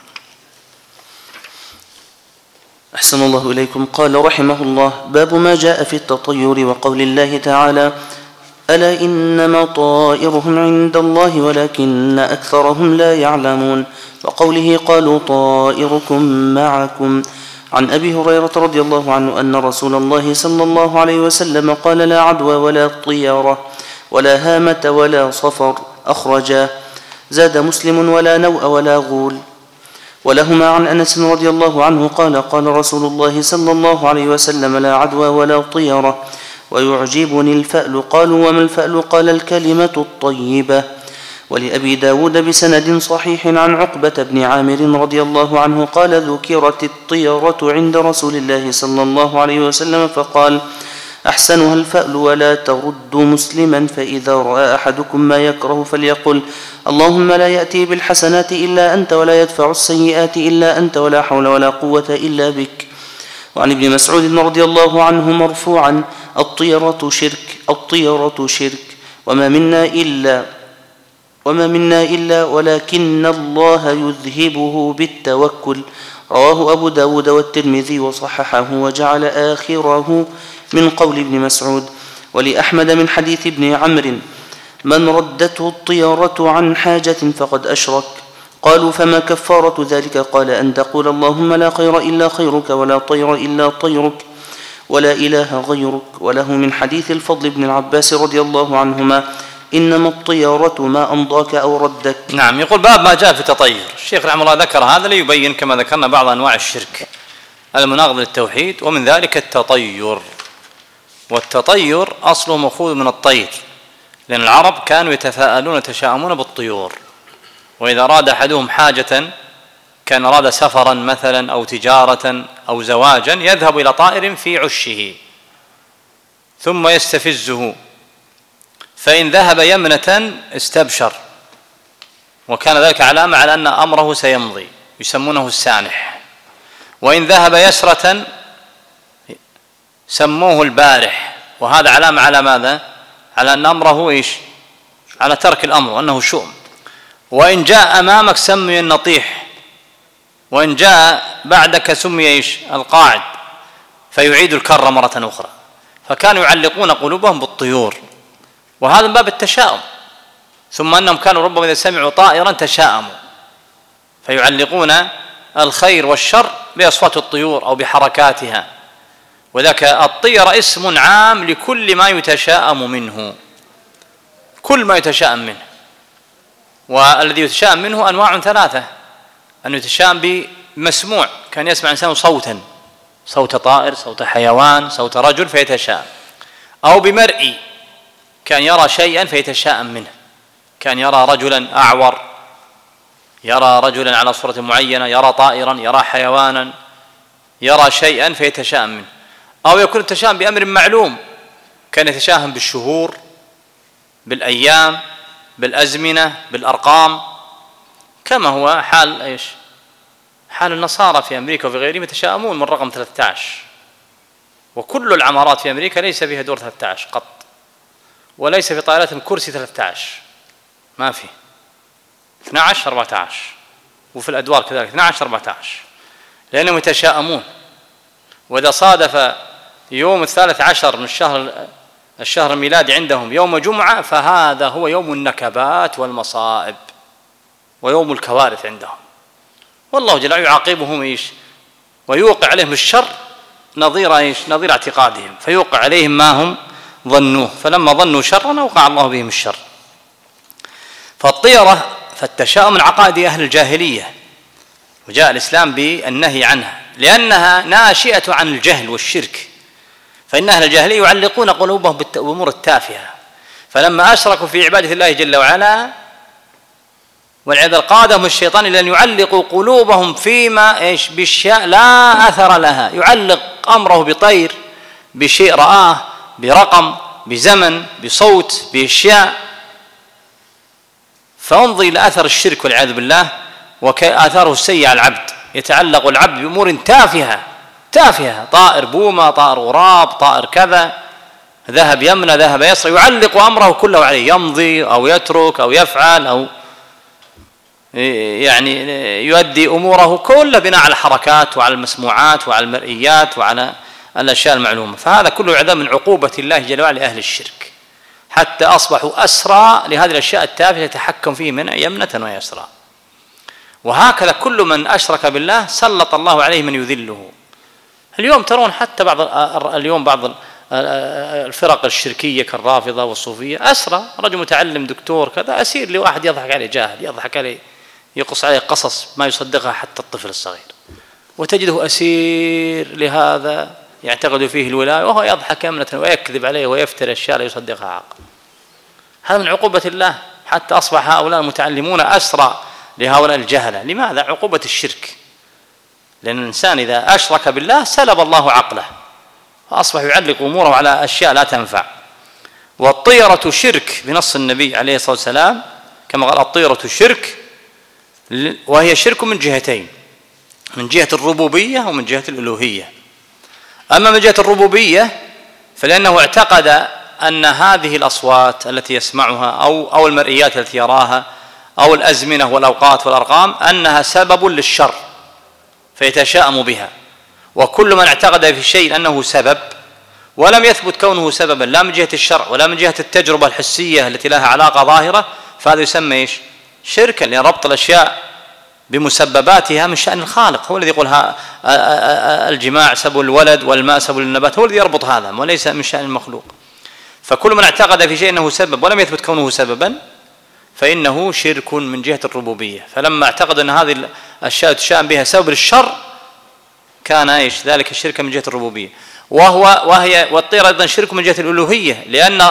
أحسن الله إليكم. قال رحمه الله: باب ما جاء في التطير وقول الله تعالى: ألا إنما طائرهم عند الله ولكن أكثرهم لا يعلمون، وقوله: قالوا طائركم معكم. عن أبي هريرة رضي الله عنه أن رسول الله صلى الله عليه وسلم قال: لا عدوى ولا طيارة ولا هامة ولا صفر. أخرجاه. زاد مسلم: ولا نوء ولا غول. ولهما عن أنس رضي الله عنه قال: قال رسول الله صلى الله عليه وسلم: لا عدوى ولا طيرة ويعجبني الفأل. قالوا: وما الفأل؟ قال: الكلمة الطيبة. ولأبي داود بسند صحيح عن عقبة بن عامر رضي الله عنه قال: ذكرت الطيرة عند رسول الله صلى الله عليه وسلم فقال: أحسنها الفأل ولا ترد مسلما، فإذا رأى أحدكم ما يكره فليقل: اللهم لا يأتي بالحسنات إلا أنت ولا يدفع السيئات إلا أنت ولا حول ولا قوة إلا بك. وعن ابن مسعود رضي الله عنه مرفوعا: الطيرة شرك، الطيرة شرك، وما منا إلا وما منا إلا ولكن الله يذهبه بالتوكل. رواه أبو داود والترمذي وصححه وجعل آخره من قول ابن مسعود. ولأحمد من حديث ابن عمرو: من ردته الطيرة عن حاجة فقد أشرك. قالوا: فما كفارة ذلك؟ قال: أن تقول اللهم لا خير إلا خيرك ولا طير إلا طيرك ولا إله غيرك. وله من حديث الفضل بن العباس رضي الله عنهما: إنما الطيارة ما أمضاك أو ردك. نعم. يقول: باب ما جاء في التطير. الشيخ رحمه الله ذكر هذا ليبين كما ذكرنا بعض أنواع الشرك المناقض للتوحيد، ومن ذلك التطير. والتطير أصله مأخوذ من الطير، لأن العرب كانوا يتفاءلون ويتشاءمون بالطيور، وإذا أراد أحدهم حاجة كان أراد سفرا مثلا أو تجارة أو زواجا يذهب إلى طائر في عشه ثم يستفزه، فإن ذهب يمنة استبشر، وكان ذلك علامة على أن أمره سيمضي، يسمونه السانح. وإن ذهب يسرة سموه البارح، وهذا علامة على ماذا؟ على أن أمره إيش؟ على ترك الأمر وأنه شؤم. وإن جاء أمامك سمي النطيح، وإن جاء بعدك سمي إيش؟ القاعد، فيعيد الكرة مرة أخرى. فكانوا يعلقون قلوبهم بالطيور، وهذا من باب التشاؤم. ثم أنهم كانوا ربما إذا سمعوا طائرا تشاءموا، فيعلقون الخير والشر بأصوات الطيور أو بحركاتها. وذاك الطير اسم عام لكل ما يتشاءم منه، كل ما يتشاءم منه. والذي يتشائم منه أنواع ثلاثة: أن يتشائم بمسموع، كان يسمع إنسان صوتا، صوت طائر، صوت حيوان، صوت رجل فيتشائم، أو بمرئي، كان يرى شيئا فيتشائم منه، كان يرى رجلا أعور، يرى رجلا على صورة معينة، يرى طائرا، يرى حيوانا، يرى شيئا فيتشائم منه. أو يكون التشاؤم بأمر معلوم، كان يتشائم بالشهور، بالأيام، بالأزمنة، بالأرقام، كما هو حال إيش؟ حال النصارى في أمريكا وفي غيرهم، يتشائمون من رقم ثلاثة عشر، وكل العمارات في أمريكا ليس فيها دور ثلاثة عشر قط، وليس في طائراتهم كرسي ثلاثة عشر، ما في، اثنا عشر أربعة عشر، وفي الأدوار كذلك اثنا عشر أربعة عشر، لأنهم يتشائمون. وإذا صادف يوم الثالث عشر من الشهر الشهر الميلادي عندهم يوم جمعة، فهذا هو يوم النكبات والمصائب ويوم الكوارث عندهم، والله جل وعلا يعاقبهم ايش؟ ويوقع عليهم الشر نظير ايش؟ نظير اعتقادهم، فيوقع عليهم ما هم ظنوه، فلما ظنوا شرا اوقع الله بهم الشر. فالطيرة فالتشاؤم من عقائد أهل الجاهلية، وجاء الإسلام بالنهي عنها لأنها ناشئة عن الجهل والشرك، فإن أهل الجاهلية يعلقون قلوبهم بالأمور التافهة، فلما أشركوا في عبادة الله جل وعلا والعياذ قادهم الشيطان إلى أن يعلقوا قلوبهم فيما إيش؟ بأشياء لا أثر لها، يعلق أمره بطير، بشيء رآه، برقم، بزمن، بصوت، بأشياء، فانظر إلى أثر الشرك والعياذ بالله وآثاره السيئة على العبد. يتعلق العبد بأمور تافهة تافهة، طائر بومة، طائر غراب، طائر كذا، ذهب يمنى، ذهب يسرى، يعلق أمره كله عليه، يمضي أو يترك أو يفعل أو يعني يؤدي أموره كله بناء على الحركات وعلى المسموعات وعلى المرئيات وعلى الأشياء المعلومة. فهذا كله عذاب من عقوبة الله جل وعلا لأهل الشرك، حتى أصبحوا أسرى لهذه الأشياء التافهة يتحكم فيه من يمنة ويسرى. وهكذا كل من أشرك بالله سلط الله عليه من يذله. اليوم ترون حتى بعض اليوم بعض الفرق الشركية كالرافضة والصوفية أسرى رجل متعلم دكتور كذا، أسير لواحد يضحك عليه جاهل، يضحك عليه، يقص عليه قصص ما يصدقها حتى الطفل الصغير، وتجده أسير لهذا يعتقد فيه الولاية وهو يضحك يمنة ويكذب عليه ويفتري أشياء لا يصدقها عاقل. هذا من عقوبة الله، حتى أصبح هؤلاء المتعلمون أسرى لهؤلاء الجهلة. لماذا؟ عقوبة الشرك، لأن الإنسان إذا أشرك بالله سلب الله عقله فأصبح يعلق أموره على أشياء لا تنفع. والطيرة شرك بنص النبي عليه الصلاة والسلام كما قال الطيرة شرك، وهي شرك من جهتين، من جهة الربوبية ومن جهة الألوهية. أما من جهة الربوبية فلأنه اعتقد أن هذه الأصوات التي يسمعها أو أو المرئيات التي يراها أو الأزمنة والأوقات والأرقام أنها سبب للشر فيتشائم بها. وكل من اعتقد في شيء أنه سبب ولم يثبت كونه سببا لا من جهة الشرع ولا من جهة التجربة الحسية التي لها علاقة ظاهرة، فهذا يسمى إيش؟ شركا، لأن ربط الأشياء بمسبباتها من شأن الخالق. هو الذي يقول الجماع سبب الولد والماء سبب النبات، هو الذي يربط هذا وليس من شأن المخلوق. فكل من اعتقد في شيء أنه سبب ولم يثبت كونه سببا فإنه شرك من جهة الربوبية. فلما اعتقد أن هذه الأشياء تشاءم بها سبب الشر كان ايش؟ ذلك الشرك من جهة الربوبية. وهو وهي والطير أيضا شرك من جهة الألوهية، لأن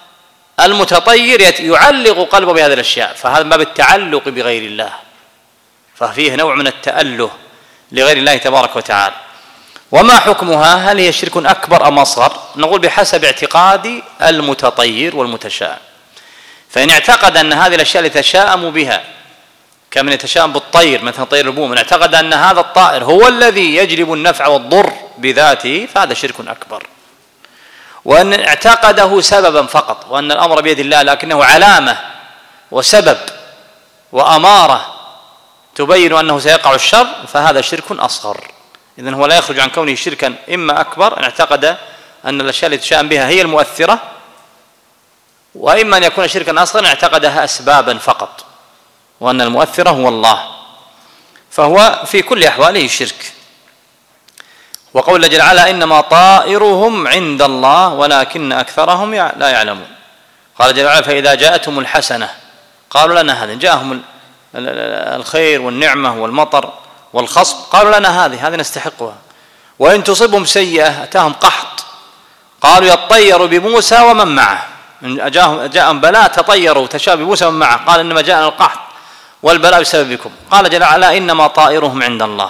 المتطير يعلق قلبه بهذه الأشياء، فهذا باب التعلق بغير الله، ففيه نوع من التأله لغير الله تبارك وتعالى. وما حكمها؟ هل هي شرك أكبر أم أصغر؟ نقول بحسب اعتقاد المتطير والمتشائم. فإن اعتقد أن هذه الأشياء التي يتشائم بها كمن يتشائم بالطير مثلا طير البوم، من اعتقد أن هذا الطائر هو الذي يجلب النفع والضر بذاته فهذا شرك أكبر. وأن اعتقده سببا فقط وأن الأمر بيد الله لكنه علامة وسبب وأمارة تبين أنه سيقع الشر فهذا شرك أصغر. إذن هو لا يخرج عن كونه شركا إما أكبر أن اعتقد أن الأشياء التي تشائم بها هي المؤثرة، وإما أن يكون شركا أصغر أن اعتقدها أسبابا فقط وأن المؤثر هو الله، فهو في كل أحواله شرك. وقول جل وعلا إنما طائرهم عند الله ولكن أكثرهم لا يعلمون. قال جل وعلا فإذا جاءتهم الحسنة قالوا لنا هذا، جاءهم الخير والنعمة والمطر والخصب قالوا لنا هذه هذه نستحقها. وإن تصبهم سيئة أتاهم قحط قالوا يطيروا بموسى ومن معه، جاءهم بلاء تطيروا تشابه بموسى ومن معه، قال إنما جاءنا القحط والبلاء بسببكم. قال جل وعلا إنما طائرهم عند الله،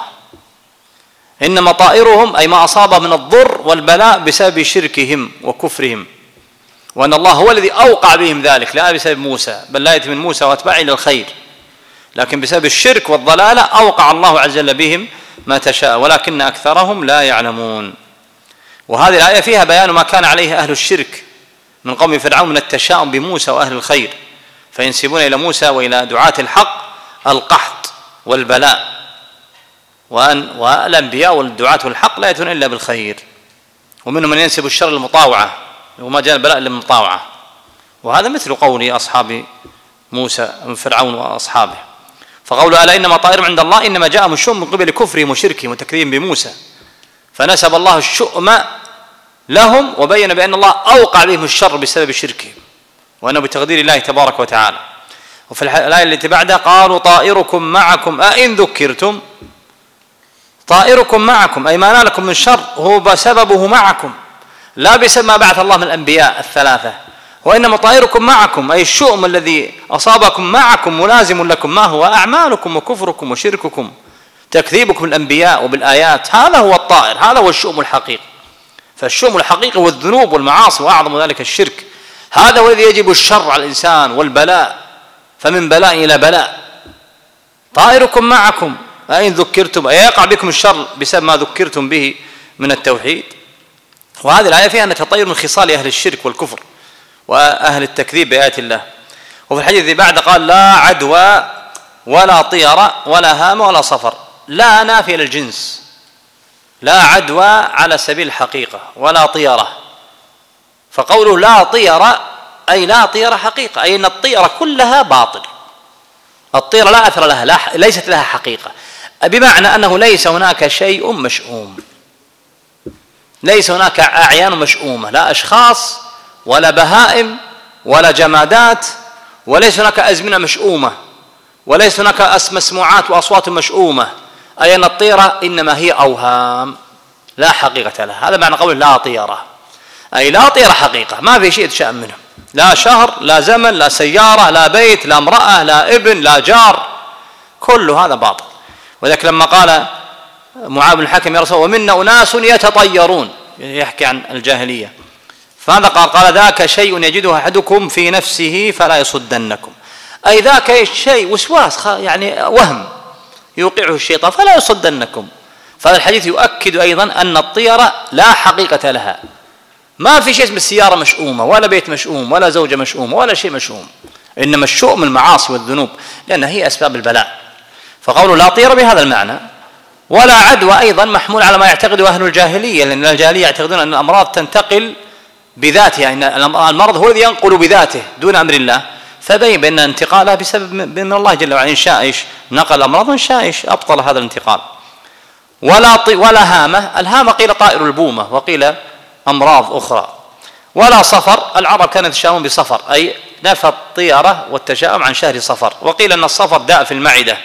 إنما طائرهم أي ما أصاب من الضر والبلاء بسبب شركهم وكفرهم، وأن الله هو الذي أوقع بهم ذلك، لا بسبب موسى، بل لا يأتي من موسى وأتباعه إلى الخير، لكن بسبب الشرك والضلالة أوقع الله عز وجل بهم ما تشاء ولكن أكثرهم لا يعلمون. وهذه الآية فيها بيان ما كان عليه أهل الشرك من قوم فرعون من التشاؤم بموسى وأهل الخير، فينسبون إلى موسى وإلى دعاة الحق القحط والبلاء، وأن والأنبياء والدعاة الحق لا يأتون إلا بالخير. ومنهم من ينسب الشر للمطاوعة، وما جاء البلاء إلا من المطاوعة، وهذا مثل قول أصحاب موسى من فرعون وأصحابه. فقولوا ألا إنما طائرهم عند الله إنما جاءهم الشؤم من قبل كفرهم وشركهم وتكذيبهم بموسى، فنسب الله الشؤم لهم وبين بأن الله أوقع بهم الشر بسبب شركهم، وأنه بتقدير الله تبارك وتعالى. وفي الآية التي بعدها قالوا طائركم معكم أئن ذكرتم، طائركم معكم أي ما نالكم من شر هو بسببه معكم، لا بسبب ما بعث الله من الأنبياء الثلاثة، وإنما طائركم معكم أي الشؤم الذي أصابكم معكم ملازم لكم، ما هو أعمالكم وكفركم وشرككم تكذيبكم بالأنبياء وبالآيات، هذا هو الطائر، هذا هو الشؤم الحقيقي. فالشؤم الحقيقي والذنوب والمعاصي وأعظم ذلك الشرك، هذا هو الذي يجب الشر على الإنسان والبلاء، فمن بلاء إلى بلاء. طائركم معكم أئن ذكرتم أي يقع بكم الشر بسبب ما ذكرتم به من التوحيد. وهذه الآية فيها أن تطير من خصال أهل الشرك والكفر وأهل التكذيب بآيات الله. وفي الحديث الذي بعد قال لا عدوى ولا طيرة ولا هام ولا صفر، لا نافية للجنس، لا عدوى على سبيل الحقيقة ولا طيرة، فقوله لا طيرة أي لا طيرة حقيقة، أي أن الطيرة كلها باطل، الطيرة لا أثر لها، لا ليست لها حقيقة، بمعنى أنه ليس هناك شيء مشؤوم، ليس هناك أعيان مشؤومة، لا أشخاص ولا بهائم ولا جمادات، وليس هناك أزمنة مشؤومة، وليس هناك مسموعات وأصوات مشؤومة، أي أن الطيرة إنما هي أوهام لا حقيقة لها. هذا معنى قول لا طيرة، أي لا طيرة حقيقة، ما في شيء يتشائم منه، لا شهر لا زمن لا سيارة لا بيت لا امرأة لا ابن لا جار، كل هذا باطل. وذلك لما قال معاذ بن الحكم يا رسول الله ومنا أناس يتطيرون، يحكي عن الجاهلية، فهذا قال قال ذاك شيء يجده أحدكم في نفسه فلا يصدنكم، أي ذاك شيء وسواس يعني وهم يوقعه الشيطان فلا يصدنكم. فهذا الحديث يؤكد أيضا أن الطيرة لا حقيقة لها، ما في شيء اسمه السيارة مشؤومة ولا بيت مشؤوم ولا زوجة مشؤومة ولا شيء مشؤوم، إنما الشؤم المعاصي والذنوب لأنها هي أسباب البلاء. فقولوا لا طيرة بهذا المعنى. ولا عدوى أيضا محمول على ما يعتقده أهل الجاهلية، لأن الجاهلية يعتقدون أن الأمراض تنتقل بذاتها، إن المرض هو الذي ينقل بذاته دون أمر الله، فبين بأن انتقالها بسبب من الله جل وعلا، إن شاء إيش نقل الأمراض وإن شاء إيش أبطل هذا الانتقال. ولا طي ولا هامة، الهامة قيل طائر البومة وقيل أمراض أخرى. ولا صفر، العرب كانت يتشاؤمون بصفر، أي نفى الطيرة والتشاؤم عن شهر صفر، وقيل أن الصفر داء في المعدة،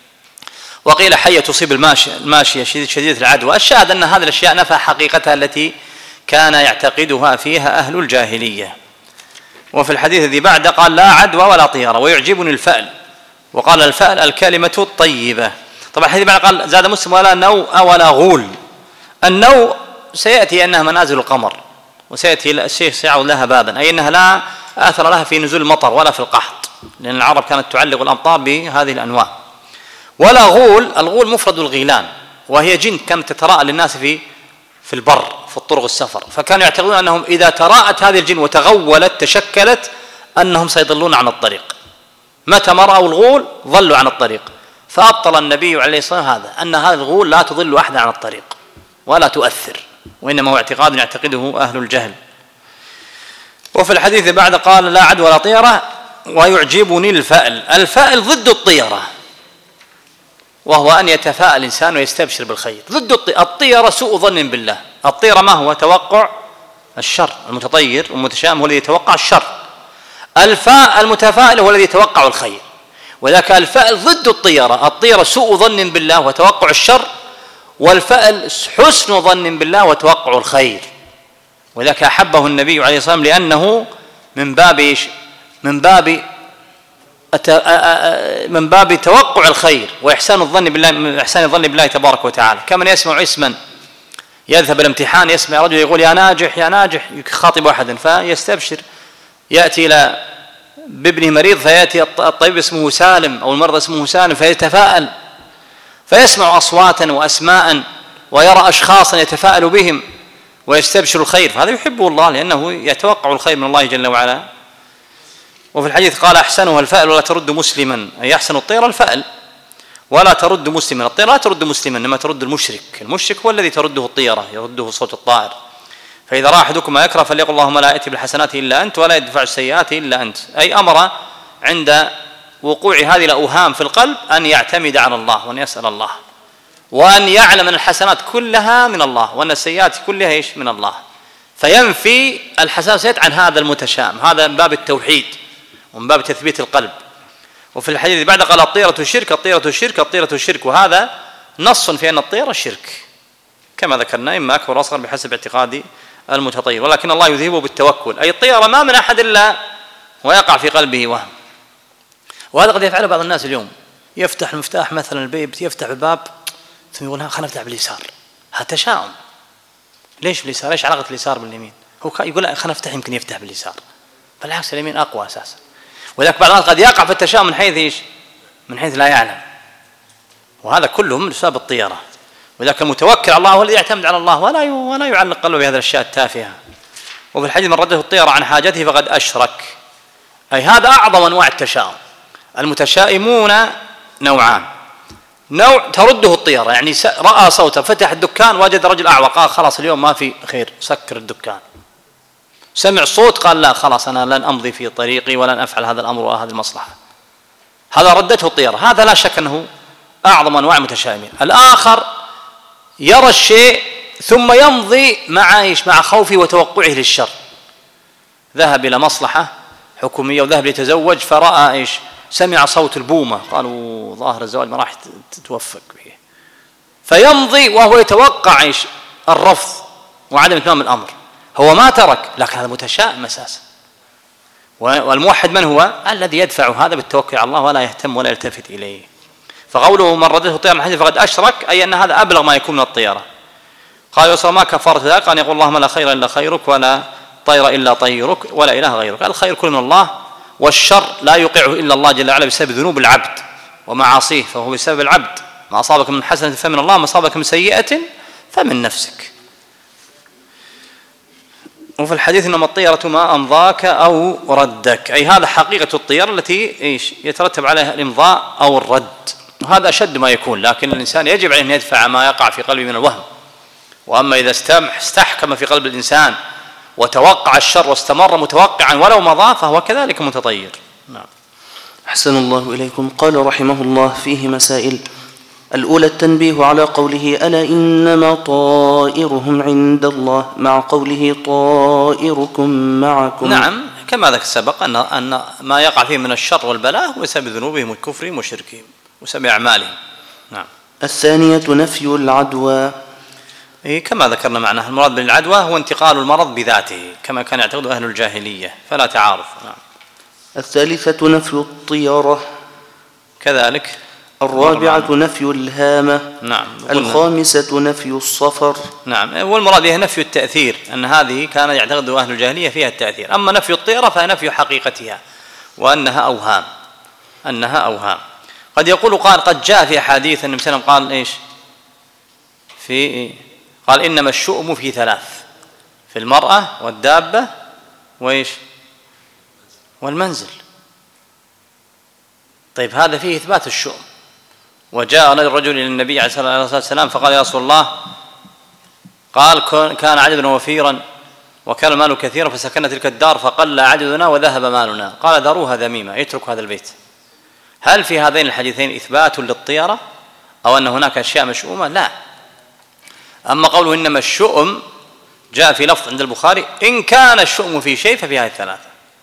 وقيل حية تصيب الماشية, الماشية شديدة العدوى. الشاهد أن هذه الأشياء نفى حقيقتها التي كان يعتقدها فيها أهل الجاهلية. وفي الحديث الذي بعد قال لا عدوى ولا طيرة ويعجبني الفأل، وقال الفأل الكلمة الطيبة. طبعا الحديث بعد قال زاد مسلم ولا نوء ولا غول. النوء سيأتي أنها منازل القمر، وسيأتي الشيخ سيعود لها بابا، أي أنها لا أثر لها في نزول المطر ولا في القحط، لأن العرب كانت تعلق الأمطار بهذه الأنواع. ولا غول، الغول مفرد الغيلان، وهي جن كانت تتراءى للناس في في البر في الطرق السفر، فكانوا يعتقدون أنهم إذا تراءت هذه الجن وتغولت تشكلت أنهم سيضلون عن الطريق، متى ما رأوا الغول ضلوا عن الطريق. فأبطل النبي عليه الصلاة والسلام هذا، أن هذا الغول لا تضل أحدا عن الطريق ولا تؤثر، وإنما هو اعتقاد يعتقده أهل الجهل. وفي الحديث بعد قال لا عدوى ولا طيرة ويعجبني الفأل. الفأل ضد الطيرة، وهو أن يتفاءل الإنسان ويستبشر بالخير. ضد الطيرة سوء ظن بالله. الطيرة ما هو؟ توقع الشر، المتطير والمتشائم هو الذي يتوقع الشر. الفاء المتفائل هو الذي يتوقع الخير، وذاك الفاء ضد الطيرة. الطيرة سوء ظن بالله وتوقع الشر، والفاء حسن ظن بالله وتوقع الخير. وذاك أحبه النبي عليه الصلاة والسلام لأنه من باب إيش؟ من باب من باب توقع الخير وإحسان الظن بالله، إحسان الظن بالله تبارك وتعالى. كمن يسمع اسما يذهب الامتحان، يسمع رجل يقول يا ناجح يا ناجح، يخاطب أحدا فيستبشر، يأتي إلى بابنه مريض فيأتي الطبيب اسمه سالم أو المرضى اسمه سالم فيتفاءل، فيسمع أصواتا وأسماء ويرى أشخاصا يتفاءل بهم ويستبشر الخير، فهذا يحبه الله لأنه يتوقع الخير من الله جل وعلا. وفي الحديث قال أحسنها الفأل ولا ترد مسلما، أي أحسن الطير الفأل ولا ترد مسلما. الطير لا ترد مسلما إنما ترد المشرك، المشرك هو الذي ترده الطيرة، يرده صوت الطائر. فإذا رأى أحدكم ما يكره فليقل اللهم لا يأتي بالحسنات إلا أنت ولا يدفع السيئات إلا أنت، أي أمر عند وقوع هذه الأوهام في القلب أن يعتمد على الله وأن يسأل الله، وأن يعلم أن الحسنات كلها من الله وأن السيئات كلها إيش؟ من الله، فينفي الحساسيات عن هذا المتشائم. هذا من باب التوحيد ومن باب تثبيت القلب. وفي الحديث بعد قال الطيرة الشرك الطيرة الشرك الطيرة الشرك، وهذا نص في أن الطيرة الشرك كما ذكرنا، إما أكبر وأصغر بحسب اعتقاد المتطير، ولكن الله يذهبه بالتوكل. أي الطيرة ما من أحد إلا ويقع في قلبه وهم. وهذا قد يفعله بعض الناس اليوم، يفتح المفتاح مثلا البيت، يفتح الباب ثم يقول خلنا نفتح باليسار، هذا تشاؤم. ليش باليسار؟ ايش علاقة اليسار باليمين؟ هو يقول خلنا نفتح يمكن يفتح باليسار، بالعكس اليمين أقوى أساسا. ولكن بعض الناس قد يقع في التشاؤم من حيث ايش؟ من حيث لا يعلم، وهذا كله من أسباب الطيرة. ولكن المتوكل على الله هو الذي يعتمد على الله ولا ولا يعلق قلبه بهذه الأشياء التافهة. وفي الحديث من رده الطيرة عن حاجته فقد أشرك، أي هذا أعظم أنواع التشاؤم. المتشائمون نوعان، نوع ترده الطيرة، يعني رأى صوتا فتح الدكان وجد رجل أعور قال خلاص اليوم ما في خير سكر الدكان، سمع صوت قال لا خلاص أنا لن أمضي في طريقي ولن أفعل هذا الأمر وهذه المصلحة، هذا ردته الطيرة، هذا لا شك أنه أعظم أنواع المتشائمين. الآخر يرى الشيء ثم يمضي مع إيش؟ مع خوفه وتوقعه للشر، ذهب إلى مصلحة حكومية وذهب ليتزوج فرأى إيش؟ سمع صوت البومة، قالوا ظاهر الزواج ما راح تتوفق به، فيمضي وهو يتوقع إيش؟ الرفض وعدم إتمام الأمر. هو ما ترك لكن هذا متشائم أساسا. والموحد من هو؟ الذي يدفع هذا بالتوكل على الله ولا يهتم ولا يلتفت إليه. فقوله من ردته الطيرة من حديث فقد أشرك، أي أن هذا أبلغ ما يكون من الطيرة. قال يوصل ما كفارة ذلك أن يقول اللهم لا خير إلا خيرك ولا طير إلا طيرك ولا إله غيرك. الخير كله من الله، والشر لا يوقعه إلا الله جل وعلا بسبب ذنوب العبد ومعاصيه، فهو بسبب العبد. ما أصابك من حسنة فمن الله، ما أصابك من سيئة فمن نفسك. وفي الحديث إنما الطيرة ما أمضاك أو ردك، أي هذا حقيقة الطيرة التي إيش؟ يترتب عليها الإمضاء أو الرد، وهذا أشد ما يكون. لكن الإنسان يجب عليه أن يدفع ما يقع في قلبه من الوهم. وأما إذا استحكم في قلب الإنسان وتوقع الشر واستمر متوقعا ولو مضى فهو كذلك متطير. نعم. أحسن الله إليكم. قال رحمه الله فيه مسائل. الأولى التنبيه على قوله ألا إنما طائرهم عند الله مع قوله طائركم معكم. نعم، كما ذكر سبق أن أن ما يقع فيه من الشر والبلاء هو بسبب ذنوبهم وكفرهم وشركهم وسبب أعمالهم. نعم. الثانية نفي العدوى. إيه كما ذكرنا معناه، المراد بالعدوى هو انتقال المرض بذاته كما كان يعتقد أهل الجاهلية، فلا تعارض. نعم. الثالثة نفي الطيرة كذلك. الرابعة نفي الهامة. نعم. الخامسة نفي الصفر. نعم، والمراد بها نفي التأثير، أن هذه كان يعتقد أهل الجاهلية فيها التأثير. أما نفي الطيرة فنفي حقيقتها وأنها أوهام، أنها أوهام. قد يقول قال قد جاء في أحاديث أن مثلا قال إيش؟ في قال إنما الشؤم في ثلاث، في المرأة والدابة وإيش؟ والمنزل. طيب هذا فيه إثبات الشؤم. وجاء الرجل إلى النبي عليه الصلاة والسلام فقال يا رسول الله، قال كان عددنا وفيرا وكان المال كثيرا فسكننا تلك الدار فقل عددنا وذهب مالنا، قال ذروها ذميمة، يترك هذا البيت. هل في هذين الحديثين إثبات للطيرة أو أن هناك أشياء مشؤومة؟ لا. أما قوله إنما الشؤم جاء في لفظ عند البخاري إن كان الشؤم في شيء ففي هذه الثلاثة،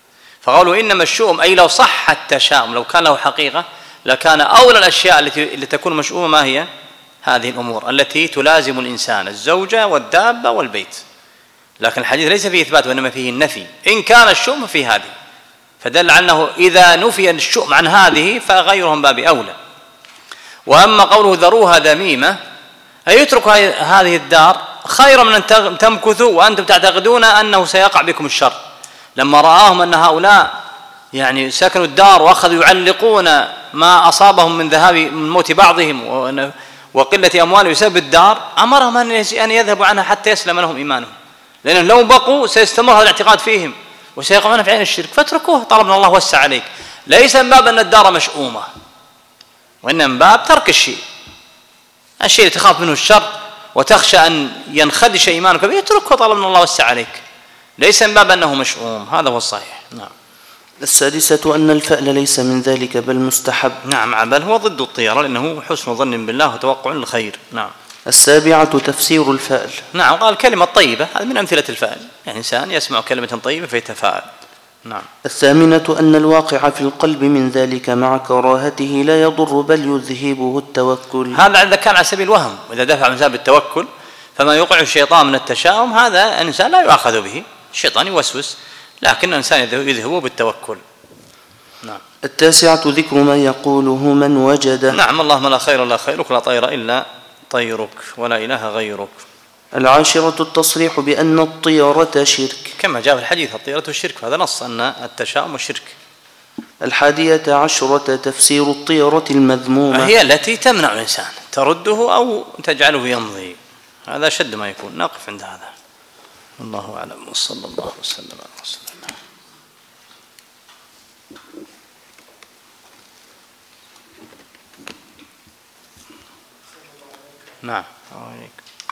فقالوا إنما الشؤم أي لو صح التشاؤم، لو كان له حقيقة لكان أولى الأشياء التي اللي تكون مشؤومة ما هي؟ هذه الأمور التي تلازم الإنسان، الزوجة والدابة والبيت. لكن الحديث ليس فيه إثبات وإنما فيه النفي، إن كان الشؤم في هذه، فدل على أنه إذا نفي الشؤم عن هذه فغيرهم باب أولى. وأما قوله ذروها ذميمة أي يترك هذه الدار خير من أن تمكثوا وأنتم تعتقدون أنه سيقع بكم الشر. لما رآهم أن هؤلاء يعني سكنوا الدار وأخذوا يعلقون ما أصابهم من ذهاب من موت بعضهم وقلة أموالهم بسبب الدار، أمرهم أن يذهبوا عنها حتى يسلم لهم إيمانهم، لأنهم لو بقوا سيستمر هذا الاعتقاد فيهم وسيقعون في عين الشرك، فاتركوه طالما الله وسع عليك. ليس من باب أن الدار مشؤومة، وإنما من باب ترك الشيء، الشيء اللي تخاف منه الشر وتخشى أن ينخدش إيمانك به اتركه طالما أن الله وسع عليك، ليس من باب أنه مشؤوم. هذا هو الصحيح. نعم. السادسة أن الفأل ليس من ذلك بل مستحب. نعم، بل هو ضد الطيرة لأنه حسن ظن بالله وتوقع الخير. نعم. السابعة تفسير الفأل. نعم، قال كلمة طيبة، هذا من أمثلة الفأل، يعني إنسان يسمع كلمة طيبة فيتفاءل. نعم. الثامنة أن الواقع في القلب من ذلك مع كراهته لا يضر بل يذهبه التوكل. هذا إذا كان على سبيل الوهم، وإذا دفع من باب التوكل فما يوقع الشيطان من التشاؤم هذا الإنسان لا يؤاخذ به، الشيطان يوسوس، لكن الإنسان يذهبه بالتوكل. نعم. التاسعة ذكر ما يقوله من وجده. نعم، اللهم لا خير لا خيرك لا طير إلا طيرك ولا إله غيرك. العاشرة التصريح بأن الطيرة شرك كما جاء في الحديث الطيرة الشرك، هذا نص أن التشاؤم شرك. الحادية عشرة تفسير الطيرة المذمومة، هي التي تمنع الإنسان، ترده أو تجعله يمضي، هذا شد ما يكون. نقف عند هذا، الله أعلم، وصلى الله وسلم على رسول الله. نعم. عليك.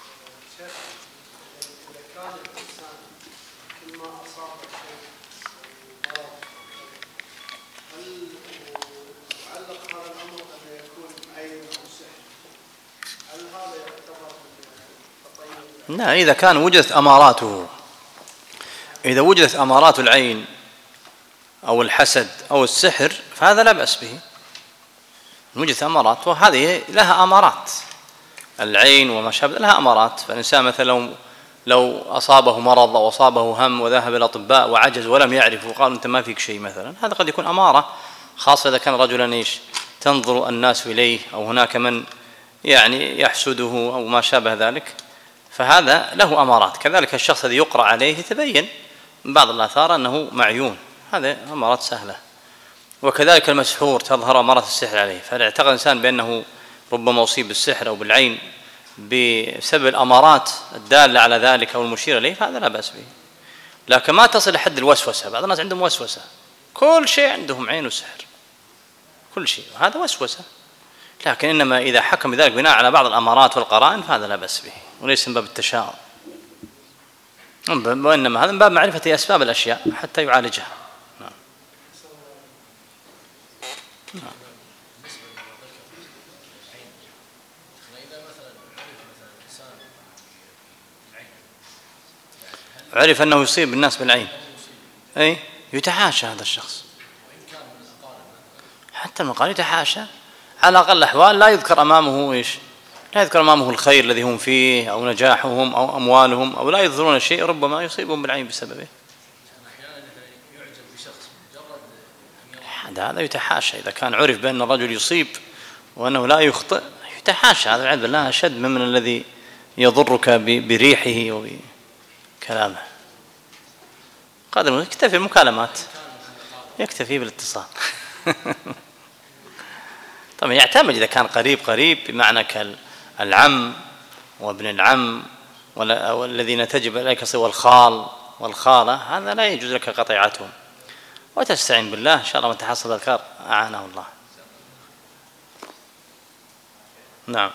لا، إذا كان وجدت أماراته، إذا وجدت أمارات العين أو الحسد أو السحر فهذا لا بأس به. وجدت أمارات، وهذه لها أمارات، العين وما شابه لها أمارات. فالإنسان مثلا لو لو أصابه مرض أو أصابه هم وذهب إلى الأطباء وعجز ولم يعرف وقالوا أنت ما فيك شيء مثلا، هذا قد يكون أمارة، خاصة إذا كان رجلا إيش تنظر الناس إليه أو هناك من يعني يحسده أو ما شابه ذلك، فهذا له أمارات. كذلك الشخص الذي يقرأ عليه يتبين من بعض الآثار أنه معيون، هذا أمارات سهلة. وكذلك المسحور تظهر أمارات السحر عليه، فاعتقد الإنسان بأنه ربما أصيب بالسحر أو بالعين بسبب الأمارات الدالة على ذلك أو المشيرة إليه، فهذا لا بأس به. لكن ما تصل لحد الوسوسة، بعض الناس عندهم وسوسة، كل شيء عندهم عين وسحر، كل شيء، هذا وسوسة. لكن إنما إذا حكم بذلك بناء على بعض الأمارات والقرائن فهذا لا بأس به، وليس من باب التشاؤم، وإنما هذا من باب معرفة أسباب الأشياء حتى يعالجها. نعم. نعم. عرف أنه يصيب الناس بالعين، أي يتحاشى هذا الشخص، حتى المقال يتحاشى، على أقل الأحوال لا يذكر أمامه إيش، لا يذكر أمامه الخير الذي هم فيه أو نجاحهم أو أموالهم، أو لا يظهرون شيء ربما يصيبهم بالعين بسببه. هذا يتحاشى، إذا كان عرف بأن الرجل يصيب وأنه لا يخطئ يتحاشى، هذا العياذ بالله أشد من الذي يضرك بريحه وبكلامه. قادر يكتفي المكالمات، يكتفي بالاتصال. طبعا يعتمد إذا كان قريب قريب بمعنى كالعم وابن العم والذين تجب عليك سوى الخال والخالة، هذا لا يجوز لك قطيعتهم، وتستعين بالله إن شاء الله من تحصل الأذكار أعانه الله. نعم.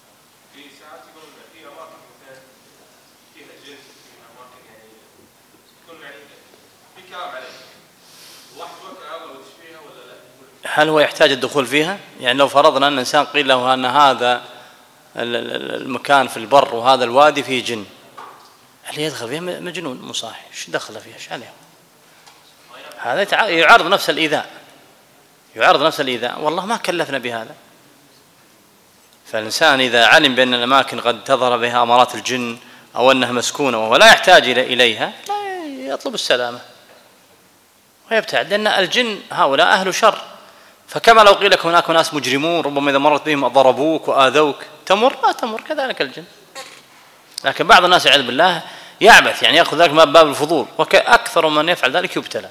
هل هو يحتاج الدخول فيها؟ يعني لو فرضنا أن الإنسان قيل له أن هذا المكان في البر وهذا الوادي فيه جن، هل يدخل فيها؟ مجنون مصاحي، ايش دخل فيها؟ ايش عليه؟ هذا يعرض نفس الإيذاء، يعرض نفس الإيذاء، والله ما كلفنا بهذا. فالإنسان إذا علم بأن الأماكن قد تظهر بها أمارات الجن أو أنها مسكونة وهو لا يحتاج إليها لا يطلب السلامة ويبتعد، لأن الجن هؤلاء أهل شر. فكما لو قيل لك هناك ناس مجرمون ربما إذا مرت بهم ضربوك وآذوك تمر، لا تمر، كذلك الجن. لكن بعض الناس والعياذ بالله يعبث، يعني يأخذ ذلك من باب الفضول، وأكثر من يفعل ذلك يبتلى.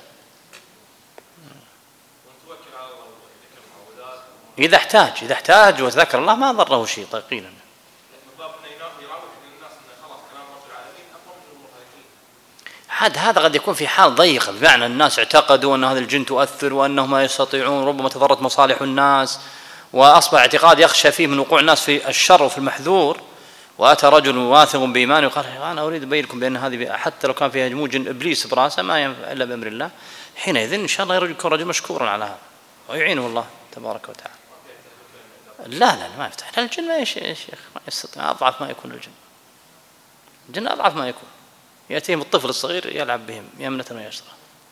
إذا احتاج إذا احتاج وتذكر الله ما ضره شيء قيلا. هذا هذا قد يكون في حال ضيقة، بمعنى الناس اعتقدوا أن هذا الجن تؤثر وأنهم ما يستطيعون، ربما تضرت مصالح الناس وأصبح اعتقاد يخشى فيه من وقوع الناس في الشر وفي المحذور، وأتى رجل واثق بإيمانه وقال أنا أريد أبين لكم بأن هذه حتى لو كان فيها جموع جن إبليس براسه ما ينفع إلا بأمر الله، حينئذ إن شاء الله يكون رجل مشكورا على هذا ويعينه الله تبارك وتعالى. لا لا ما يفتح الجن، ما يا شيخ ما يستطيع، أضعف ما يكون الجن، الجن أضعف ما يكون. يأتيهم الطفل الصغير يلعب بهم يمنة ويسرى،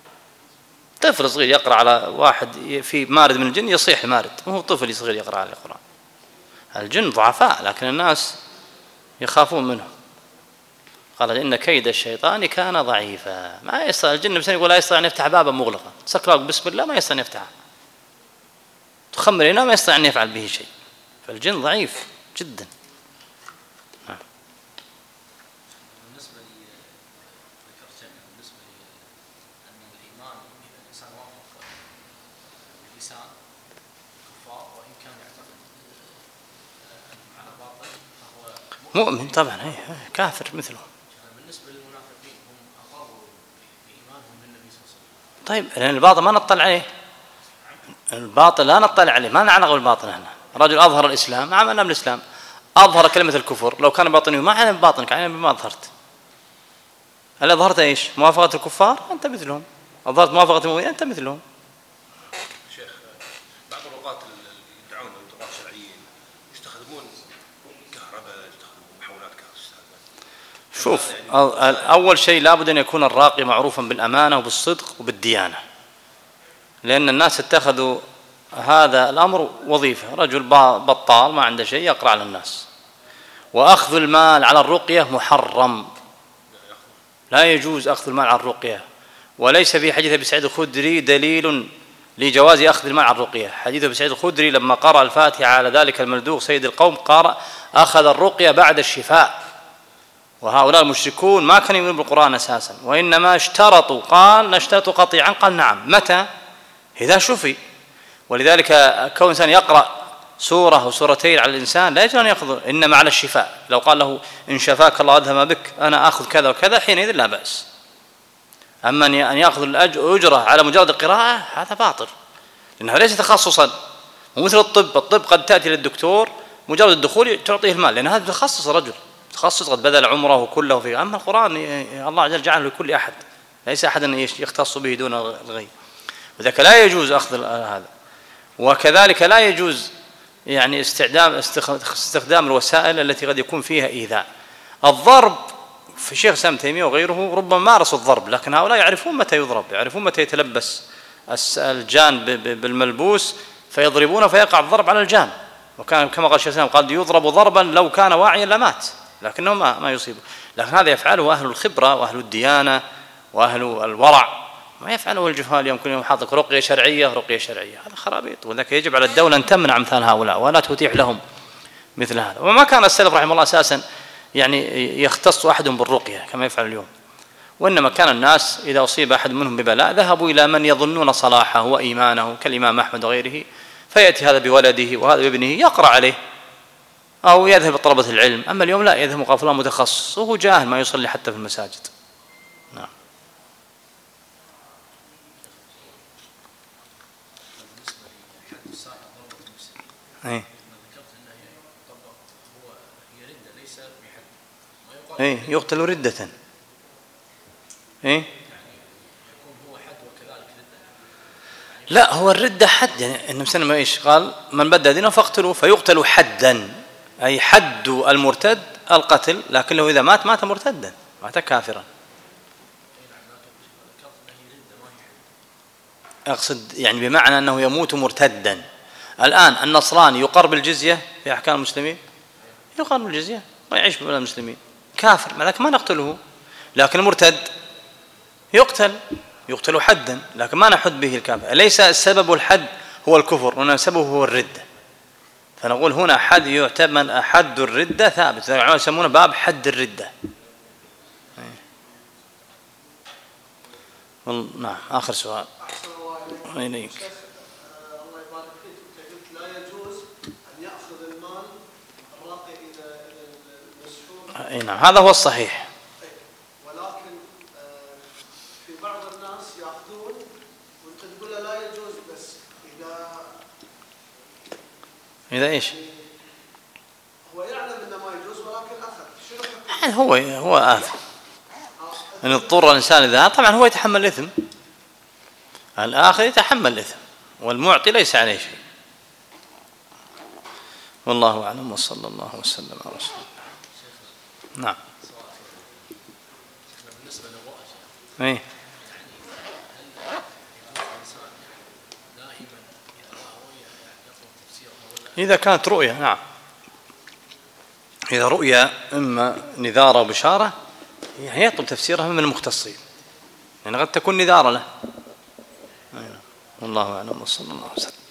طفل صغير يقرأ على واحد في مارد من الجن يصيح مارد، وهو طفل صغير يقرأ على القرآن. الجن ضعفاء لكن الناس يخافون منهم. قال إن كيد الشيطان كان ضعيفا، ما يستطيع الجن بس يقول لا يستطيع أن يفتح بابا مغلقا، سكرك بسم الله ما يستطيع أن يفتحها، تخمر هنا ما يستطيع أن يفعل به شيء، فالجن ضعيف جدا. نعم. بالنسبة لي ذكرت يعني بالنسبة لي أن الإيمان إذا الإنسان وافق اللسان كفار وإن كان يعتقد على باطل فهو مؤمن طبعا، أي كافر مثله. بالنسبة للمنافقين هم أقروا بإيمانهم بالنبي صلى الله عليه وسلم. طيب لأن الباطل ما نطلع عليه، الباطل لا نطلع عليه، ما نعلق بالباطل. هنا رجل أظهر الإسلام، ما عملنا بالإسلام، أظهر كلمة الكفر، لو كان باطني ما علم بباطنك، علم بما أظهرت. هل أظهرت إيش؟ موافقة الكفار أنت مثلهم، أظهرت موافقة المؤمنين أنت مثلهم. شيخ بعض الرقاة اللي يدعون رقاة شرعيين يستخدمون كهرباء، يستخدمون محولات كهرباء. شوف، أول شيء لابد أن يكون الراقي معروفا بالأمانة وبالصدق وبالديانة، لأن الناس اتخذوا هذا الأمر وظيفة، رجل بطال ما عنده شيء يقرأ على الناس. وأخذ المال على الرقية محرم، لا يجوز أخذ المال على الرقية، وليس في حديث أبي سعيد الخدري دليل لجواز أخذ المال على الرقية. حديث أبي سعيد الخدري لما قرأ الفاتحة على ذلك الملدوغ سيد القوم قرأ أخذ الرقية بعد الشفاء، وهؤلاء المشركون ما كانوا يؤمنون بالقرآن أساسا، وإنما اشترطوا، قال نشترط قطيعا، قال نعم، متى؟ إذا شفي. ولذلك كون إنسان يقرأ سورة أو سورتين على الإنسان لا يجوز أن يأخذ، إنما على الشفاء. لو قال له إن شفاك الله أذهب بك أنا أخذ كذا وكذا حينئذ لا بأس. أما أن يأخذ الأجرة على مجرد القراءة هذا باطل، لأنه ليس تخصصا، ومثل الطب، الطب قد تأتي للدكتور مجرد الدخول تعطيه المال، لأن هذا تخصص رجل تخصص قد بذل عمره كله فيه. أما القرآن الله عز وجل جعله لكل أحد، ليس أحد يختص به دون الغير، وذلك لا يجوز أخذ هذا. وكذلك لا يجوز يعني استخدام استخدام الوسائل التي قد يكون فيها إيذاء. الضرب في شيخ سام تيمية وغيره ربما مارسوا الضرب، لكن هؤلاء يعرفون متى يضرب، يعرفون متى يتلبس الجان بالملبوس فيضربونه فيقع الضرب على الجان. وكان كما قال الشيخ سام قال يضرب ضربا لو كان واعيا لمات، لكنه ما ما يصيبه. لكن هذا يفعله أهل الخبرة وأهل الديانة وأهل الورع، ما يفعله الجهال. اليوم كل يوم حاطك رقية شرعية رقية شرعية، هذا خرابيط. وذلك يجب على الدولة أن تمنع مثل هؤلاء ولا تتيح لهم مثل هذا. وما كان السلف رحمه الله أساسا يعني يختص أحد بالرقية كما يفعل اليوم، وإنما كان الناس إذا أصيب أحد منهم ببلاء ذهبوا إلى من يظنون صلاحه وإيمانه كالإمام أحمد وغيره، فيأتي هذا بولده وهذا بابنه يقرأ عليه أو يذهب طلبة العلم. أما اليوم لا، يذهب قال فلان متخصص وهو جاهل ما يصلي حتى في المساجد. نعم. ايه ايه يقتل ردة. ايه لا، هو الردة حد، يعني النبي صلى الله عليه وسلم ايش قال؟ من بدل دينه فاقتلوا، فيقتل حدا، اي حد المرتد القتل، لكنه اذا مات مات مرتدا، مات كافرا. أقصد يعني بمعنى أنه يموت مرتدا. الآن النصراني يقر بالجزية في أحكام المسلمين، يقر بالجزية ويعيش بين المسلمين، كافر مع ذلك ما نقتله، لكن المرتد يقتل يقتل حدا، لكن ما نحد به الكافر. ليس السبب الحد هو الكفر، وإنما سببه هو الردة. فنقول هنا حد يعتبر حد الردة ثابت، العلماء يسمونه باب حد الردة. نعم. آخر سؤال. إليك. الله يبارك فيك، أنت قلت لا يجوز أن يأخذ المال الراقي إلى المسحور. أي نعم، هذا هو الصحيح. ولكن في بعض الناس يأخذون وأنت تقول له لا يجوز، بس إذا إذا إيش؟ هو يعلم أنه ما يجوز ولكن أخذ، شنو حكم؟ يعني هو هو آثم. إن اضطر الإنسان إذا طبعا هو يتحمل الإثم، الآخر يتحمل الإثم، والمعطي ليس عليه شيء. والله أعلم، وصلى الله وسلم على رسول الله. نعم. بالنسبة للرؤى إيه. إذا كانت رؤيا نعم، إذا رؤيا إما نذارة وبشارة يعني يطلب تفسيرها من المختصين، يعني قد تكون نذارة له. والله أعلم، وصلى الله وسلم.